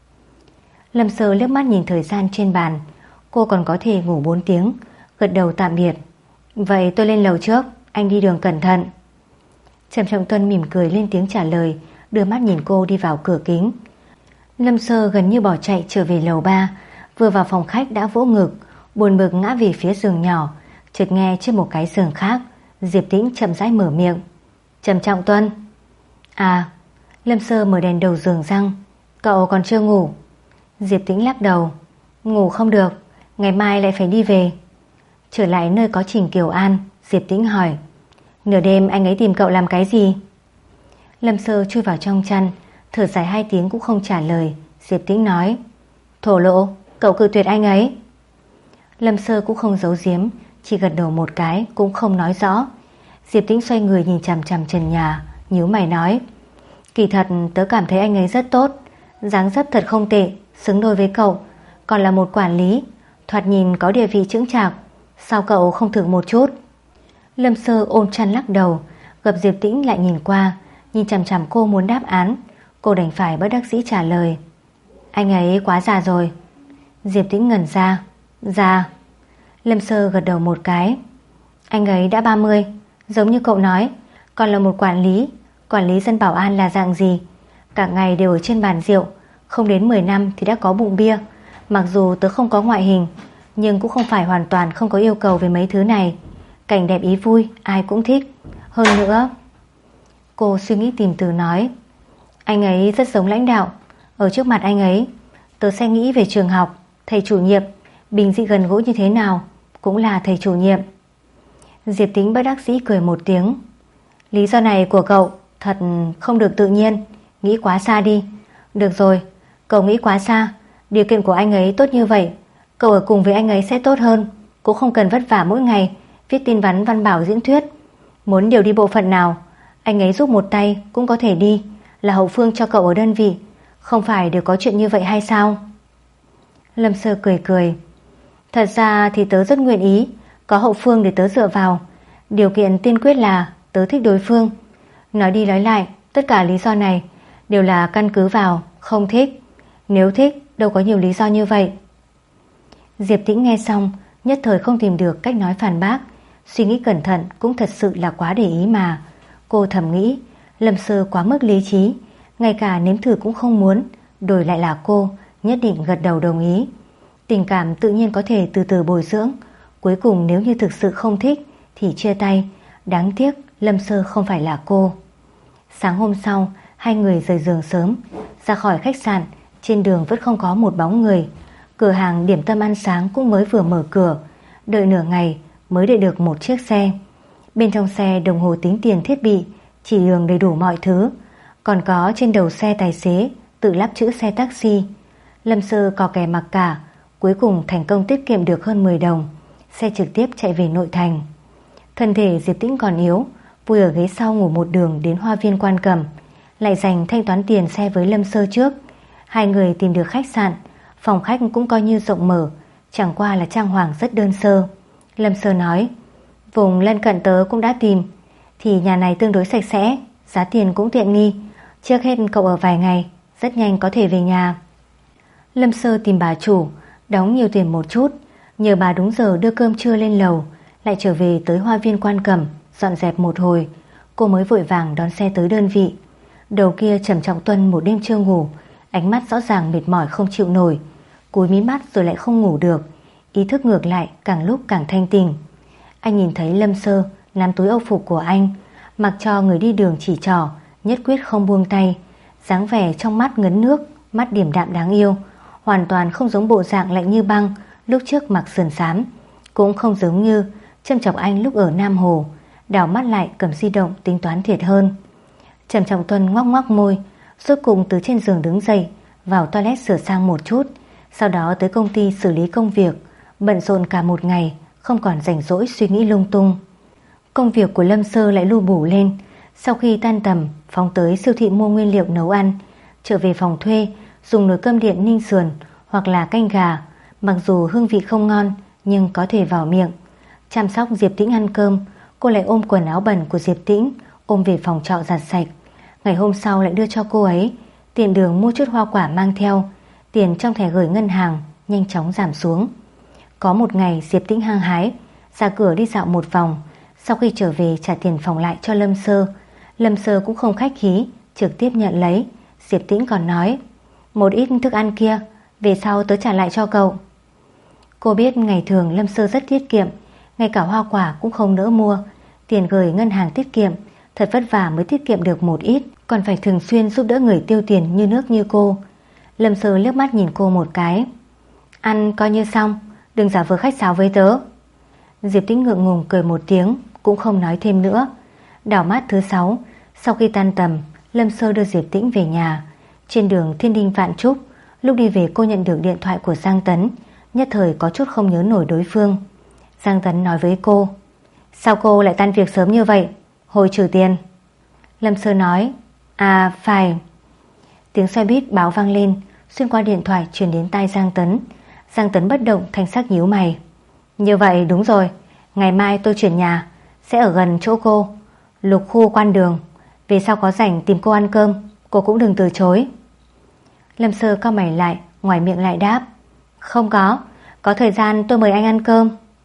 Lâm Sơ liếc mắt nhìn thời gian trên bàn, cô còn có thể ngủ bốn tiếng, gật đầu tạm biệt. Vậy tôi lên lầu trước, anh đi đường cẩn thận. Trầm Trọng Tuân mỉm cười lên tiếng trả lời, đưa mắt nhìn cô đi vào cửa kính. Lâm Sơ gần như bỏ chạy trở về lầu ba, vừa vào phòng khách đã vỗ ngực, buồn bực ngã về phía giường nhỏ. Chợt nghe trên một cái giường khác, Diệp Tĩnh chậm rãi mở miệng, Trầm Trọng Tuân. À. Lâm Sơ mở đèn đầu giường răng, cậu còn chưa ngủ? Diệp Tĩnh lắc đầu, ngủ không được, ngày mai lại phải đi về. Trở lại nơi có Trình Kiều An, Diệp Tĩnh hỏi, nửa đêm anh ấy tìm cậu làm cái gì? Lâm Sơ chui vào trong chăn, thở dài hai tiếng cũng không trả lời. Diệp Tĩnh nói, thổ lộ, cậu cự tuyệt anh ấy. Lâm Sơ cũng không giấu giếm, chỉ gật đầu một cái, cũng không nói rõ. Diệp Tĩnh xoay người nhìn chằm chằm trần nhà, nhíu mày nói, kỳ thật tớ cảm thấy anh ấy rất tốt, dáng dấp thật không tệ, xứng đôi với cậu, còn là một quản lý, thoạt nhìn có địa vị chững chạc. Sao cậu không thử một chút? Lâm Sơ ôm chăn lắc đầu, gặp Diệp Tĩnh lại nhìn qua, nhìn chằm chằm cô muốn đáp án. Cô đành phải bất đắc dĩ trả lời, anh ấy quá già rồi. Diệp Tĩnh ngẩn ra, già. Lâm Sơ gật đầu một cái, anh ấy đã ba mươi, giống như cậu nói, còn là một quản lý. Quản lý dân bảo an là dạng gì? Cả ngày đều ở trên bàn rượu, không đến mười năm thì đã có bụng bia. Mặc dù tớ không có ngoại hình, nhưng cũng không phải hoàn toàn không có yêu cầu về mấy thứ này. Cảnh đẹp ý vui ai cũng thích. Hơn nữa, cô suy nghĩ tìm từ nói, anh ấy rất giống lãnh đạo. Ở trước mặt anh ấy, tớ sẽ nghĩ về trường học, thầy chủ nhiệm, bình dị gần gũi như thế nào cũng là thầy chủ nhiệm. Diệp Tĩnh bất đắc dĩ cười một tiếng, lý do này của cậu thật không được tự nhiên, nghĩ quá xa đi. Được rồi, cậu nghĩ quá xa. Điều kiện của anh ấy tốt như vậy, cậu ở cùng với anh ấy sẽ tốt hơn, cũng không cần vất vả mỗi ngày viết tin vắn văn bảo diễn thuyết. Muốn điều đi bộ phận nào, anh ấy giúp một tay cũng có thể đi, là hậu phương cho cậu ở đơn vị. Không phải đều có chuyện như vậy hay sao? Lâm Sơ cười cười, thật ra thì tớ rất nguyện ý có hậu phương để tớ dựa vào. Điều kiện tiên quyết là tớ thích đối phương. Nói đi nói lại, Tất cả lý do này đều là căn cứ vào không thích. Nếu thích, đâu có nhiều lý do như vậy. Diệp Tĩnh nghe xong, nhất thời không tìm được cách nói phản bác. Suy nghĩ cẩn thận cũng thật sự là quá để ý mà. Cô thầm nghĩ, Lâm Sơ quá mức lý trí, ngay cả nếm thử cũng không muốn. Đổi lại là cô, nhất định gật đầu đồng ý. Tình cảm tự nhiên có thể từ từ bồi dưỡng. Cuối cùng nếu như thực sự không thích thì chia tay. Đáng tiếc Lâm Sơ không phải là cô. Sáng hôm sau, hai người rời giường sớm, ra khỏi khách sạn. Trên đường vẫn không có một bóng người. Cửa hàng điểm tâm ăn sáng cũng mới vừa mở cửa. Đợi nửa ngày mới đợi được một chiếc xe. Bên trong xe đồng hồ tính tiền thiết bị, chỉ đường đầy đủ mọi thứ. Còn có trên đầu xe tài xế tự lắp chữ xe taxi. Lâm Sơ cò kè mặc cả, cuối cùng thành công tiết kiệm được hơn mười đồng. Xe trực tiếp chạy về nội thành. Thân thể Diệp Tĩnh còn yếu, vui ở ghế sau ngủ một đường đến Hoa Viên Quan Cẩm, lại dành thanh toán tiền xe với Lâm Sơ trước. Hai người tìm được khách sạn, phòng khách cũng coi như rộng mở, chẳng qua là trang hoàng rất đơn sơ. Lâm Sơ nói, vùng lân cận tớ cũng đã tìm, thì nhà này tương đối sạch sẽ, giá tiền cũng tiện nghi. Trước hết cậu ở vài ngày, rất nhanh có thể về nhà. Lâm Sơ tìm bà chủ, đóng nhiều tiền một chút, nhờ bà đúng giờ đưa cơm trưa lên lầu, lại trở về tới Hoa Viên Quan Cẩm, dọn dẹp một hồi. Cô mới vội vàng đón xe tới đơn vị. Đầu kia Trầm Trọng Tuân một đêm chưa ngủ, ánh mắt rõ ràng mệt mỏi không chịu nổi, cúi mí mắt rồi lại không ngủ được, ý thức ngược lại càng lúc càng thanh tỉnh. Anh nhìn thấy Lâm Sơ nắm túi âu phục của anh, mặc cho người đi đường chỉ trỏ, nhất quyết không buông tay, dáng vẻ trong mắt ngấn nước, mắt điềm đạm đáng yêu, hoàn toàn không giống bộ dạng lạnh như băng lúc trước mặc sườn xám, cũng không giống như châm chọc anh lúc ở Nam Hồ. Đảo mắt lại cầm di động tính toán thiệt hơn. Trầm Trọng Tuân ngoắc ngoắc môi, rốt cùng từ trên giường đứng dậy, vào toilet sửa sang một chút, sau đó tới công ty xử lý công việc, bận rộn cả một ngày, không còn rảnh rỗi suy nghĩ lung tung. Công việc của Lâm Sơ lại lu bù lên. Sau khi tan tầm, phóng tới siêu thị mua nguyên liệu nấu ăn, trở về phòng thuê, dùng nồi cơm điện ninh sườn hoặc là canh gà. Mặc dù hương vị không ngon, nhưng có thể vào miệng. Chăm sóc Diệp Tĩnh ăn cơm, cô lại ôm quần áo bẩn của Diệp Tĩnh, ôm về phòng trọ giặt sạch. Ngày hôm sau lại đưa cho cô ấy tiền đường mua chút hoa quả mang theo. Tiền trong thẻ gửi ngân hàng nhanh chóng giảm xuống. Có một ngày Diệp Tĩnh hăng hái ra cửa đi dạo một vòng, sau khi trở về trả tiền phòng lại cho Lâm Sơ. Lâm Sơ cũng không khách khí, trực tiếp nhận lấy. Diệp Tĩnh còn nói, một ít thức ăn kia về sau tớ trả lại cho cậu. Cô biết ngày thường Lâm Sơ rất tiết kiệm, ngay cả hoa quả cũng không nỡ mua. Tiền gửi ngân hàng tiết kiệm, thật vất vả mới tiết kiệm được một ít, còn phải thường xuyên giúp đỡ người tiêu tiền như nước như cô. Lâm Sơ liếc mắt nhìn cô một cái, ăn coi như xong, đừng giả vờ khách sáo với tớ. Diệp Tĩnh ngượng ngùng cười một tiếng, cũng không nói thêm nữa. Đảo mắt thứ sáu, sau khi tan tầm, Lâm Sơ đưa Diệp Tĩnh về nhà. Trên đường thiên đinh vạn trúc, lúc đi về cô nhận được điện thoại của Giang Tấn, nhất thời có chút không nhớ nổi đối phương. Giang Tấn nói với cô, sao cô lại tan việc sớm như vậy, hồi trừ tiền. Lâm Sơ nói, à phải. Tiếng xe buýt báo vang lên, xuyên qua điện thoại truyền đến tai Giang Tấn. Giang Tấn bất động, thanh sắc nhíu mày. Như vậy đúng rồi, ngày mai tôi chuyển nhà, sẽ ở gần chỗ cô, Lục khu Quan Đường. Về sau có rảnh tìm cô ăn cơm, cô cũng đừng từ chối. Lâm Sơ cau mày lại, ngoài miệng lại đáp, không có, có thời gian tôi mời anh ăn cơm.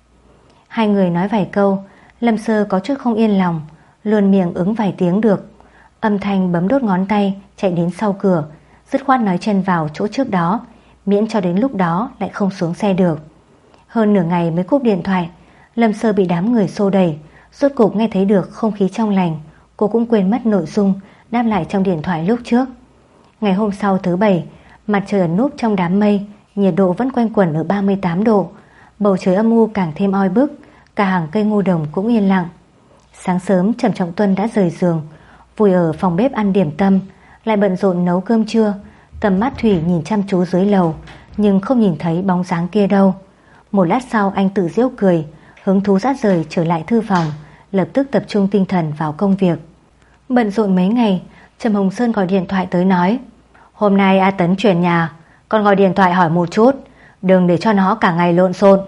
Hai người nói vài câu, Lâm Sơ có chút không yên lòng, luôn miệng ứng vài tiếng được. Âm thanh bấm đốt ngón tay chạy đến sau cửa, dứt khoát nói chân vào chỗ trước đó, miễn cho đến lúc đó lại không xuống xe được. Hơn nửa ngày mới cúp điện thoại. Lâm Sơ bị đám người xô đẩy, rốt cục nghe thấy được không khí trong lành. Cô cũng quên mất nội dung đáp lại trong điện thoại lúc trước. Ngày hôm sau thứ bảy, mặt trời ẩn núp trong đám mây, nhiệt độ vẫn quanh quẩn ở ba mươi tám độ. Bầu trời âm u càng thêm oi bức, cả hàng cây ngô đồng cũng yên lặng. Sáng sớm Trầm Trọng Tuân đã rời giường, vùi ở phòng bếp ăn điểm tâm, lại bận rộn nấu cơm trưa. Tầm mắt Thủy nhìn chăm chú dưới lầu, nhưng không nhìn thấy bóng dáng kia đâu. Một lát sau anh tự giễu cười, hứng thú rát rời trở lại thư phòng, lập tức tập trung tinh thần vào công việc. Bận rộn mấy ngày, Trầm Hồng Sơn gọi điện thoại tới nói, hôm nay A Tấn chuyển nhà, con gọi điện thoại hỏi một chút, đừng để cho nó cả ngày lộn xộn.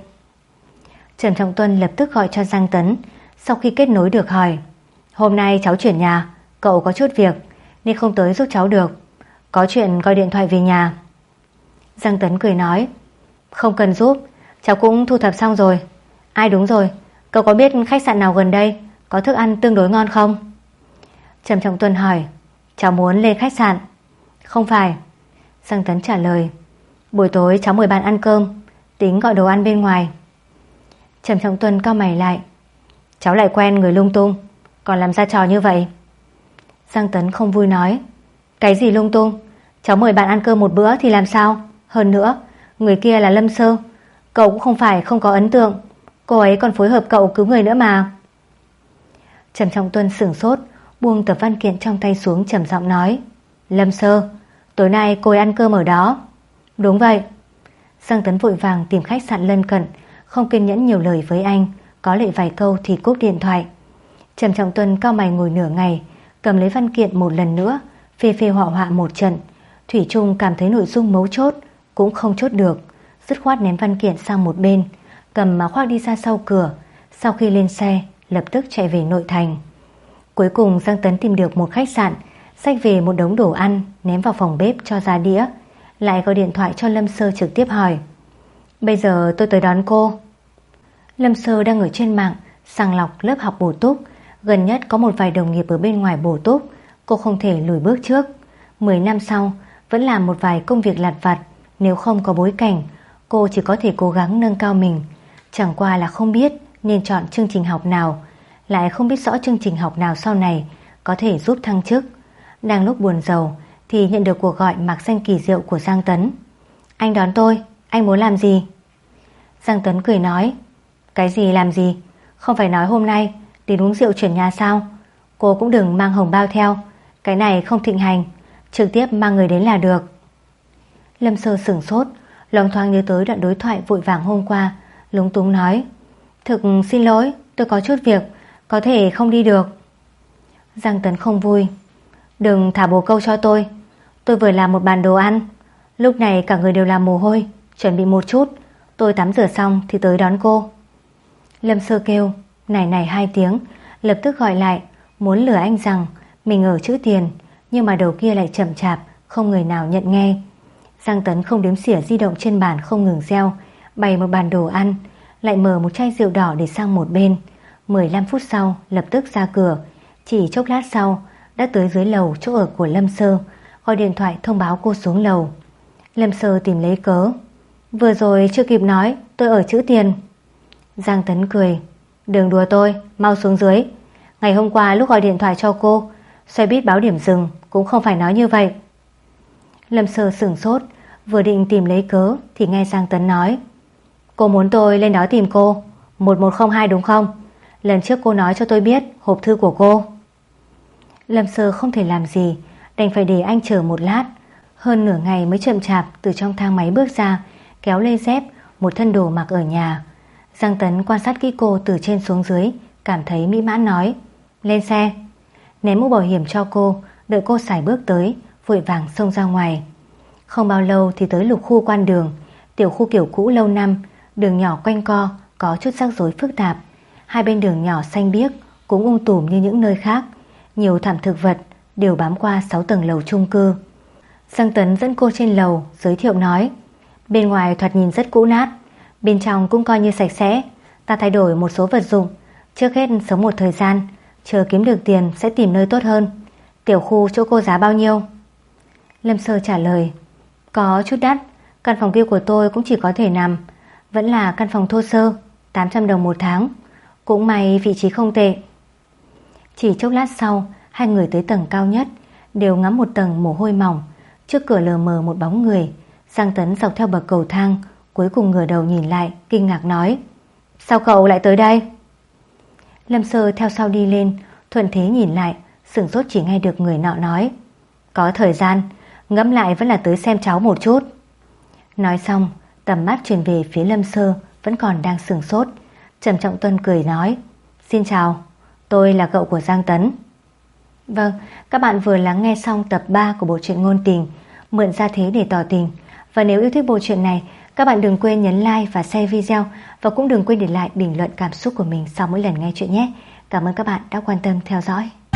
Trầm Trọng Tuân lập tức gọi cho Giang Tấn. Sau khi kết nối được hỏi, hôm nay cháu chuyển nhà, cậu có chút việc, nên không tới giúp cháu được. Có chuyện gọi điện thoại về nhà. Giang Tấn cười nói, không cần giúp, cháu cũng thu thập xong rồi. Ai đúng rồi, cậu có biết khách sạn nào gần đây có thức ăn tương đối ngon không? Trầm Trọng Tuân hỏi, cháu muốn lên khách sạn. Không phải. Giang Tấn trả lời, buổi tối cháu mời bạn ăn cơm, tính gọi đồ ăn bên ngoài. Trầm Trọng Tuân cau mày lại, cháu lại quen người lung tung, còn làm ra trò như vậy. Giang Tấn không vui nói, cái gì lung tung, cháu mời bạn ăn cơm một bữa thì làm sao? Hơn nữa, người kia là Lâm Sơ, cậu cũng không phải không có ấn tượng, cô ấy còn phối hợp cậu cứu người nữa mà. Trầm Trọng Tuân sửng sốt, buông tập văn kiện trong tay xuống, trầm giọng nói, Lâm Sơ, tối nay cô ấy ăn cơm ở đó. Đúng vậy. Giang Tấn vội vàng tìm khách sạn lân cận, không kiên nhẫn nhiều lời với anh, có lệ vài câu thì cúp điện thoại. Trầm Trọng Tuân cau mày ngồi nửa ngày, cầm lấy văn kiện một lần nữa, phê phê họa họa một trận. Thủy chung cảm thấy nội dung mấu chốt cũng không chốt được, dứt khoát ném văn kiện sang một bên, cầm mà khoác đi ra sau cửa. Sau khi lên xe, lập tức chạy về nội thành. Cuối cùng Giang Tấn tìm được một khách sạn, xách về một đống đồ ăn, ném vào phòng bếp cho ra đĩa, lại gọi điện thoại cho Lâm Sơ trực tiếp hỏi, bây giờ tôi tới đón cô. Lâm Sơ đang ở trên mạng sàng lọc lớp học bổ túc, gần nhất có một vài đồng nghiệp ở bên ngoài bổ túc, cô không thể lùi bước trước. Mười năm sau vẫn làm một vài công việc lặt vặt, nếu không có bối cảnh, cô chỉ có thể cố gắng nâng cao mình. Chẳng qua là không biết nên chọn chương trình học nào, lại không biết rõ chương trình học nào sau này có thể giúp thăng chức. Đang lúc buồn rầu thì nhận được cuộc gọi mạc danh kỳ diệu của Giang Tấn. Anh đón tôi, anh muốn làm gì? Giang Tấn cười nói, cái gì làm gì? Không phải nói hôm nay đến uống rượu chuyển nhà sao? Cô cũng đừng mang hồng bao theo, cái này không thịnh hành, trực tiếp mang người đến là được. Lâm Sơ sửng sốt, loáng thoáng nhớ tới đoạn đối thoại vội vàng hôm qua, lúng túng nói, thực xin lỗi, tôi có chút việc, có thể không đi được. Giang Tấn không vui, đừng thả bồ câu cho tôi, tôi vừa làm một bàn đồ ăn, lúc này cả người đều làm mồ hôi, chuẩn bị một chút, tôi tắm rửa xong thì tới đón cô. Lâm Sơ kêu này này hai tiếng, lập tức gọi lại, muốn lừa anh rằng mình ở chữ tiền, nhưng mà đầu kia lại chậm chạp, không người nào nhận nghe. Giang Tấn không đếm xỉa di động trên bàn không ngừng reo, bày một bàn đồ ăn, lại mở một chai rượu đỏ để sang một bên. Mười lăm phút sau lập tức ra cửa, chỉ chốc lát sau đã tới dưới lầu chỗ ở của Lâm Sơ, gọi điện thoại thông báo cô xuống lầu. Lâm Sơ tìm lấy cớ, vừa rồi chưa kịp nói tôi ở chữ tiền. Giang Tấn cười, đừng đùa tôi, mau xuống dưới. Ngày hôm qua lúc gọi điện thoại cho cô, xe buýt báo điểm dừng cũng không phải nói như vậy. Lâm Sơ sửng sốt, vừa định tìm lấy cớ thì nghe Giang Tấn nói, cô muốn tôi lên đó tìm cô, một một không hai đúng không? Lần trước cô nói cho tôi biết hộp thư của cô. Lâm Sơ không thể làm gì, đành phải để anh chờ một lát. Hơn nửa ngày mới chậm chạp từ trong thang máy bước ra, kéo lê dép, một thân đồ mặc ở nhà. Giang Tấn quan sát kỹ cô từ trên xuống dưới, cảm thấy mỹ mãn nói, lên xe. Ném mũ bảo hiểm cho cô, đợi cô sải bước tới, vội vàng xông ra ngoài. Không bao lâu thì tới lục khu quan đường, tiểu khu kiểu cũ lâu năm, đường nhỏ quanh co, có chút rắc rối phức tạp. Hai bên đường nhỏ xanh biếc, cũng um tùm như những nơi khác, nhiều thảm thực vật đều bám qua sáu tầng lầu chung cư. Giang Tấn dẫn cô trên lầu, giới thiệu nói, bên ngoài thoạt nhìn rất cũ nát, bên trong cũng coi như sạch sẽ, ta thay đổi một số vật dụng, trước hết sống một thời gian, chờ kiếm được tiền sẽ tìm nơi tốt hơn. Tiểu khu chỗ cô giá bao nhiêu? Lâm Sơ trả lời, có chút đắt, căn phòng kia của tôi cũng chỉ có thể nằm, vẫn là căn phòng thô sơ, tám trăm đồng một tháng, cũng may vị trí không tệ. Chỉ chốc lát sau, hai người tới tầng cao nhất, đều ngắm một tầng mồ hôi mỏng. Trước cửa lờ mờ một bóng người. Giang Tấn dọc theo bậc cầu thang, cuối cùng ngửa đầu nhìn lại, kinh ngạc nói, sao cậu lại tới đây? Lâm Sơ theo sau đi lên, thuận thế nhìn lại, sửng sốt chỉ nghe được người nọ nói, có thời gian, ngẫm lại vẫn là tới xem cháu một chút. Nói xong, tầm mắt chuyển về phía Lâm Sơ, vẫn còn đang sửng sốt. Trầm Trọng Tuân cười nói, xin chào, tôi là cậu của Giang Tấn. Vâng, các bạn vừa lắng nghe xong tập ba của bộ truyện ngôn tình Mượn Gia Thế Để Tỏ Tình. Và nếu yêu thích bộ truyện này, các bạn đừng quên nhấn like và share video, và cũng đừng quên để lại bình luận cảm xúc của mình sau mỗi lần nghe chuyện nhé. Cảm ơn các bạn đã quan tâm theo dõi.